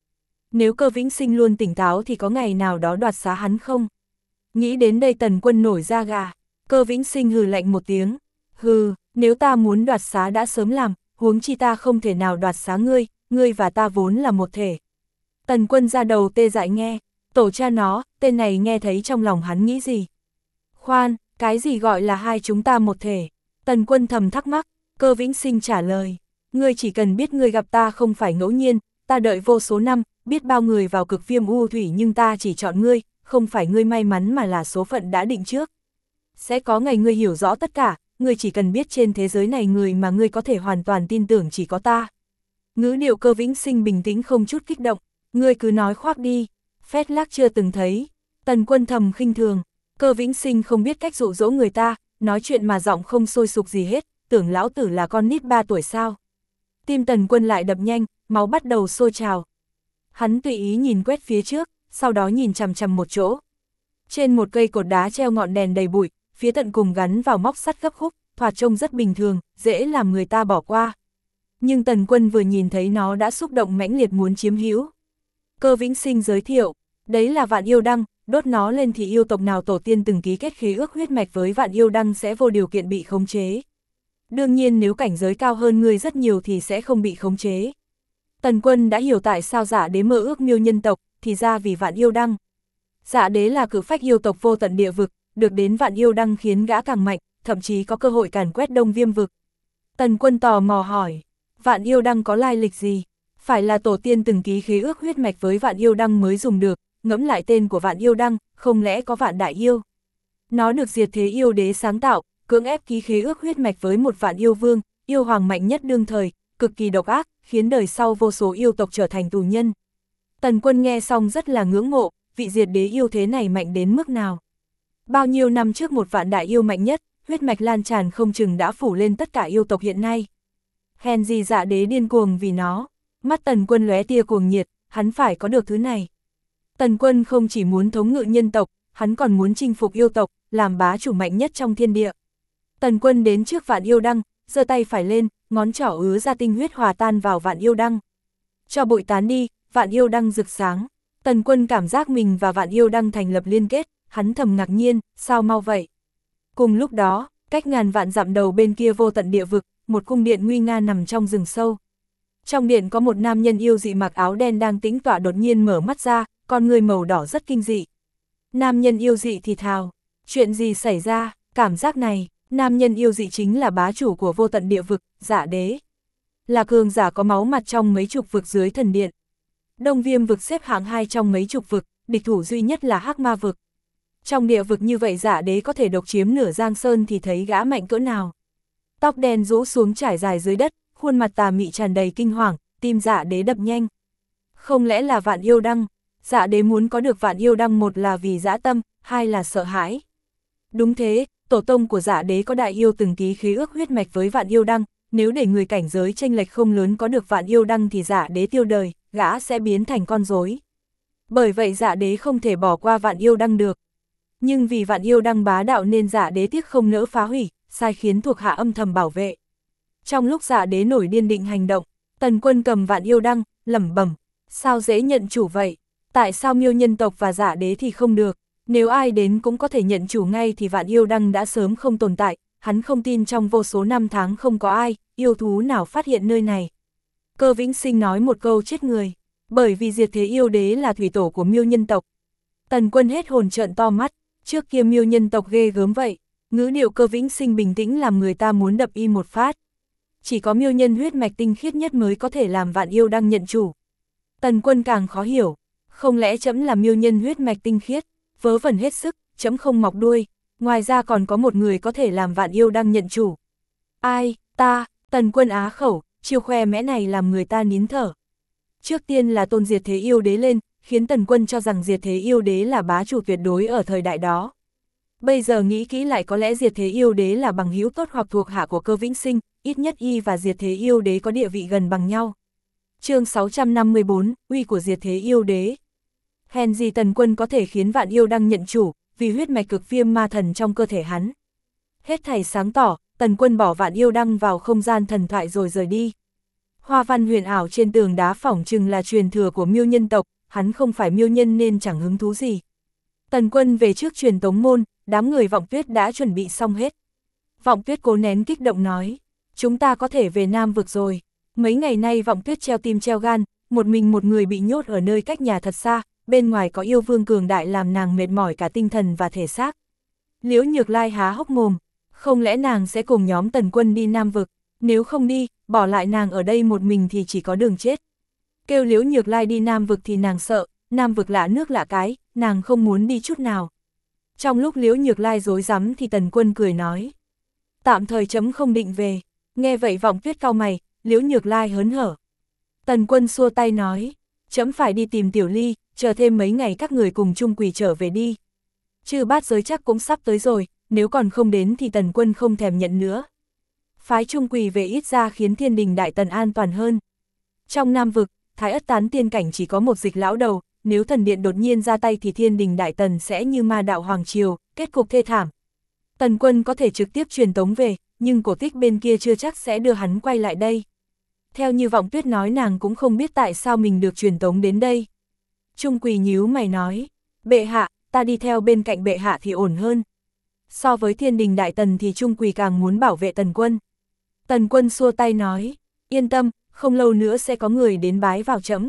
Nếu Cơ Vĩnh Sinh luôn tỉnh táo thì có ngày nào đó đoạt xá hắn không? Nghĩ đến đây Tần Quân nổi da gà. Cơ Vĩnh Sinh hừ lạnh một tiếng. Hừ, nếu ta muốn đoạt xá đã sớm làm, huống chi ta không thể nào đoạt xá ngươi và ta vốn là một thể. Tần Quân ra đầu tê dại nghe, tổ cha nó, tên này nghe thấy trong lòng hắn nghĩ gì? Khoan, cái gì gọi là hai chúng ta một thể? Tần Quân thầm thắc mắc. Cơ Vĩnh Sinh trả lời, ngươi chỉ cần biết ngươi gặp ta không phải ngẫu nhiên, ta đợi vô số năm, biết bao người vào cực viêm u thủy nhưng ta chỉ chọn ngươi, không phải ngươi may mắn mà là số phận đã định trước. Sẽ có ngày ngươi hiểu rõ tất cả, ngươi chỉ cần biết trên thế giới này người mà ngươi có thể hoàn toàn tin tưởng chỉ có ta. Ngữ điệu Cơ Vĩnh Sinh bình tĩnh không chút kích động, ngươi cứ nói khoác đi, phét lác chưa từng thấy. Tần Quân thầm khinh thường, Cơ Vĩnh Sinh không biết cách dụ dỗ người ta, nói chuyện mà giọng không sôi sục gì hết, tưởng lão tử là con nít 3 tuổi sao. Tim Tần Quân lại đập nhanh, máu bắt đầu sôi trào. Hắn tùy ý nhìn quét phía trước, sau đó nhìn chằm chằm một chỗ. Trên một cây cột đá treo ngọn đèn đầy bụi, phía tận cùng gắn vào móc sắt gấp khúc, thoạt trông rất bình thường, dễ làm người ta bỏ qua. Nhưng Tần Quân vừa nhìn thấy nó đã xúc động mãnh liệt muốn chiếm hữu. Cơ Vĩnh Sinh giới thiệu, đấy là Vạn Yêu Đăng, đốt nó lên thì yêu tộc nào tổ tiên từng ký kết khế ước huyết mạch với Vạn Yêu Đăng sẽ vô điều kiện bị khống chế. Đương nhiên nếu cảnh giới cao hơn người rất nhiều thì sẽ không bị khống chế. Tần Quân đã hiểu tại sao Dạ Đế mơ ước Miêu nhân tộc, thì ra vì Vạn Yêu Đăng. Dạ Đế là cự phách yêu tộc vô tận địa vực, được đến Vạn Yêu Đăng khiến gã càng mạnh, thậm chí có cơ hội càn quét Đông Viêm vực. Tần Quân tò mò hỏi, Vạn Yêu Đăng có lai lịch gì? Phải là tổ tiên từng ký khế ước huyết mạch với Vạn Yêu Đăng mới dùng được, ngẫm lại tên của Vạn Yêu Đăng, không lẽ có Vạn Đại Yêu? Nó được Diệt Thế Yêu Đế sáng tạo, cưỡng ép ký khế ước huyết mạch với một Vạn Yêu Vương, yêu hoàng mạnh nhất đương thời, cực kỳ độc ác, khiến đời sau vô số yêu tộc trở thành tù nhân. Tần Quân nghe xong rất là ngưỡng mộ, vị Diệt Đế yêu thế này mạnh đến mức nào? Bao nhiêu năm trước một Vạn Đại Yêu mạnh nhất, huyết mạch lan tràn không chừng đã phủ lên tất cả yêu tộc hiện nay. Hèn gì Dạ Đế điên cuồng vì nó. Mắt Tần Quân lóe tia cuồng nhiệt, hắn phải có được thứ này. Tần Quân không chỉ muốn thống ngự nhân tộc, hắn còn muốn chinh phục yêu tộc, làm bá chủ mạnh nhất trong thiên địa. Tần Quân đến trước Vạn Yêu Đăng, giơ tay phải lên, ngón trỏ ứa ra tinh huyết hòa tan vào Vạn Yêu Đăng. Cho bụi tán đi, Vạn Yêu Đăng rực sáng. Tần Quân cảm giác mình và Vạn Yêu Đăng thành lập liên kết, hắn thầm ngạc nhiên, sao mau vậy? Cùng lúc đó, cách ngàn vạn dặm đầu bên kia vô tận địa vực, một cung điện nguy nga nằm trong rừng sâu. Trong điện có một nam nhân yêu dị mặc áo đen đang tĩnh tọa đột nhiên mở mắt ra, con người màu đỏ rất kinh dị. Nam nhân yêu dị thì thào, chuyện gì xảy ra, cảm giác này, nam nhân yêu dị chính là bá chủ của vô tận địa vực, Dạ Đế. Là cường giả có máu mặt trong mấy chục vực dưới thần điện. Đông Viêm vực xếp hạng 2 trong mấy chục vực, địch thủ duy nhất là Hắc Ma vực. Trong địa vực như vậy Dạ Đế có thể độc chiếm nửa Giang Sơn thì thấy gã mạnh cỡ nào. Tóc đen rũ xuống trải dài dưới đất, khuôn mặt tà mị tràn đầy kinh hoàng, tim Dạ Đế đập nhanh. Không lẽ là Vạn Yêu Đăng? Dạ Đế muốn có được Vạn Yêu Đăng, một là vì dã tâm, hai là sợ hãi. Đúng thế, tổ tông của Dạ Đế có đại yêu từng ký khế ước huyết mạch với Vạn Yêu Đăng, nếu để người cảnh giới chênh lệch không lớn có được Vạn Yêu Đăng thì Dạ Đế tiêu đời, gã sẽ biến thành con rối. Bởi vậy Dạ Đế không thể bỏ qua Vạn Yêu Đăng được. Nhưng vì Vạn Yêu Đăng bá đạo nên Dạ Đế tiếc không nỡ phá hủy, sai khiến thuộc hạ âm thầm bảo vệ. Trong lúc Dạ Đế nổi điên định hành động, Tần Quân cầm Vạn Yêu Đăng, lẩm bẩm, sao dễ nhận chủ vậy? Tại sao Miêu nhân tộc và Dạ Đế thì không được? Nếu ai đến cũng có thể nhận chủ ngay thì Vạn Yêu Đăng đã sớm không tồn tại, hắn không tin trong vô số năm tháng không có ai, yêu thú nào phát hiện nơi này. Cơ Vĩnh Sinh nói một câu chết người, bởi vì Diệt Thế Yêu Đế là thủy tổ của Miêu nhân tộc. Tần Quân hết hồn trợn to mắt, trước kia Miêu nhân tộc ghê gớm vậy, ngữ điệu Cơ Vĩnh Sinh bình tĩnh làm người ta muốn đập y một phát. Chỉ có miêu nhân huyết mạch tinh khiết nhất mới có thể làm Vạn Yêu Đăng nhận chủ. Tần Quân càng khó hiểu, không lẽ trẫm là miêu nhân huyết mạch tinh khiết, vớ vẩn hết sức, trẫm không mọc đuôi, ngoài ra còn có một người có thể làm Vạn Yêu Đăng nhận chủ. Ai, ta? Tần Quân á khẩu, chiêu khoe mẽ này làm người ta nín thở. Trước tiên là tôn Diệt Thế Yêu Đế lên, khiến Tần Quân cho rằng Diệt Thế Yêu Đế là bá chủ tuyệt đối ở thời đại đó. Bây giờ nghĩ kỹ lại có lẽ Diệt Thế Yêu Đế là bằng hữu tốt hoặc thuộc hạ của Cơ Vĩnh Sinh, ít nhất y và Diệt Thế Yêu Đế có địa vị gần bằng nhau. Chương 654, uy của Diệt Thế Yêu Đế. Hèn gì Tần Quân có thể khiến Vạn Yêu Đăng nhận chủ, vì huyết mạch cực viêm ma thần trong cơ thể hắn. Hết thảy sáng tỏ, Tần Quân bỏ Vạn Yêu Đăng vào không gian thần thoại rồi rời đi. Hoa văn huyền ảo trên tường đá phỏng chừng là truyền thừa của Miêu nhân tộc, hắn không phải miêu nhân nên chẳng hứng thú gì. Tần Quân về trước truyền tống môn, đám người Vọng Tuyết đã chuẩn bị xong hết. Vọng Tuyết cố nén kích động nói, chúng ta có thể về Nam Vực rồi. Mấy ngày nay Vọng Tuyết treo tim treo gan, một mình một người bị nhốt ở nơi cách nhà thật xa, bên ngoài có yêu vương cường đại làm nàng mệt mỏi cả tinh thần và thể xác. Liễu Nhược Lai há hốc mồm, không lẽ nàng sẽ cùng nhóm Tần Quân đi Nam Vực, nếu không đi, bỏ lại nàng ở đây một mình thì chỉ có đường chết. Kêu Liễu Nhược Lai đi Nam Vực thì nàng sợ, Nam Vực lạ nước lạ cái, nàng không muốn đi chút nào. Trong lúc Liễu Nhược Lai rối rắm thì Tần Quân cười nói, tạm thời chấm không định về. Nghe vậy Vọng Tuyết cau mày, Liễu Nhược Lai hớn hở. Tần Quân xua tay nói, chấm phải đi tìm Tiểu Ly, chờ thêm mấy ngày các người cùng Trung Quỳ trở về đi. Chư bát giới chắc cũng sắp tới rồi, nếu còn không đến thì Tần Quân không thèm nhận nữa. Phái Trung Quỳ về ít ra khiến Thiên Đình Đại Tần an toàn hơn. Trong Nam Vực, Thái Ất Tán Tiên Cảnh chỉ có một Dịch lão đầu, nếu thần điện đột nhiên ra tay thì Thiên Đình Đại Tần sẽ như ma đạo Hoàng Triều, kết cục thê thảm. Tần Quân có thể trực tiếp truyền tống về, nhưng cổ tích bên kia chưa chắc sẽ đưa hắn quay lại đây. Theo như Vọng Tuyết nói nàng cũng không biết tại sao mình được truyền tống đến đây. Trung Quỳ nhíu mày nói, bệ hạ, ta đi theo bên cạnh bệ hạ thì ổn hơn. So với Thiên Đình Đại Tần thì Trung Quỳ càng muốn bảo vệ Tần Quân. Tần Quân xua tay nói, yên tâm, không lâu nữa sẽ có người đến bái vào trẫm.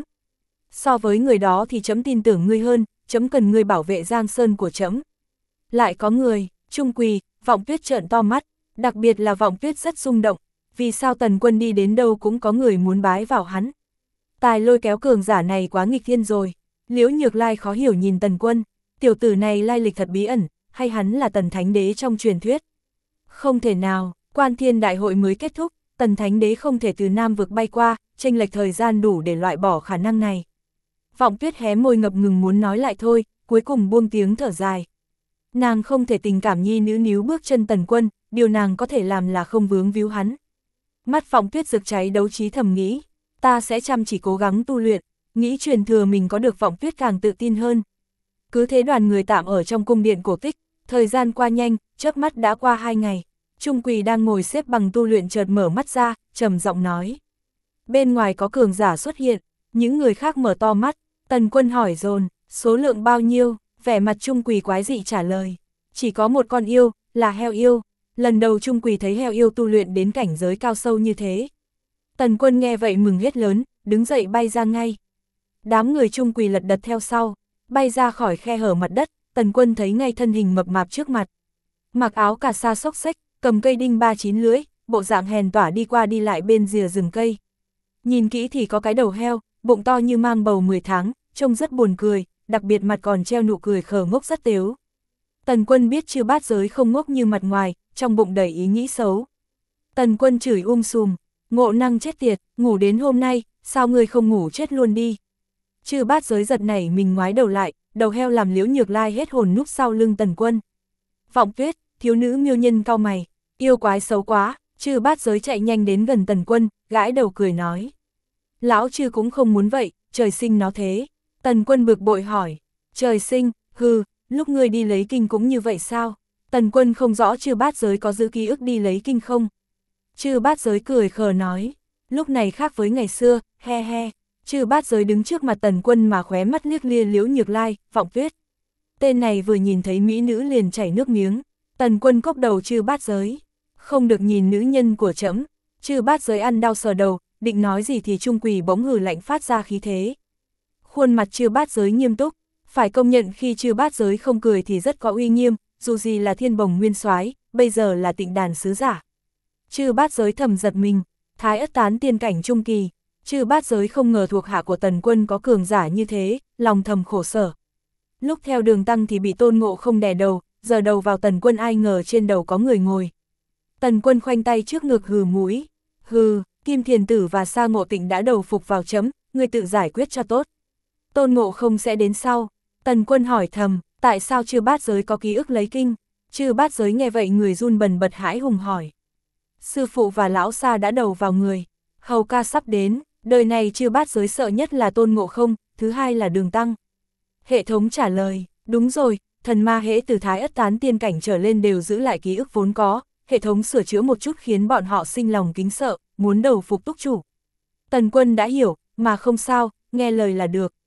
So với người đó thì trẫm tin tưởng ngươi hơn, trẫm cần ngươi bảo vệ Giang Sơn của trẫm. Lại có người, Trung Quỳ, Vọng Tuyết trợn to mắt, đặc biệt là Vọng Tuyết rất rung động, vì sao Tần Quân đi đến đâu cũng có người muốn bái vào hắn. Tài lôi kéo cường giả này quá nghịch thiên rồi. Liễu Nhược Lai khó hiểu nhìn Tần Quân, tiểu tử này lai lịch thật bí ẩn, hay hắn là Tần Thánh Đế trong truyền thuyết. Không thể nào, Quan Thiên Đại hội mới kết thúc, Tần Thánh Đế không thể từ Nam Vực bay qua, chênh lệch thời gian đủ để loại bỏ khả năng này. Vọng Tuyết hé môi ngập ngừng muốn nói lại thôi, cuối cùng buông tiếng thở dài. Nàng không thể tình cảm nhi nữ níu bước chân Tần Quân, điều nàng có thể làm là không vướng víu hắn. Mắt Vọng Tuyết rực cháy đấu trí thầm nghĩ, ta sẽ chăm chỉ cố gắng tu luyện, nghĩ truyền thừa mình có được Vọng Tuyết càng tự tin hơn. Cứ thế đoàn người tạm ở trong cung điện cổ tích, thời gian qua nhanh, chớp mắt đã qua 2 ngày. Trung Quỳ đang ngồi xếp bằng tu luyện chợt mở mắt ra, trầm giọng nói. Bên ngoài có cường giả xuất hiện, những người khác mở to mắt, Tần Quân hỏi dồn, số lượng bao nhiêu, vẻ mặt Trung Quỳ quái dị trả lời. Chỉ có một con yêu, là heo yêu. Lần đầu Trung Quỳ thấy heo yêu tu luyện đến cảnh giới cao sâu như thế. Tần Quân nghe vậy mừng hết lớn, đứng dậy bay ra ngay. Đám người Trung Quỳ lật đật theo sau, bay ra khỏi khe hở mặt đất, Tần Quân thấy ngay thân hình mập mạp trước mặt. Mặc áo cà sa xốc xếch, cầm cây đinh 39 lưỡi, bộ dạng hèn tỏa đi qua đi lại bên rìa rừng cây. Nhìn kỹ thì có cái đầu heo, bụng to như mang bầu 10 tháng, trông rất buồn cười, đặc biệt mặt còn treo nụ cười khờ ngốc rất tếu. Tần Quân biết Chư Bát Giới không ngốc như mặt ngoài, trong bụng đầy ý nghĩ xấu. Tần Quân chửi sùm, ngộ năng chết tiệt, ngủ đến hôm nay, sao ngươi không ngủ chết luôn đi. Chư Bát Giới giật nảy mình ngoái đầu lại, đầu heo làm Liễu Nhược Lai hết hồn núp sau lưng Tần Quân. Vọng Tuyết, thiếu nữ miêu nhân cau mày, yêu quái xấu quá. Chư Bát Giới chạy nhanh đến gần Tần Quân, gãi đầu cười nói. Lão Chư cũng không muốn vậy, trời sinh nó thế. Tần Quân bực bội hỏi, trời sinh, hừ, lúc ngươi đi lấy kinh cũng như vậy sao? Tần Quân không rõ Chư Bát Giới có giữ ký ức đi lấy kinh không? Chư Bát Giới cười khờ nói, lúc này khác với ngày xưa, he he. Chư Bát Giới đứng trước mặt Tần Quân mà khóe mắt liếc lia Liễu Nhược Lai, Vọng Tuyết. Tên này vừa nhìn thấy mỹ nữ liền chảy nước miếng. Tần Quân cốc đầu Chư Bát Giới, không được nhìn nữ nhân của trẫm. Chư Bát Giới ăn đau sờ đầu, định nói gì thì Trung Quỳ bỗng hừ lạnh phát ra khí thế. Khuôn mặt Chư Bát Giới nghiêm túc, phải công nhận khi Chư Bát Giới không cười thì rất có uy nghiêm, dù gì là Thiên Bồng Nguyên Soái, bây giờ là Tịnh Đàn sứ giả. Chư Bát Giới thầm giật mình, Thái Ất Tán tiên cảnh trung kỳ. Chư Bát Giới không ngờ thuộc hạ của Tần Quân có cường giả như thế, lòng thầm khổ sở. Lúc theo đường tăng thì bị Tôn Ngộ không đè đầu, giờ đầu vào Tần Quân ai ngờ trên đầu có người ngồi. Tần Quân khoanh tay trước ngực hừ mũi, hừ, Kim Thiền Tử và Sa Ngộ Tịnh đã đầu phục vào chấm, ngươi tự giải quyết cho tốt. Tôn Ngộ không sẽ đến sau. Tần Quân hỏi thầm, tại sao Chư Bát Giới có ký ức lấy kinh? Chư Bát Giới nghe vậy người run bần bật hãi hùng hỏi. Sư phụ và lão Sa đã đầu vào người, hầu ca sắp đến, đời này Chư Bát Giới sợ nhất là Tôn Ngộ không, thứ hai là Đường Tăng. Hệ thống trả lời, đúng rồi, thần ma hễ từ Thái Ất Tán tiên cảnh trở lên đều giữ lại ký ức vốn có, hệ thống sửa chữa một chút khiến bọn họ sinh lòng kính sợ, muốn đầu phục túc chủ. Tần Quân đã hiểu, mà không sao, nghe lời là được.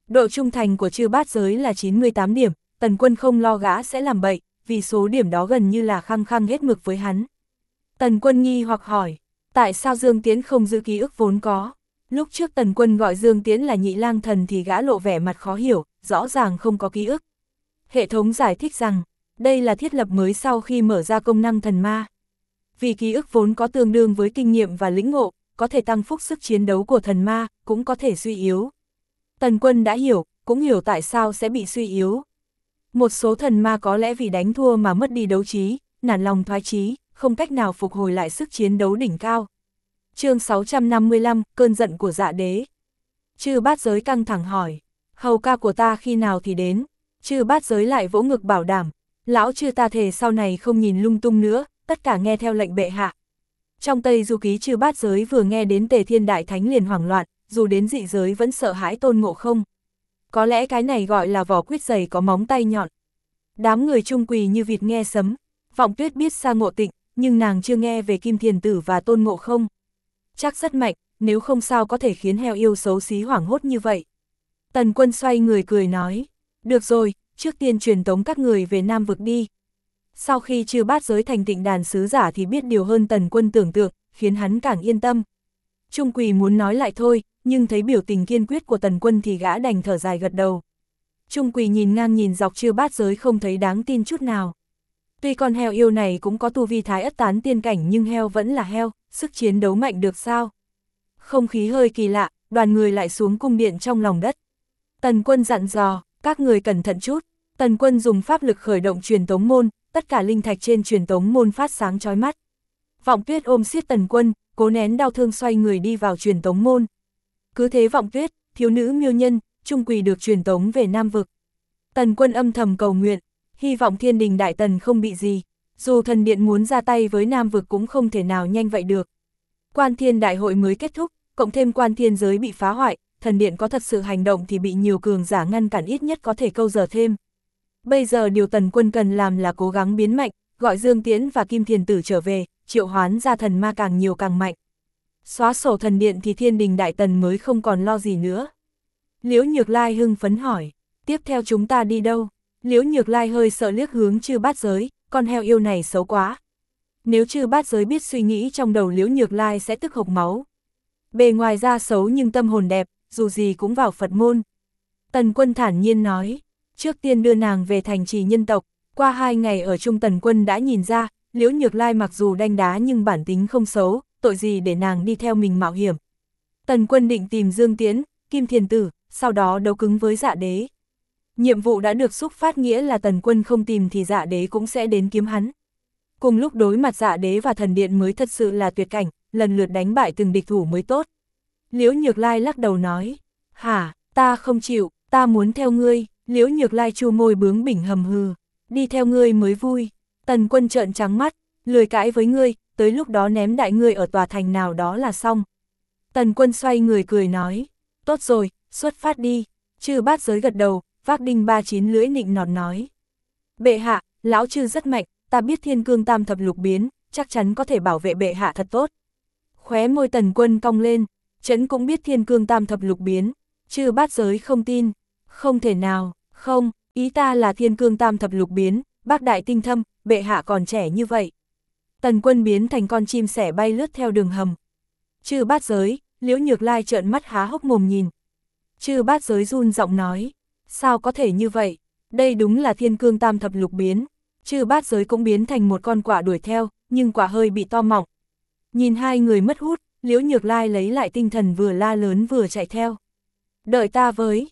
Độ trung thành của chư bát giới là 98 điểm, Tần Quân không lo gã sẽ làm bậy, vì số điểm đó gần như là khăng khăng hết mực với hắn. Tần Quân nghi hoặc hỏi, tại sao Dương Tiễn không giữ ký ức vốn có? Lúc trước Tần Quân gọi Dương Tiễn là nhị lang thần thì gã lộ vẻ mặt khó hiểu, rõ ràng không có ký ức. Hệ thống giải thích rằng, đây là thiết lập mới sau khi mở ra công năng thần ma. Vì ký ức vốn có tương đương với kinh nghiệm và lĩnh ngộ, có thể tăng phúc sức chiến đấu của thần ma, cũng có thể suy yếu. Tần Quân đã hiểu, cũng hiểu tại sao sẽ bị suy yếu. Một số thần ma có lẽ vì đánh thua mà mất đi đấu trí, nản lòng thoái chí, không cách nào phục hồi lại sức chiến đấu đỉnh cao. Chương 655, cơn giận của Dạ Đế. Chư bát giới căng thẳng hỏi, hầu ca của ta khi nào thì đến? Chư bát giới lại vỗ ngực bảo đảm, lão chư ta thề sau này không nhìn lung tung nữa, tất cả nghe theo lệnh bệ hạ. Trong Tây Du Ký chư bát giới vừa nghe đến Tề Thiên Đại Thánh liền hoảng loạn, dù đến dị giới vẫn sợ hãi Tôn Ngộ Không. Có lẽ cái này gọi là vỏ quýt dày có móng tay nhọn. Đám người chung quỳ như vịt nghe sấm. Vọng Tuyết biết xa Ngộ Tịnh, nhưng nàng chưa nghe về Kim Thiền Tử và Tôn Ngộ Không. Chắc rất mạnh, nếu không sao có thể khiến heo yêu xấu xí hoảng hốt như vậy. Tần Quân xoay người cười nói, được rồi, trước tiên truyền tống các người về Nam Vực đi. Sau khi chư bát giới thành tịnh đàn sứ giả thì biết điều hơn Tần Quân tưởng tượng, khiến hắn càng yên tâm. Trung quỳ muốn nói lại thôi, nhưng thấy biểu tình kiên quyết của Tần Quân thì gã đành thở dài gật đầu. Trung quỳ nhìn ngang nhìn dọc chư bát giới không thấy đáng tin chút nào. Tuy con heo yêu này cũng có tu vi thái ất tán tiên cảnh nhưng heo vẫn là heo, sức chiến đấu mạnh được sao? Không khí hơi kỳ lạ, đoàn người lại xuống cung điện trong lòng đất. Tần Quân dặn dò, các người cẩn thận chút. Tần Quân dùng pháp lực khởi động truyền tống môn, tất cả linh thạch trên truyền tống môn phát sáng chói mắt. Vọng Tuyết ôm siết Tần Quân, cố nén đau thương xoay người đi vào truyền tống môn. Cứ thế Vọng Tuyết, thiếu nữ Miêu Nhân, Trung quỳ được truyền tống về Nam Vực. Tần Quân âm thầm cầu nguyện, hy vọng Thiên Đình Đại Tần không bị gì, dù thần điện muốn ra tay với Nam Vực cũng không thể nào nhanh vậy được. Quan Thiên Đại hội mới kết thúc, cộng thêm Quan Thiên giới bị phá hoại, thần điện có thật sự hành động thì bị nhiều cường giả ngăn cản, ít nhất có thể câu giờ thêm. Bây giờ điều Tần Quân cần làm là cố gắng biến mạnh, gọi Dương Tiễn và Kim Thiền Tử trở về, triệu hoán ra thần ma càng nhiều càng mạnh. Xóa sổ thần điện thì Thiên Đình Đại Tần mới không còn lo gì nữa. Liễu Nhược Lai hưng phấn hỏi, tiếp theo chúng ta đi đâu? Liễu Nhược Lai hơi sợ liếc hướng chư bát giới, con heo yêu này xấu quá. Nếu chư bát giới biết suy nghĩ trong đầu Liễu Nhược Lai sẽ tức hộc máu. Bề ngoài ra xấu nhưng tâm hồn đẹp, dù gì cũng vào Phật môn. Tần Quân thản nhiên nói, trước tiên đưa nàng về thành trì nhân tộc. Qua 2 ngày ở chung Tần Quân đã nhìn ra, Liễu Nhược Lai mặc dù đanh đá nhưng bản tính không xấu, tội gì để nàng đi theo mình mạo hiểm. Tần Quân định tìm Dương Tiễn, Kim Thiền Tử, sau đó đấu cứng với Dạ Đế. Nhiệm vụ đã được xúc phát nghĩa là Tần Quân không tìm thì Dạ Đế cũng sẽ đến kiếm hắn. Cùng lúc đối mặt Dạ Đế và thần điện mới thật sự là tuyệt cảnh, lần lượt đánh bại từng địch thủ mới tốt. Liễu Nhược Lai lắc đầu nói, hả, ta không chịu, ta muốn theo ngươi. Liễu Nhược Lai chu môi bướng bỉnh hầm hừ, đi theo ngươi mới vui. Tần Quân trợn trắng mắt, lười cãi với ngươi, tới lúc đó ném đại ngươi ở tòa thành nào đó là xong. Tần Quân xoay người cười nói, tốt rồi, xuất phát đi. Chư bát giới gật đầu, vác đinh 39 lưỡi nịnh nọt nói, bệ hạ, lão chư rất mạnh, ta biết Thiên Cương Tam Thập Lục biến, chắc chắn có thể bảo vệ bệ hạ thật tốt. Khóe môi Tần Quân cong lên, trẫm cũng biết Thiên Cương Tam Thập Lục biến. Chư bát giới không tin, không thể nào, không, ý ta là Thiên Cương Tam Thập Lục biến, bác đại tinh thâm, bệ hạ còn trẻ như vậy. Tần Quân biến thành con chim sẻ bay lướt theo đường hầm. Chư bát giới, Liễu Nhược Lai trợn mắt há hốc mồm nhìn. Chư bát giới run giọng nói, sao có thể như vậy, đây đúng là Thiên Cương Tam Thập Lục biến. Chư bát giới cũng biến thành một con quạ đuổi theo, nhưng quả hơi bị to mọng. Nhìn hai người mất hút, Liễu Nhược Lai lấy lại tinh thần vừa la lớn vừa chạy theo. Đợi ta với,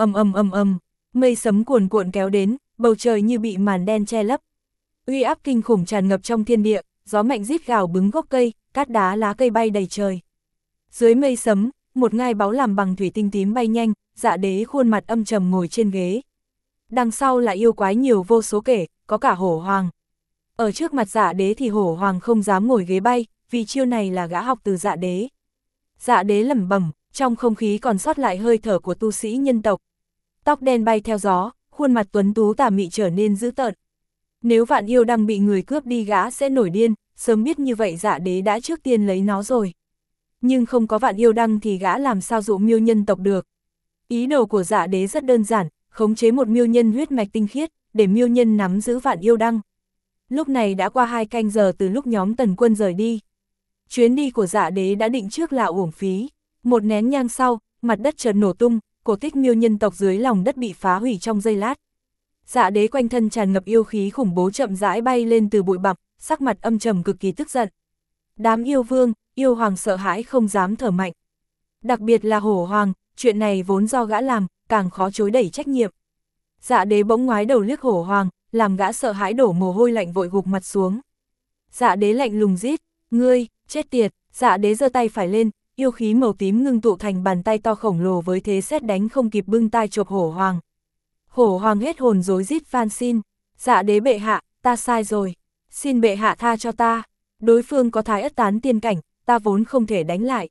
mây sấm cuồn cuộn kéo đến, bầu trời như bị màn đen che lấp. Uy áp kinh khủng tràn ngập trong thiên địa, gió mạnh rít gào bứng gốc cây, cát đá lá cây bay đầy trời. Dưới mây sấm, một ngai báu làm bằng thủy tinh tím bay nhanh, Dạ Đế khuôn mặt âm trầm ngồi trên ghế. Đằng sau là yêu quái nhiều vô số kể, có cả hổ hoàng. Ở trước mặt Dạ Đế thì hổ hoàng không dám ngồi ghế bay, vì chiêu này là gã học từ Dạ Đế. Dạ Đế lẩm bẩm, trong không khí còn sót lại hơi thở của tu sĩ nhân tộc. Tóc đen bay theo gió, khuôn mặt tuấn tú tà mị trở nên dữ tợn. Nếu Vạn Yêu Đăng bị người cướp đi gã sẽ nổi điên, sớm biết như vậy Dạ Đế đã trước tiên lấy nó rồi. Nhưng không có Vạn Yêu Đăng thì gã làm sao dụ Miêu nhân tộc được. Ý đồ của Dạ Đế rất đơn giản, khống chế một miêu nhân huyết mạch tinh khiết, để miêu nhân nắm giữ Vạn Yêu Đăng. Lúc này đã qua 2 canh giờ từ lúc nhóm Tần Quân rời đi. Chuyến đi của Dạ Đế đã định trước là uổng phí. Một nén nhang sau, mặt đất chợt nổ tung, cổ tích miêu nhân tộc dưới lòng đất bị phá hủy trong giây lát. Dạ Đế quanh thân tràn ngập yêu khí khủng bố chậm rãi bay lên từ bụi bặm, sắc mặt âm trầm cực kỳ tức giận. Đám yêu vương, yêu hoàng sợ hãi không dám thở mạnh. Đặc biệt là Hổ Hoàng, chuyện này vốn do gã làm, càng khó chối đẩy trách nhiệm. Dạ Đế bỗng ngoái đầu liếc Hổ Hoàng, làm gã sợ hãi đổ mồ hôi lạnh vội gục mặt xuống. Dạ Đế lạnh lùng rít, ngươi, chết tiệt. Dạ Đế giơ tay phải lên, yêu khí màu tím ngưng tụ thành bàn tay to khổng lồ với thế sét đánh không kịp bưng tai chộp Hổ Hoàng. Hổ Hoàng hết hồn rối rít van xin, Dạ Đế bệ hạ, ta sai rồi, xin bệ hạ tha cho ta, đối phương có Thái Ất Tán tiên cảnh, ta vốn không thể đánh lại.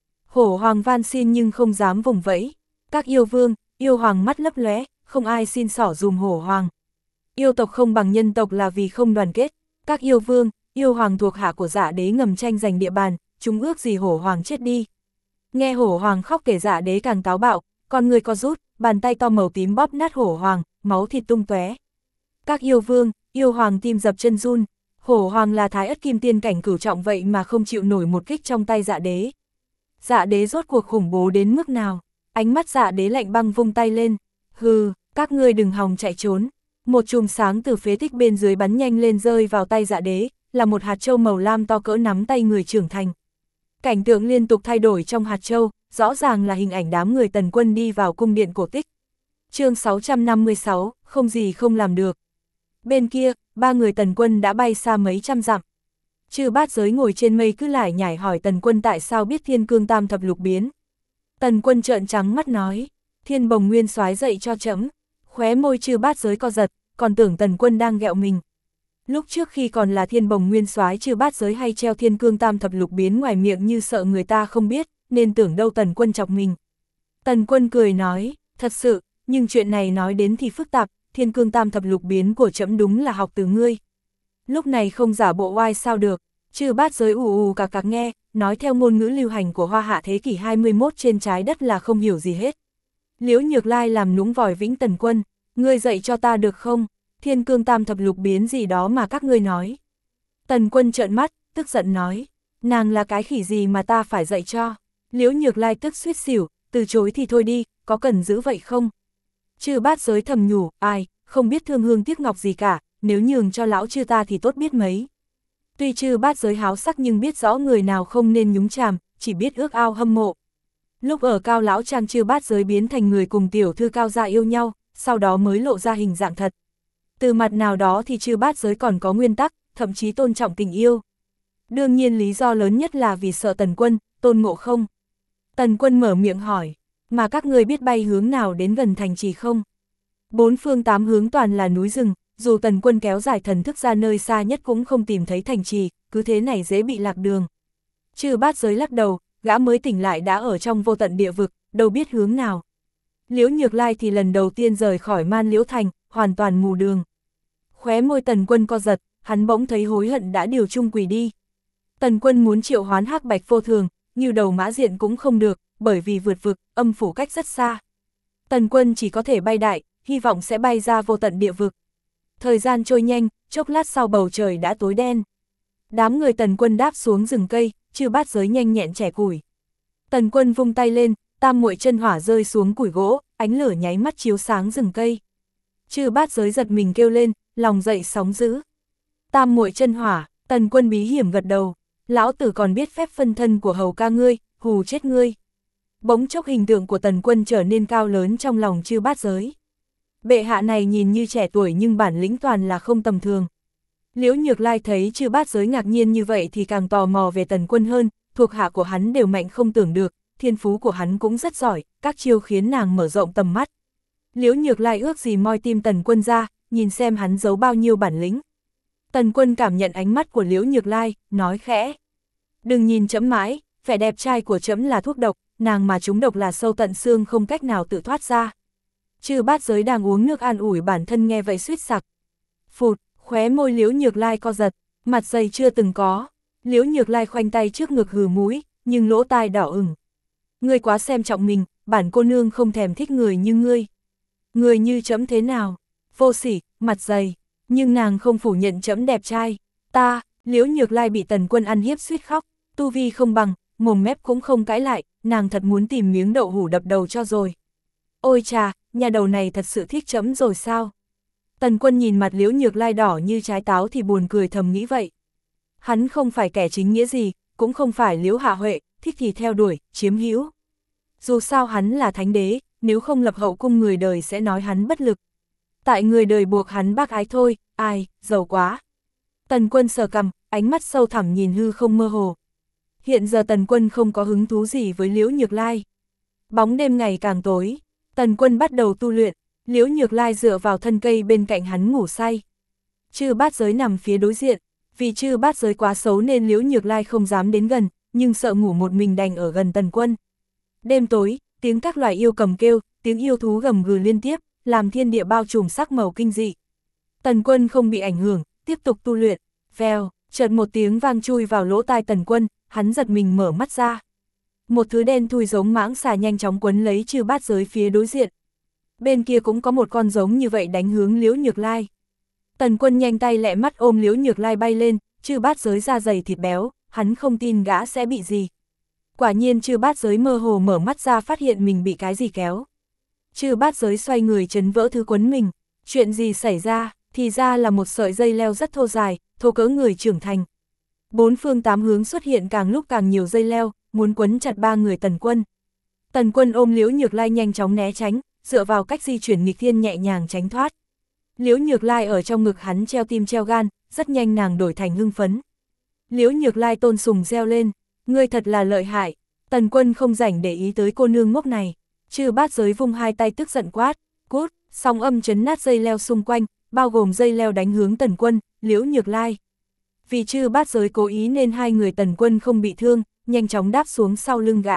Hổ Hoàng van xin nhưng không dám vùng vẫy, các yêu vương, yêu hoàng mắt lấp lóe, không ai xin xỏ dùm Hổ Hoàng. Yêu tộc không bằng nhân tộc là vì không đoàn kết, các yêu vương, yêu hoàng thuộc hạ của Dạ Đế ngầm tranh giành địa bàn, chúng ước gì Hổ Hoàng chết đi. Nghe Hổ Hoàng khóc kể Dạ Đế càng táo bạo, con người co rút, bàn tay to màu tím bóp nát Hổ Hoàng, máu thịt tung tóe. Các yêu vương, yêu hoàng tim dập chân run, Hổ Hoàng là Thái Ất Kim Tiên cảnh cửu trọng vậy mà không chịu nổi một kích trong tay Dạ Đế. Dạ Đế rốt cuộc khủng bố đến mức nào? Ánh mắt Dạ Đế lạnh băng vung tay lên, hừ, các ngươi đừng hòng chạy trốn. Một chùm sáng từ phế tích bên dưới bắn nhanh lên rơi vào tay Dạ Đế, là một hạt châu màu lam to cỡ nắm tay người trưởng thành. Cảnh tượng liên tục thay đổi trong hạt châu, rõ ràng là hình ảnh đám người Tần Quân đi vào cung điện cổ tích. Chương 656, không gì không làm được. Bên kia, 3 người Tần Quân đã bay xa mấy trăm dặm. Chư Bát Giới ngồi trên mây cứ lải nhải hỏi Tần Quân tại sao biết Thiên Cương Tam Thập Lục biến. Tần Quân trợn trắng mắt nói, Thiên Bồng Nguyên Soái dạy cho trẫm. Khóe môi Chư Bát Giới co giật, còn tưởng Tần Quân đang ghẹo mình. Lúc trước khi còn là Thiên Bồng Nguyên Soái Chư Bát Giới hay treo Thiên Cương Tam Thập Lục biến ngoài miệng như sợ người ta không biết, nên tưởng đâu Tần Quân chọc mình. Tần Quân cười nói, thật sự, nhưng chuyện này nói đến thì phức tạp, Thiên Cương Tam Thập Lục biến của trẫm đúng là học từ ngươi. Lúc này không giả bộ oai sao được, Chư Bát Giới ù cạc nghe, nói theo ngôn ngữ lưu hành của Hoa Hạ thế kỷ 21 trên trái đất là không hiểu gì hết. Liễu Nhược Lai làm nũng vòi vĩnh Tần Quân, ngươi dạy cho ta được không? Thiên Cương Tam Thập Lục biến gì đó mà các ngươi nói. Tần Quân trợn mắt, tức giận nói, nàng là cái khỉ gì mà ta phải dạy cho. Liễu Nhược Lai tức suýt xỉu, từ chối thì thôi đi, có cần giữ vậy không? Chư Bát Giới thầm nhủ, ai, không biết thương hương tiếc ngọc gì cả, nếu nhường cho lão chư ta thì tốt biết mấy. Tuy Chư Bát Giới háo sắc nhưng biết rõ người nào không nên nhúng chàm, chỉ biết ước ao hâm mộ. Lúc ở Cao Lão Trang Chư Bát Giới biến thành người cùng tiểu thư Cao gia yêu nhau, sau đó mới lộ ra hình dạng thật. Từ mặt nào đó thì Chư Bát Giới còn có nguyên tắc, thậm chí tôn trọng tình yêu. Đương nhiên lý do lớn nhất là vì sợ Tần Quân, Tôn Ngộ Không. Tần Quân mở miệng hỏi, mà các ngươi biết bay hướng nào đến gần thành trì không? 4 phương 8 hướng toàn là núi rừng, dù Tần Quân kéo dài thần thức ra nơi xa nhất cũng không tìm thấy thành trì, cứ thế này dễ bị lạc đường. Chư Bát Giới lắc đầu, gã mới tỉnh lại đã ở trong vô tận địa vực, đâu biết hướng nào. Liễu Nhược Lai thì lần đầu tiên rời khỏi Man Liễu Thành, hoàn toàn mù đường. Khóe môi Tần Quân co giật, hắn bỗng thấy hối hận đã điều chung quỷ đi. Tần Quân muốn triệu hoán Hắc Bạch Vô Thường, như đầu mã diện cũng không được, bởi vì vượt vực, âm phủ cách rất xa. Tần Quân chỉ có thể bay đại, hy vọng sẽ bay ra vô tận địa vực. Thời gian trôi nhanh, chốc lát sau bầu trời đã tối đen. Đám người Tần Quân đáp xuống rừng cây, Chư Bát Giới nhanh nhẹn chẻ củi. Tần Quân vung tay lên, tam muội chân hỏa rơi xuống củi gỗ, ánh lửa nháy mắt chiếu sáng rừng cây. Chư Bát Giới giật mình kêu lên, lòng dậy sóng dữ. Tam muội chân hỏa, Tần Quân bí hiểm gật đầu, lão tử còn biết phép phân thân của hầu ca ngươi, hù chết ngươi. Bỗng chốc hình tượng của Tần Quân trở nên cao lớn trong lòng Chư Bát Giới. Bệ hạ này nhìn như trẻ tuổi nhưng bản lĩnh toàn là không tầm thường. Liễu Nhược Lai thấy Chư Bát Giới ngạc nhiên như vậy thì càng tò mò về Tần Quân hơn, thuộc hạ của hắn đều mạnh không tưởng được, thiên phú của hắn cũng rất giỏi, các chiêu khiến nàng mở rộng tầm mắt. Liễu Nhược Lai ước gì moi tim Tần Quân ra, nhìn xem hắn giấu bao nhiêu bản lĩnh. Tần Quân cảm nhận ánh mắt của Liễu Nhược Lai, nói khẽ. Đừng nhìn trẫm mãi, vẻ đẹp trai của trẫm là thuốc độc, nàng mà trúng độc là sâu tận xương không cách nào tự thoát ra. Chư Bát Giới đang uống nước an ủi bản thân nghe vậy suýt sặc. Phụt, khóe môi Liễu Nhược Lai co giật, mặt dày chưa từng có. Liễu Nhược Lai khoanh tay trước ngực hừ mũi, nhưng lỗ tai đỏ ửng. Ngươi quá xem trọng mình, bản cô nương không thèm thích người như ngươi. Người như trẫm thế nào? Vô sỉ, mặt dày, nhưng nàng không phủ nhận trẫm đẹp trai. Ta, Liễu Nhược Lai bị Tần Quân ăn hiếp suýt khóc, tu vi không bằng, mồm mép cũng không cãi lại, nàng thật muốn tìm miếng đậu hũ đập đầu cho rồi. Ôi chà, nhà đầu này thật sự thích trẫm rồi sao? Tần Quân nhìn mặt Liễu Nhược Lai đỏ như trái táo thì buồn cười thầm nghĩ vậy. Hắn không phải kẻ chính nghĩa gì, cũng không phải Liễu Hạ Huệ, thích thì theo đuổi, chiếm hữu. Dù sao hắn là thánh đế, nếu không lập hậu cung người đời sẽ nói hắn bất lực. Tại người đời buộc hắn bác ái thôi, ai, giàu quá. Tần Quân sờ cằm, ánh mắt sâu thẳm nhìn hư không mơ hồ. Hiện giờ Tần Quân không có hứng thú gì với Liễu Nhược Lai. Bóng đêm ngày càng tối, Tần Quân bắt đầu tu luyện, Liễu Nhược Lai dựa vào thân cây bên cạnh hắn ngủ say. Chư Bát Giới nằm phía đối diện, vì Chư Bát Giới quá xấu nên Liễu Nhược Lai không dám đến gần, nhưng sợ ngủ một mình đành ở gần Tần Quân. Đêm tối, tiếng các loài yêu cầm kêu, tiếng yêu thú gầm gừ liên tiếp, làm thiên địa bao trùm sắc màu kinh dị. Tần Quân không bị ảnh hưởng, tiếp tục tu luyện. Vèo, chợt một tiếng vang chui vào lỗ tai Tần Quân, hắn giật mình mở mắt ra. Một thứ đen thui giống mãng xà nhanh chóng quấn lấy Chư Bát Giới phía đối diện. Bên kia cũng có một con giống như vậy đánh hướng Liễu Nhược Lai. Tần Quân nhanh tay lẹ mắt ôm Liễu Nhược Lai bay lên, Chư Bát Giới da dày thịt béo, hắn không tin gã sẽ bị gì. Quả nhiên Chư Bát Giới mơ hồ mở mắt ra phát hiện mình bị cái gì kéo. Chư Bát Giới xoay người chấn vỡ thứ quấn mình, chuyện gì xảy ra, thì ra là một sợi dây leo rất thô dài, thô cỡ người trưởng thành. Bốn phương tám hướng xuất hiện càng lúc càng nhiều dây leo, muốn quấn chặt ba người Tần Quân. Tần Quân ôm Liễu Nhược Lai nhanh chóng né tránh, dựa vào cách di chuyển nghịch thiên nhẹ nhàng tránh thoát. Liễu Nhược Lai ở trong ngực hắn treo tim treo gan, rất nhanh nàng đổi thành hưng phấn. Liễu Nhược Lai tôn sùng reo lên, ngươi thật là lợi hại. Tần Quân không rảnh để ý tới cô nương ngốc này. Chư Bát Giới vung hai tay tức giận quát, cút, sóng âm chấn nát dây leo xung quanh, bao gồm dây leo đánh hướng Tần Quân, Liễu Nhược Lai. Vì Chư Bát Giới cố ý nên hai người Tần Quân không bị thương, nhanh chóng đáp xuống sau lưng gã.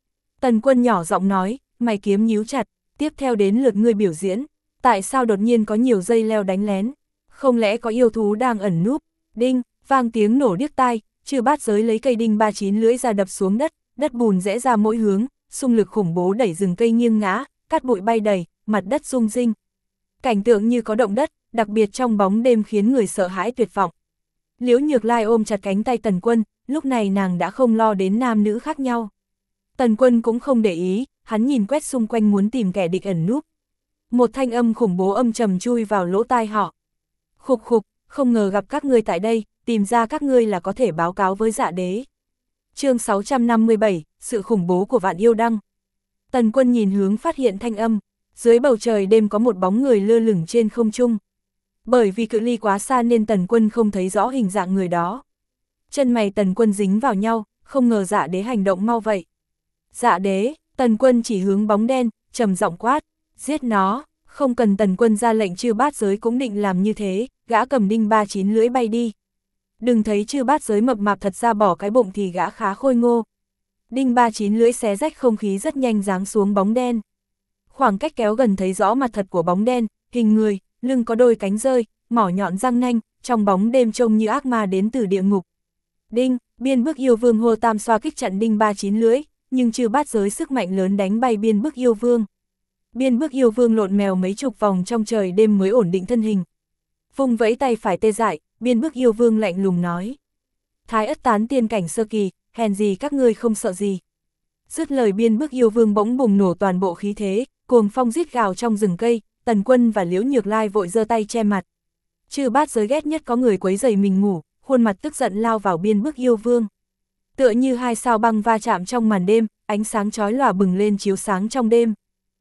Tần Quân nhỏ giọng nói, mày kiếm nhíu chặt, tiếp theo đến lượt ngươi biểu diễn. Tại sao đột nhiên có nhiều dây leo đánh lén? Không lẽ có yêu thú đang ẩn núp? Đinh, vang tiếng nổ điếc tai, Chư Bát Giới lấy cây đinh 39 lưỡi ra đập xuống đất, đất bùn rẽ ra mỗi hướng, xung lực khủng bố đẩy rừng cây nghiêng ngã, cát bụi bay đầy, mặt đất rung rinh. Cảnh tượng như có động đất, đặc biệt trong bóng đêm khiến người sợ hãi tuyệt vọng. Liễu Nhược Lai ôm chặt cánh tay Tần Quân, lúc này nàng đã không lo đến nam nữ khác nhau. Tần Quân cũng không để ý, hắn nhìn quét xung quanh muốn tìm kẻ địch ẩn núp. Một thanh âm khủng bố âm trầm chui vào lỗ tai họ. Khục khục, không ngờ gặp các ngươi tại đây, tìm ra các ngươi là có thể báo cáo với Dạ Đế. Chương 657, sự khủng bố của Vạn Yêu Đăng. Tần Quân nhìn hướng phát hiện thanh âm, dưới bầu trời đêm có một bóng người lơ lửng trên không trung. Bởi vì cự ly quá xa nên Tần Quân không thấy rõ hình dạng người đó. Chân mày Tần Quân dính vào nhau, không ngờ Dạ Đế hành động mau vậy. Dạ Đế, Tần Quân chỉ hướng bóng đen, trầm giọng quát, giết nó. Không cần Tần Quân ra lệnh Chư Bát Giới cũng định làm như thế, gã cầm đinh 39 lưỡi bay đi. Đừng thấy Chư Bát Giới mập mạp thật ra bỏ cái bụng thì gã khá khôi ngô. Đinh 39 lưỡi xé rách không khí rất nhanh giáng xuống bóng đen. Khoảng cách kéo gần thấy rõ mặt thật của bóng đen, hình người, lưng có đôi cánh rơi, mỏ nhọn răng nanh, trong bóng đêm trông như ác ma đến từ địa ngục. Đinh, Biên Bức Yêu Vương hô tam xoa kích chặn đinh 39 lưỡi, nhưng Chư Bát Giới sức mạnh lớn đánh bay Biên Bức Yêu Vương. Biên Bức Yêu Vương lộn mèo mấy chục vòng trong trời đêm mới ổn định thân hình. Vung vẫy tay phải tê dại, Biên Bức Yêu Vương lạnh lùng nói. Thái Ất Tán tiên cảnh sơ kỳ, hèn gì các ngươi không sợ gì. Dứt lời Biên Bức Yêu Vương bỗng bùng nổ toàn bộ khí thế, cuồng phong rít gào trong rừng cây, Tần Quân và Liễu Nhược Lai vội giơ tay che mặt. Chư Bát Giới ghét nhất có người quấy rầy mình ngủ, khuôn mặt tức giận lao vào Biên Bức Yêu Vương. Tựa như hai sao băng va chạm trong màn đêm, ánh sáng chói lòa bừng lên chiếu sáng trong đêm.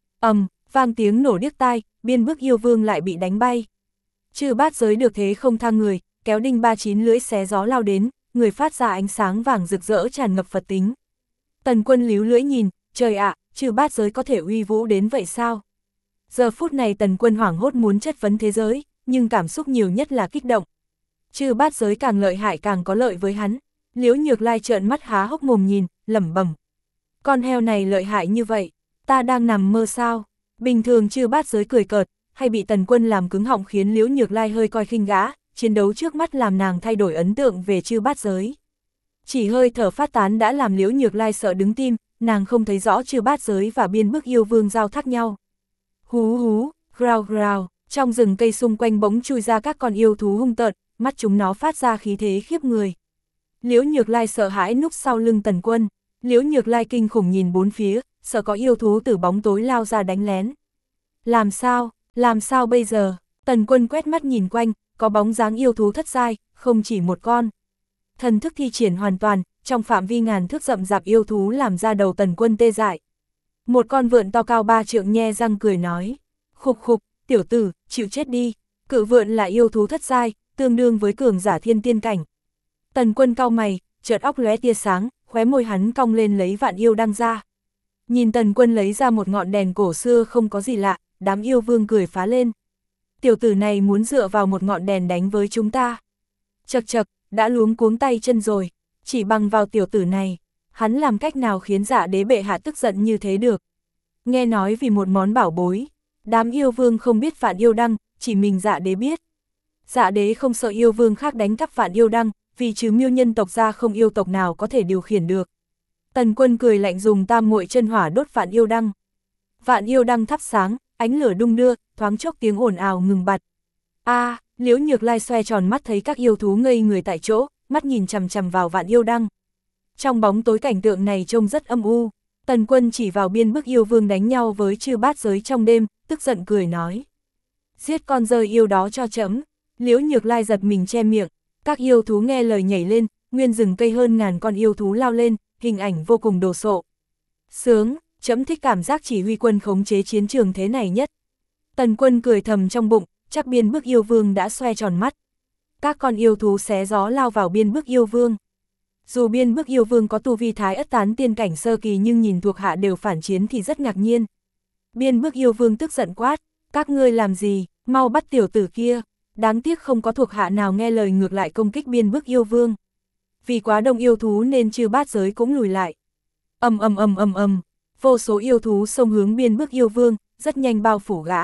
Vang tiếng nổ điếc tai, Biên Bức Yêu Vương lại bị đánh bay. Chư Bát Giới được thế không tha người, kéo đinh 39 lưỡi xé gió lao đến, người phát ra ánh sáng vàng rực rỡ tràn ngập Phật tính. Tần Quân líu lưỡi nhìn, trời ạ, Chư Bát Giới có thể uy vũ đến vậy sao? Giờ phút này Tần Quân hoảng hốt muốn chất vấn thế giới, nhưng cảm xúc nhiều nhất là kích động. Chư Bát Giới càng lợi hại càng có lợi với hắn. Liễu Nhược Lai trợn mắt há hốc mồm nhìn, lẩm bẩm. Con heo này lợi hại như vậy, ta đang nằm mơ sao? Bình thường Chư Bát Giới cười cợt, hay bị Tần Quân làm cứng họng khiến Liễu Nhược Lai hơi coi khinh gã, chiến đấu trước mắt làm nàng thay đổi ấn tượng về Chư Bát Giới. Chỉ hơi thở phát tán đã làm Liễu Nhược Lai sợ đứng tim, nàng không thấy rõ Chư Bát Giới và Biên Bức Yêu Vương giao thác nhau. Hú hú, grào grào, trong rừng cây xung quanh bỗng chui ra các con yêu thú hung tợn, mắt chúng nó phát ra khí thế khiếp người. Liễu Nhược Lai sợ hãi núp sau lưng Tần Quân, Liễu Nhược Lai kinh khủng nhìn bốn phía, sợ có yêu thú từ bóng tối lao ra đánh lén. Làm sao bây giờ? Tần Quân quét mắt nhìn quanh, có bóng dáng yêu thú thất giai, không chỉ một con. Thần thức thi triển hoàn toàn, trong phạm vi ngàn thước rậm rạp yêu thú làm ra đầu Tần Quân tê dại. Một con vượn to cao 3 trượng nhe răng cười nói, khục khục, tiểu tử, chịu chết đi. Cự vượn là yêu thú thất giai, tương đương với cường giả thiên tiên cảnh. Tần Quân cau mày, chợt óc lóe tia sáng, khóe môi hắn cong lên lấy Vạn Yêu Đăng ra. Nhìn Tần Quân lấy ra một ngọn đèn cổ xưa không có gì lạ, đám yêu vương cười phá lên. Tiểu tử này muốn dựa vào một ngọn đèn đánh với chúng ta. Chậc chậc, đã luống cuống tay chân rồi, chỉ bằng vào tiểu tử này, hắn làm cách nào khiến Dạ Đế bệ hạ tức giận như thế được. Nghe nói vì một món bảo bối, đám yêu vương không biết Vạn Yêu Đăng, chỉ mình Dạ Đế biết. Dạ Đế không sợ yêu vương khác đánh cắp Vạn Yêu Đăng, vì trừ Miêu nhân tộc ra không yêu tộc nào có thể điều khiển được. Tần Quân cười lạnh dùng tam muội chân hỏa đốt Vạn Yêu Đăng. Vạn Yêu Đăng thắp sáng, ánh lửa đung đưa, thoáng chốc tiếng ồn ào ngừng bặt. Liễu Nhược Lai xoe tròn mắt thấy các yêu thú ngây người tại chỗ, mắt nhìn chằm chằm vào Vạn Yêu Đăng. Trong bóng tối cảnh tượng này trông rất âm u. Tần Quân chỉ vào Biên Bức Yêu Vương đánh nhau với Chư Bát Giới trong đêm, tức giận cười nói. Giết con rơi yêu đó cho trẫm. Liễu Nhược Lai giật mình che miệng, các yêu thú nghe lời nhảy lên, nguyên rừng cây hơn ngàn con yêu thú lao lên, hình ảnh vô cùng đồ sộ. Sướng, trẫm thích cảm giác chỉ huy quân khống chế chiến trường thế này nhất. Tần Quân cười thầm trong bụng, chắc Biên Bức Yêu Vương đã xoe tròn mắt. Các con yêu thú xé gió lao vào Biên Bức Yêu Vương. Dù Biên Bức Yêu Vương có tu vi Thái Ất Tán tiên cảnh sơ kỳ nhưng nhìn thuộc hạ đều phản chiến thì rất ngạc nhiên. Biên Bức Yêu Vương tức giận quát, các ngươi làm gì, mau bắt tiểu tử kia. Đáng tiếc không có thuộc hạ nào nghe lời ngược lại công kích Biên Bức Yêu Vương. Vì quá đông yêu thú nên Chư Bát Giới cũng lùi lại. Vô số yêu thú xông hướng Biên Bức Yêu Vương, rất nhanh bao phủ gã.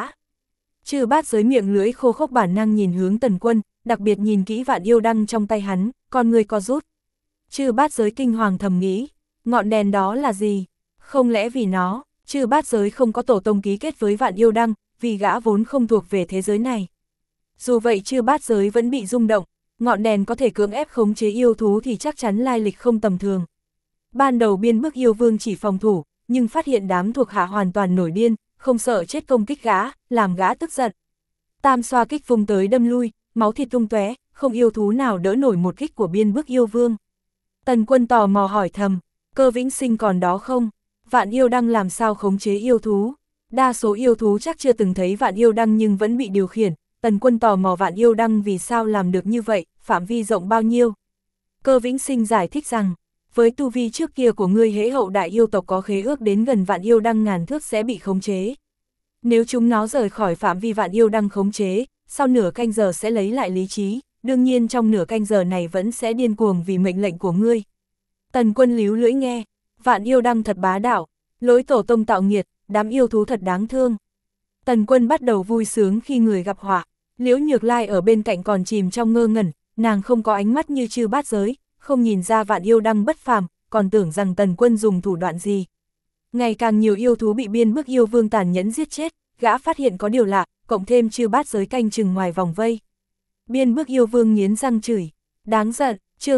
Chư Bát Giới miệng lưỡi khô khốc bản năng nhìn hướng Tần Quân, đặc biệt nhìn kỹ Vạn Yêu Đăng trong tay hắn, con người co rút. Chư Bát Giới kinh hoàng thầm nghĩ, ngọn đèn đó là gì? Không lẽ vì nó, Chư Bát Giới không có tổ tông ký kết với Vạn Yêu Đăng, vì gã vốn không thuộc về thế giới này. Dù vậy Chư Bát Giới vẫn bị rung động, ngọn đèn có thể cưỡng ép khống chế yêu thú thì chắc chắn lai lịch không tầm thường. Ban đầu Biên Bức Yêu Vương chỉ phòng thủ, nhưng phát hiện đám thuộc hạ hoàn toàn nổi điên, không sợ chết công kích gã, làm gã tức giận. Tam xoa kích vung tới đâm lui, máu thịt tung tóe, không yêu thú nào đỡ nổi một kích của Biên Bức Yêu Vương. Tần Quân tò mò hỏi thầm, Cơ Vĩnh Sinh còn đó không? Vạn Yêu Đăng làm sao khống chế yêu thú? Đa số yêu thú chắc chưa từng thấy Vạn Yêu Đăng nhưng vẫn bị điều khiển. Tần Quân tò mò Vạn Yêu Đăng vì sao làm được như vậy, phạm vi rộng bao nhiêu? Cơ Vĩnh Sinh giải thích rằng, với tu vi trước kia của ngươi hễ hậu đại yêu tộc có khế ước đến gần Vạn Yêu Đăng ngàn thước sẽ bị khống chế. Nếu chúng nó rời khỏi phạm vi Vạn Yêu Đăng khống chế, sau nửa canh giờ sẽ lấy lại lý trí, đương nhiên trong nửa canh giờ này vẫn sẽ điên cuồng vì mệnh lệnh của ngươi. Tần Quân líu lưỡi nghe, Vạn Yêu Đăng thật bá đạo, lối tổ tông tạo nghiệt, đám yêu thú thật đáng thương. Tần Quân bắt đầu vui sướng khi người gặp họa. Liễu Nhược Lai ở bên cạnh còn chìm trong ngơ ngẩn, nàng không có ánh mắt như Chư Bát Giới, không nhìn ra Vạn Yêu Đăng bất phàm, còn tưởng rằng Tần Quân dùng thủ đoạn gì. Ngày càng nhiều yêu thú bị Biên Bức Yêu Vương tàn nhẫn giết chết, gã phát hiện có điều lạ, cộng thêm Chư Bát Giới canh chừng ngoài vòng vây. Biên Bức Yêu Vương nghiến răng chửi, đáng giận. Chương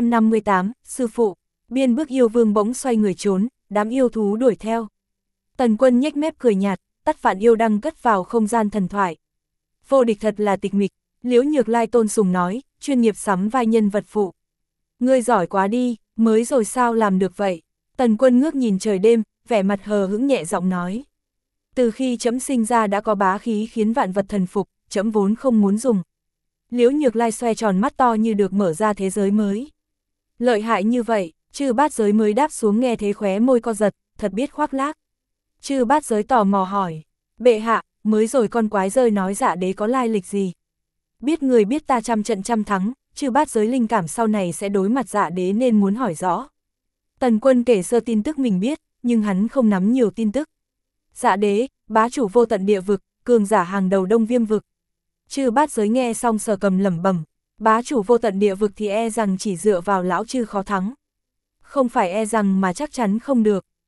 658, sư phụ. Biên Bức Yêu Vương bỗng xoay người trốn, đám yêu thú đuổi theo. Tần Quân nhếch mép cười nhạt, tắt Vạn Yêu Đăng cất vào không gian thần thoại. Vô địch thật là tịch mịch, Liễu Nhược Lai tôn sùng nói, chuyên nghiệp sắm vai nhân vật phụ. Ngươi giỏi quá đi, mới rồi sao làm được vậy? Tần Quân ngước nhìn trời đêm, vẻ mặt hờ hững nhẹ giọng nói. Từ khi trẫm sinh ra đã có bá khí khiến vạn vật thần phục, trẫm vốn không muốn dùng. Liễu Nhược Lai xoe tròn mắt to như được mở ra thế giới mới. Lợi hại như vậy, Chư Bát Giới mới đáp xuống nghe thế khóe môi co giật, thật biết khoác lác. Chư Bát Giới tò mò hỏi, bệ hạ, mới rồi con quái rơi nói Dạ Đế có lai lịch gì? Biết người biết ta trăm trận trăm thắng, Chư Bát Giới linh cảm sau này sẽ đối mặt Dạ Đế nên muốn hỏi rõ. Tần Quân kể sơ tin tức mình biết, nhưng hắn không nắm nhiều tin tức. Dạ Đế, bá chủ vô tận địa vực, cường giả hàng đầu Đông Viêm vực. Chư Bát Giới nghe xong sờ cầm lẩm bẩm, bá chủ vô tận địa vực thì e rằng chỉ dựa vào lão chư khó thắng. Không phải e rằng mà chắc chắn không được.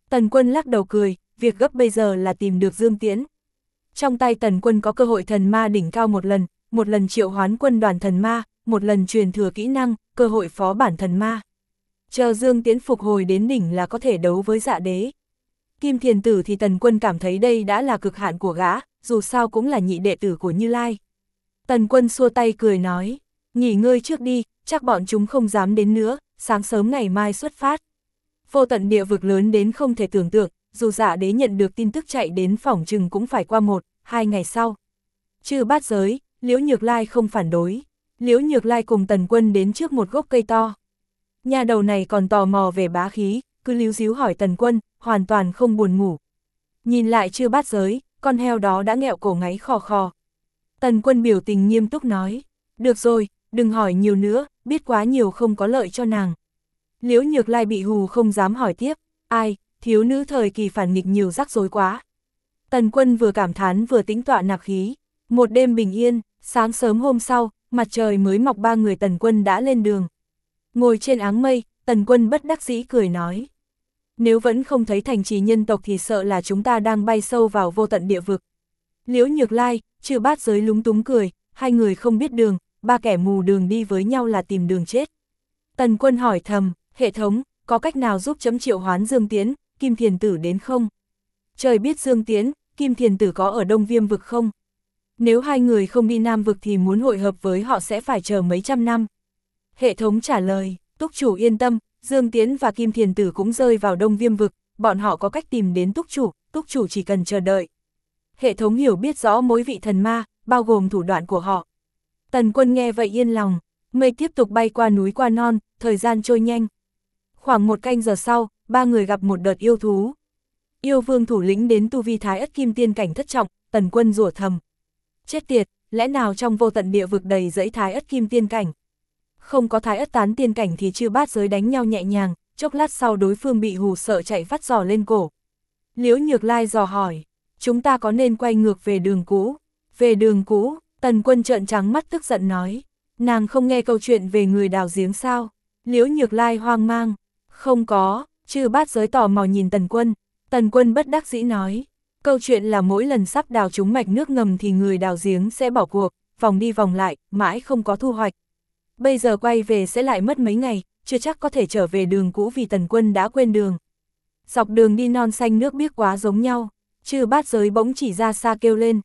Tần Quân lắc đầu cười, việc gấp bây giờ là tìm được Dương Tiễn. Trong tay Tần Quân có cơ hội thần ma đỉnh cao một lần triệu hoán quân đoàn thần ma, một lần truyền thừa kỹ năng, cơ hội phó bản thần ma. Chờ Dương Tiễn phục hồi đến đỉnh là có thể đấu với Dạ Đế. Kim Thiền Tử thì Tần Quân cảm thấy đây đã là cực hạn của gã, dù sao cũng là nhị đệ tử của Như Lai. Tần Quân xua tay cười nói, nghỉ ngơi trước đi, chắc bọn chúng không dám đến nữa, sáng sớm ngày mai xuất phát. Vô tận địa vực lớn đến không thể tưởng tượng, dù Dạ Đế nhận được tin tức chạy đến phỏng chừng cũng phải qua 1-2 ngày sau. Chư Bát Giới, Liễu Nhược Lai không phản đối. Liễu Nhược Lai cùng Tần Quân đến trước một gốc cây to. Nhà đầu này còn tò mò về bá khí, cứ líu díu hỏi Tần Quân, hoàn toàn không buồn ngủ. Nhìn lại Chư Bát Giới, con heo đó đã nghẹo cổ ngáy khò khò. Tần Quân biểu tình nghiêm túc nói, được rồi, đừng hỏi nhiều nữa, biết quá nhiều không có lợi cho nàng. Liễu Nhược Lai bị hù không dám hỏi tiếp, ai, thiếu nữ thời kỳ phản nghịch nhiều rắc rối quá. Tần Quân vừa cảm thán vừa tĩnh tọa nạp khí. Một đêm bình yên, sáng sớm hôm sau, mặt trời mới mọc, ba người Tần Quân đã lên đường. Ngồi trên áng mây, Tần Quân bất đắc dĩ cười nói, nếu vẫn không thấy thành trì nhân tộc thì sợ là chúng ta đang bay sâu vào vô tận địa vực. Liễu Nhược Lai, Chư Bát Giới lúng túng cười, hai người không biết đường, ba kẻ mù đường đi với nhau là tìm đường chết. Tần Quân hỏi thầm, hệ thống, có cách nào giúp chấm triệu hoán Dương Tiễn, Kim Thiền Tử đến không? Trời biết Dương Tiễn, Kim Thiền Tử có ở Đông Viêm vực không? Nếu hai người không đi Nam vực thì muốn hội hợp với họ sẽ phải chờ mấy trăm năm. Hệ thống trả lời, túc chủ yên tâm, Dương Tiễn và Kim Thiền Tử cũng rơi vào Đông Viêm vực, bọn họ có cách tìm đến túc chủ chỉ cần chờ đợi. Hệ thống hiểu biết rõ mỗi vị thần ma, bao gồm thủ đoạn của họ. Tần Quân nghe vậy yên lòng, mây tiếp tục bay qua núi qua non, thời gian trôi nhanh. Khoảng 1 canh giờ sau, ba người gặp một đợt yêu thú. Yêu vương thủ lĩnh đến tu vi Thái Ất Kim Tiên cảnh thất trọng, Tần Quân rủa thầm. Chết tiệt, lẽ nào trong vô tận địa vực đầy dẫy Thái Ất Kim Tiên cảnh? Không có Thái Ất Tán Tiên cảnh thì Chư Bát Giới đánh nhau nhẹ nhàng, chốc lát sau đối phương bị hù sợ chạy vắt giò lên cổ. Liễu Nhược Lai dò hỏi, chúng ta có nên quay ngược về đường cũ? Về đường cũ, Tần Quân trợn trắng mắt tức giận nói, nàng không nghe câu chuyện về người đào giếng sao? Liễu Nhược Lai hoang mang, không có. Chư Bát Giới tò mò nhìn Tần Quân. Tần Quân bất đắc dĩ nói, câu chuyện là mỗi lần sắp đào trúng mạch nước ngầm thì người đào giếng sẽ bỏ cuộc, vòng đi vòng lại, mãi không có thu hoạch. Bây giờ quay về sẽ lại mất mấy ngày, chưa chắc có thể trở về đường cũ vì Tần Quân đã quên đường. Dọc đường đi non xanh nước biếc quá giống nhau. Chư Bát Giới bỗng chỉ ra xa kêu lên,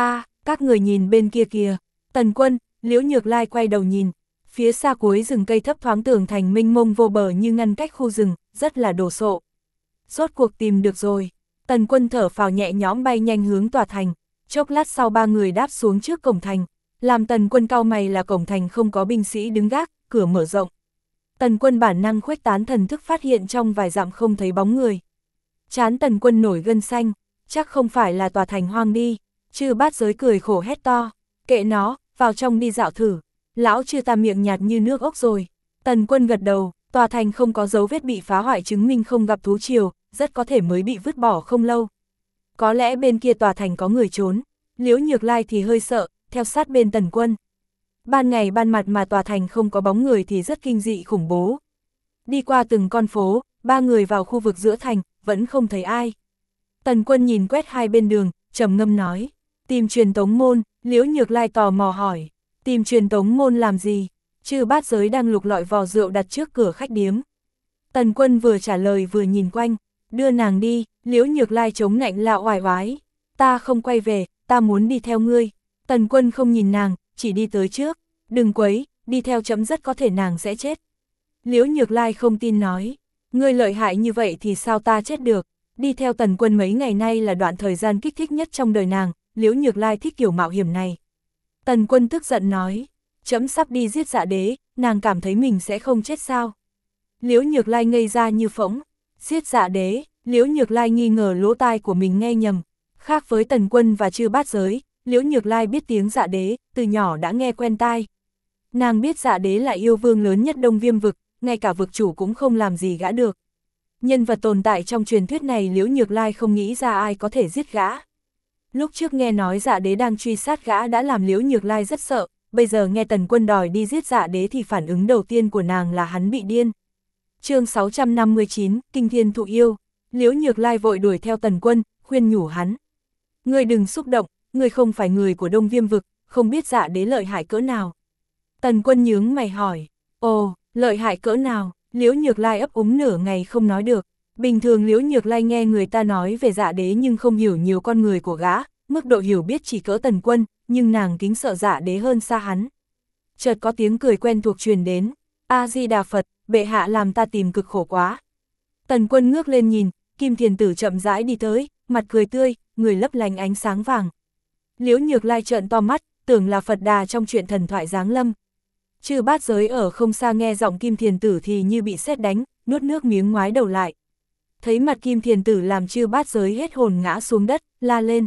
các người nhìn bên kia kìa. Tần Quân, Liễu Nhược Lai quay đầu nhìn. Phía xa cuối rừng cây thấp thoáng tường thành mênh mông vô bờ như ngăn cách khu rừng, rất là đồ sộ. Rốt cuộc tìm được rồi. Tần Quân thở phào nhẹ nhõm bay nhanh hướng tòa thành. Chốc lát sau ba người đáp xuống trước cổng thành. Làm Tần Quân cau mày là cổng thành không có binh sĩ đứng gác, cửa mở rộng. Tần Quân bản năng khuếch tán thần thức phát hiện trong vài dặm không thấy bóng người. Trán Tần Quân nổi gân xanh, chắc không phải là tòa thành hoang đi. Chư Bát Giới cười khổ hét to, kệ nó, vào trong đi dạo thử. Lão Chư ta miệng nhạt như nước ốc rồi. Tần Quân gật đầu, tòa thành không có dấu vết bị phá hoại chứng minh không gặp thú triều, rất có thể mới bị vứt bỏ không lâu. Có lẽ bên kia tòa thành có người trốn. Liễu Nhược Lai thì hơi sợ, theo sát bên Tần Quân. Ban ngày ban mặt mà tòa thành không có bóng người thì rất kinh dị khủng bố. Đi qua từng con phố, ba người vào khu vực giữa thành, vẫn không thấy ai. Tần Quân nhìn quét hai bên đường, trầm ngâm nói, tìm truyền tống môn. Liễu Nhược Lai tò mò hỏi, tìm truyền tống môn làm gì? Chư Bát Giới đang lục lọi vò rượu đặt trước cửa khách điếm. Tần Quân vừa trả lời vừa nhìn quanh, đưa nàng đi. Liễu Nhược Lai chống nạnh lạo oải oái, ta không quay về, ta muốn đi theo ngươi. Tần Quân không nhìn nàng, chỉ đi tới trước, đừng quấy, đi theo chấm rất có thể nàng sẽ chết. Liễu Nhược Lai không tin nói, ngươi lợi hại như vậy thì sao ta chết được? Đi theo Tần Quân mấy ngày nay là đoạn thời gian kích thích nhất trong đời nàng, Liễu Nhược Lai thích kiểu mạo hiểm này. Tần Quân tức giận nói, chấm sắp đi giết Dạ Đế, nàng cảm thấy mình sẽ không chết sao? Liễu Nhược Lai ngây ra như phỗng, giết Dạ Đế. Liễu Nhược Lai nghi ngờ lỗ tai của mình nghe nhầm. Khác với Tần Quân và Chư Bát Giới, Liễu Nhược Lai biết tiếng Dạ Đế, từ nhỏ đã nghe quen tai. Nàng biết Dạ Đế là yêu vương lớn nhất Đông Viêm vực, ngay cả vực chủ cũng không làm gì gã được. Nhân vật tồn tại trong truyền thuyết này Liễu Nhược Lai không nghĩ ra ai có thể giết gã. Lúc trước nghe nói Dạ Đế đang truy sát gã đã làm Liễu Nhược Lai rất sợ, bây giờ nghe Tần Quân đòi đi giết Dạ Đế thì phản ứng đầu tiên của nàng là hắn bị điên. Chương 659, Kinh Thiên Thụ Yêu. Liễu Nhược Lai vội đuổi theo Tần Quân, khuyên nhủ hắn. Ngươi đừng xúc động, ngươi không phải người của Đông Viêm vực, không biết Dạ Đế lợi hại cỡ nào. Tần Quân nhướng mày hỏi, ồ, lợi hại cỡ nào? Liễu Nhược Lai ấp úng nửa ngày không nói được. Bình thường Liễu Nhược Lai nghe người ta nói về Dạ Đế nhưng không hiểu nhiều con người của gã, mức độ hiểu biết chỉ cỡ Tần Quân, nhưng nàng kính sợ Dạ Đế hơn xa hắn. Chợt có tiếng cười quen thuộc truyền đến, A-di-đà Phật, bệ hạ làm ta tìm cực khổ quá. Tần Quân ngước lên nhìn, Kim Thiền Tử chậm rãi đi tới, mặt cười tươi, người lấp lánh ánh sáng vàng. Liễu Nhược Lai trợn to mắt, tưởng là Phật Đà trong chuyện thần thoại giáng lâm. Chư Bát Giới ở không xa nghe giọng Kim Thiền Tử thì như bị sét đánh, nuốt nước miếng ngoái đầu lại. Thấy mặt Kim Thiền Tử làm Chư Bát Giới hết hồn ngã xuống đất, la lên.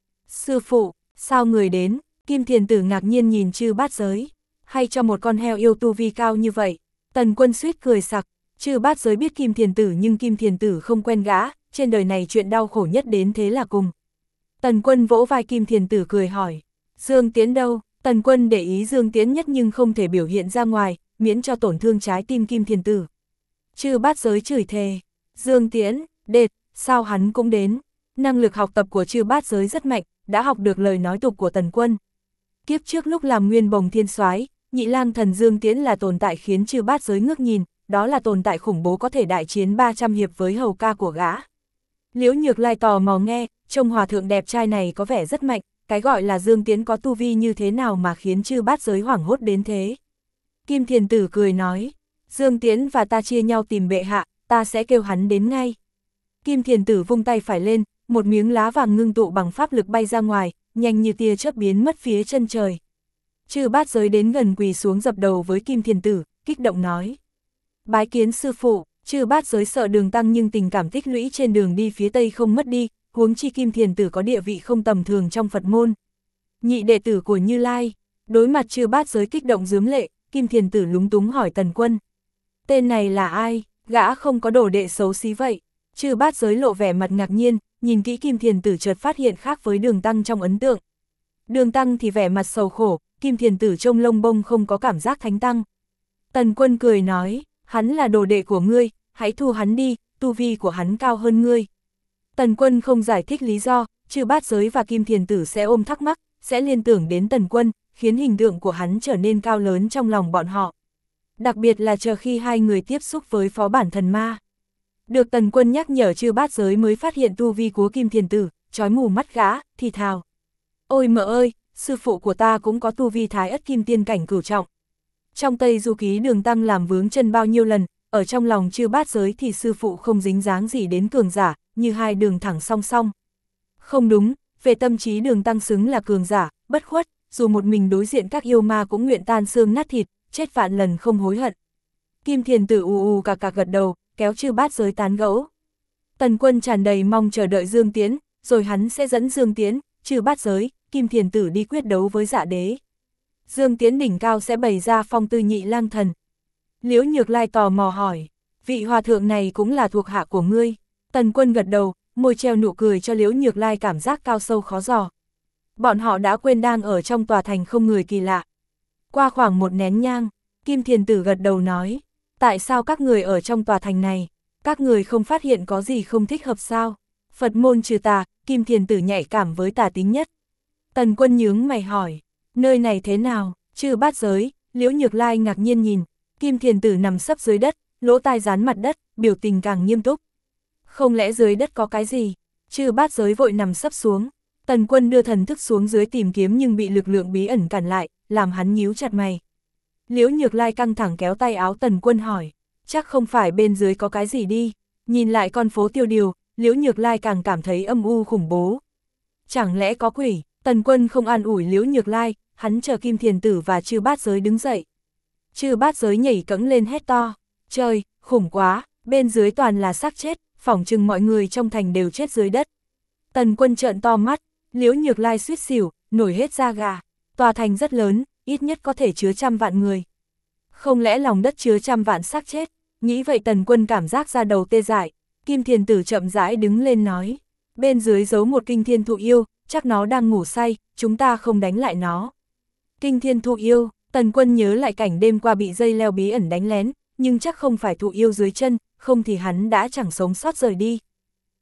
Sư phụ, sao người đến? Kim Thiền Tử ngạc nhiên nhìn Chư Bát Giới. Hay cho một con heo yêu tu vi cao như vậy? Tần Quân suýt cười sặc. Chư Bát Giới biết Kim Thiền Tử nhưng Kim Thiền Tử không quen gã, trên đời này chuyện đau khổ nhất đến thế là cùng. Tần Quân vỗ vai Kim Thiền Tử cười hỏi. Dương Tiến đâu? Tần Quân để ý Dương Tiến nhất nhưng không thể biểu hiện ra ngoài, miễn cho tổn thương trái tim Kim Thiền Tử. Chư Bát Giới chửi thề. Dương Tiến, đệt, sao hắn cũng đến? Năng lực học tập của Chư Bát Giới rất mạnh, đã học được lời nói tục của Tần Quân. Kiếp trước lúc làm Nguyên Bồng Thiên Soái, Nhị Lang Thần Dương Tiến là tồn tại khiến Chư Bát Giới ngước nhìn, đó là tồn tại khủng bố có thể đại chiến 300 hiệp với hầu ca của gã. Liễu Nhược Lai tò mò nghe, trông hòa thượng đẹp trai này có vẻ rất mạnh, cái gọi là Dương Tiến có tu vi như thế nào mà khiến Chư Bát Giới hoảng hốt đến thế. Kim Thiền Tử cười nói, Dương Tiến và ta chia nhau tìm bệ hạ, ta sẽ kêu hắn đến ngay. Kim Thiền Tử vung tay phải lên, một miếng lá vàng ngưng tụ bằng pháp lực bay ra ngoài, nhanh như tia chớp biến mất phía chân trời. Chư Bát Giới đến gần quỳ xuống dập đầu với Kim Thiền Tử, kích động nói. Bái kiến sư phụ. Chư Bát Giới sợ đường tăng nhưng tình cảm tích lũy trên đường đi phía Tây không mất đi, huống chi Kim Thiền Tử có địa vị không tầm thường trong Phật môn. Nhị đệ tử của Như Lai, đối mặt Chư Bát Giới kích động rướm lệ, Kim Thiền Tử lúng túng hỏi Tần Quân. Tên này là ai? Gã không có đồ đệ xấu xí vậy. Chư Bát Giới lộ vẻ mặt ngạc nhiên, nhìn kỹ Kim Thiền Tử chợt phát hiện khác với đường tăng trong ấn tượng. Đường tăng thì vẻ mặt sầu khổ, Kim Thiền Tử trông lông bông không có cảm giác thánh tăng. Tần Quân cười nói, hắn là đồ đệ của ngươi, hãy thu hắn đi, tu vi của hắn cao hơn ngươi. Tần Quân không giải thích lý do, Chư Bát Giới và Kim Thiền Tử sẽ ôm thắc mắc, sẽ liên tưởng đến Tần Quân, khiến hình tượng của hắn trở nên cao lớn trong lòng bọn họ. Đặc biệt là chờ khi hai người tiếp xúc với phó bản thần ma. Được Tần Quân nhắc nhở Chư Bát Giới mới phát hiện tu vi của Kim Thiền Tử, chói mù mắt gã, thì thào. Ôi mợ ơi, sư phụ của ta cũng có tu vi Thái Ất Kim Tiên cảnh cửu trọng. Trong Tây Du Ký đường tăng làm vướng chân bao nhiêu lần, ở trong lòng Chư Bát Giới thì sư phụ không dính dáng gì đến cường giả, như hai đường thẳng song song. Không đúng, về tâm trí đường tăng xứng là cường giả, bất khuất, dù một mình đối diện các yêu ma cũng nguyện tan xương nát thịt, chết vạn lần không hối hận. Kim Thiền Tử ù cạc gật đầu, kéo Chư Bát Giới tán gẫu. Tần Quân tràn đầy mong chờ đợi Dương Tiến, rồi hắn sẽ dẫn Dương Tiến, Chư Bát Giới, Kim Thiền Tử đi quyết đấu với Dạ Đế. Dương Tiến đỉnh cao sẽ bày ra phong tư Nhị Lang Thần. Liễu Nhược Lai tò mò hỏi, vị hòa thượng này cũng là thuộc hạ của ngươi. Tần Quân gật đầu, môi treo nụ cười cho Liễu Nhược Lai cảm giác cao sâu khó dò. Bọn họ đã quên đang ở trong tòa thành không người kỳ lạ. Qua khoảng một nén nhang, Kim Thiền Tử gật đầu nói, tại sao các người ở trong tòa thành này? Các người không phát hiện có gì không thích hợp sao? Phật môn trừ tà, Kim Thiền Tử nhạy cảm với tà tính nhất. Tần Quân nhướng mày hỏi, nơi này thế nào? Chư Bát Giới, Liễu Nhược Lai ngạc nhiên nhìn, Kim Thiền Tử nằm sấp dưới đất, lỗ tai dán mặt đất, biểu tình càng nghiêm túc. Không lẽ dưới đất có cái gì? Chư Bát Giới vội nằm sấp xuống. Tần Quân đưa thần thức xuống dưới tìm kiếm nhưng bị lực lượng bí ẩn cản lại, làm hắn nhíu chặt mày. Liễu Nhược Lai căng thẳng kéo tay áo Tần Quân hỏi, chắc không phải bên dưới có cái gì đi. Nhìn lại con phố tiêu điều, Liễu Nhược Lai càng cảm thấy âm u khủng bố. Chẳng lẽ có quỷ? Tần Quân không an ủi Liễu Nhược Lai, hắn chờ Kim Thiền Tử và Chư Bát Giới đứng dậy. Chư Bát Giới nhảy cẫng lên hét to, trời, khủng quá, bên dưới toàn là xác chết, phỏng chừng mọi người trong thành đều chết dưới đất. Tần Quân trợn to mắt, Liễu Nhược Lai suýt xỉu, nổi hết da gà. Tòa thành rất lớn, ít nhất có thể chứa 100 vạn người. Không lẽ lòng đất chứa 100 vạn xác chết? Nghĩ vậy Tần Quân cảm giác ra đầu tê dại. Kim Thiền Tử chậm rãi đứng lên nói, bên dưới giấu một kinh thiên thụ yêu, chắc nó đang ngủ say, chúng ta không đánh lại nó. Kinh thiên thụ yêu, Tần Quân nhớ lại cảnh đêm qua bị dây leo bí ẩn đánh lén, nhưng chắc không phải thụ yêu dưới chân, không thì hắn đã chẳng sống sót rời đi.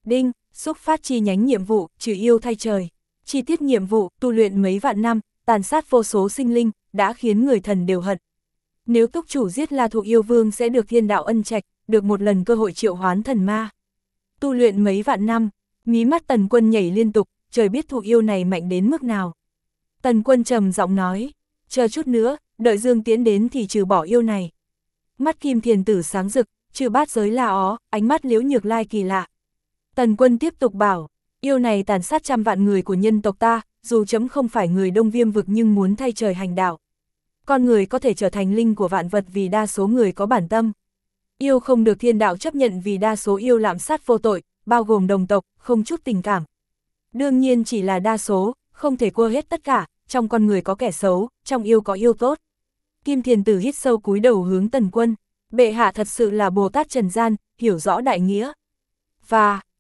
Đinh, xúc phát chi nhánh nhiệm vụ, trừ yêu thay trời. Chi tiết nhiệm vụ, tu luyện mấy vạn năm, tàn sát vô số sinh linh, đã khiến người thần đều hận. Nếu túc chủ giết La Thụ Yêu Vương sẽ được thiên đạo ân trạch, được một lần cơ hội triệu hoán thần ma. Tu luyện mấy vạn năm, mí mắt Tần Quân nhảy liên tục, trời biết thụ yêu này mạnh đến mức nào. Tần Quân trầm giọng nói, chờ chút nữa, đợi Dương Tiễn đến thì trừ bỏ yêu này. Mắt Kim Thiền Tử sáng rực, trừ bát giới la ó, ánh mắt Liễu Nhược Lai kỳ lạ. Tần Quân tiếp tục bảo, yêu này tàn sát trăm vạn người của nhân tộc ta, dù chấm không phải người Đông Viêm vực nhưng muốn thay trời hành đạo. Con người có thể trở thành linh của vạn vật vì đa số người có bản tâm. Yêu không được thiên đạo chấp nhận vì đa số yêu lạm sát vô tội, bao gồm đồng tộc, không chút tình cảm. Đương nhiên chỉ là đa số, không thể cua hết tất cả, trong con người có kẻ xấu, trong yêu có yêu tốt. Kim Thiền Tử hít sâu cúi đầu hướng Tần Quân, bệ hạ thật sự là Bồ Tát trần gian, hiểu rõ đại nghĩa. Và,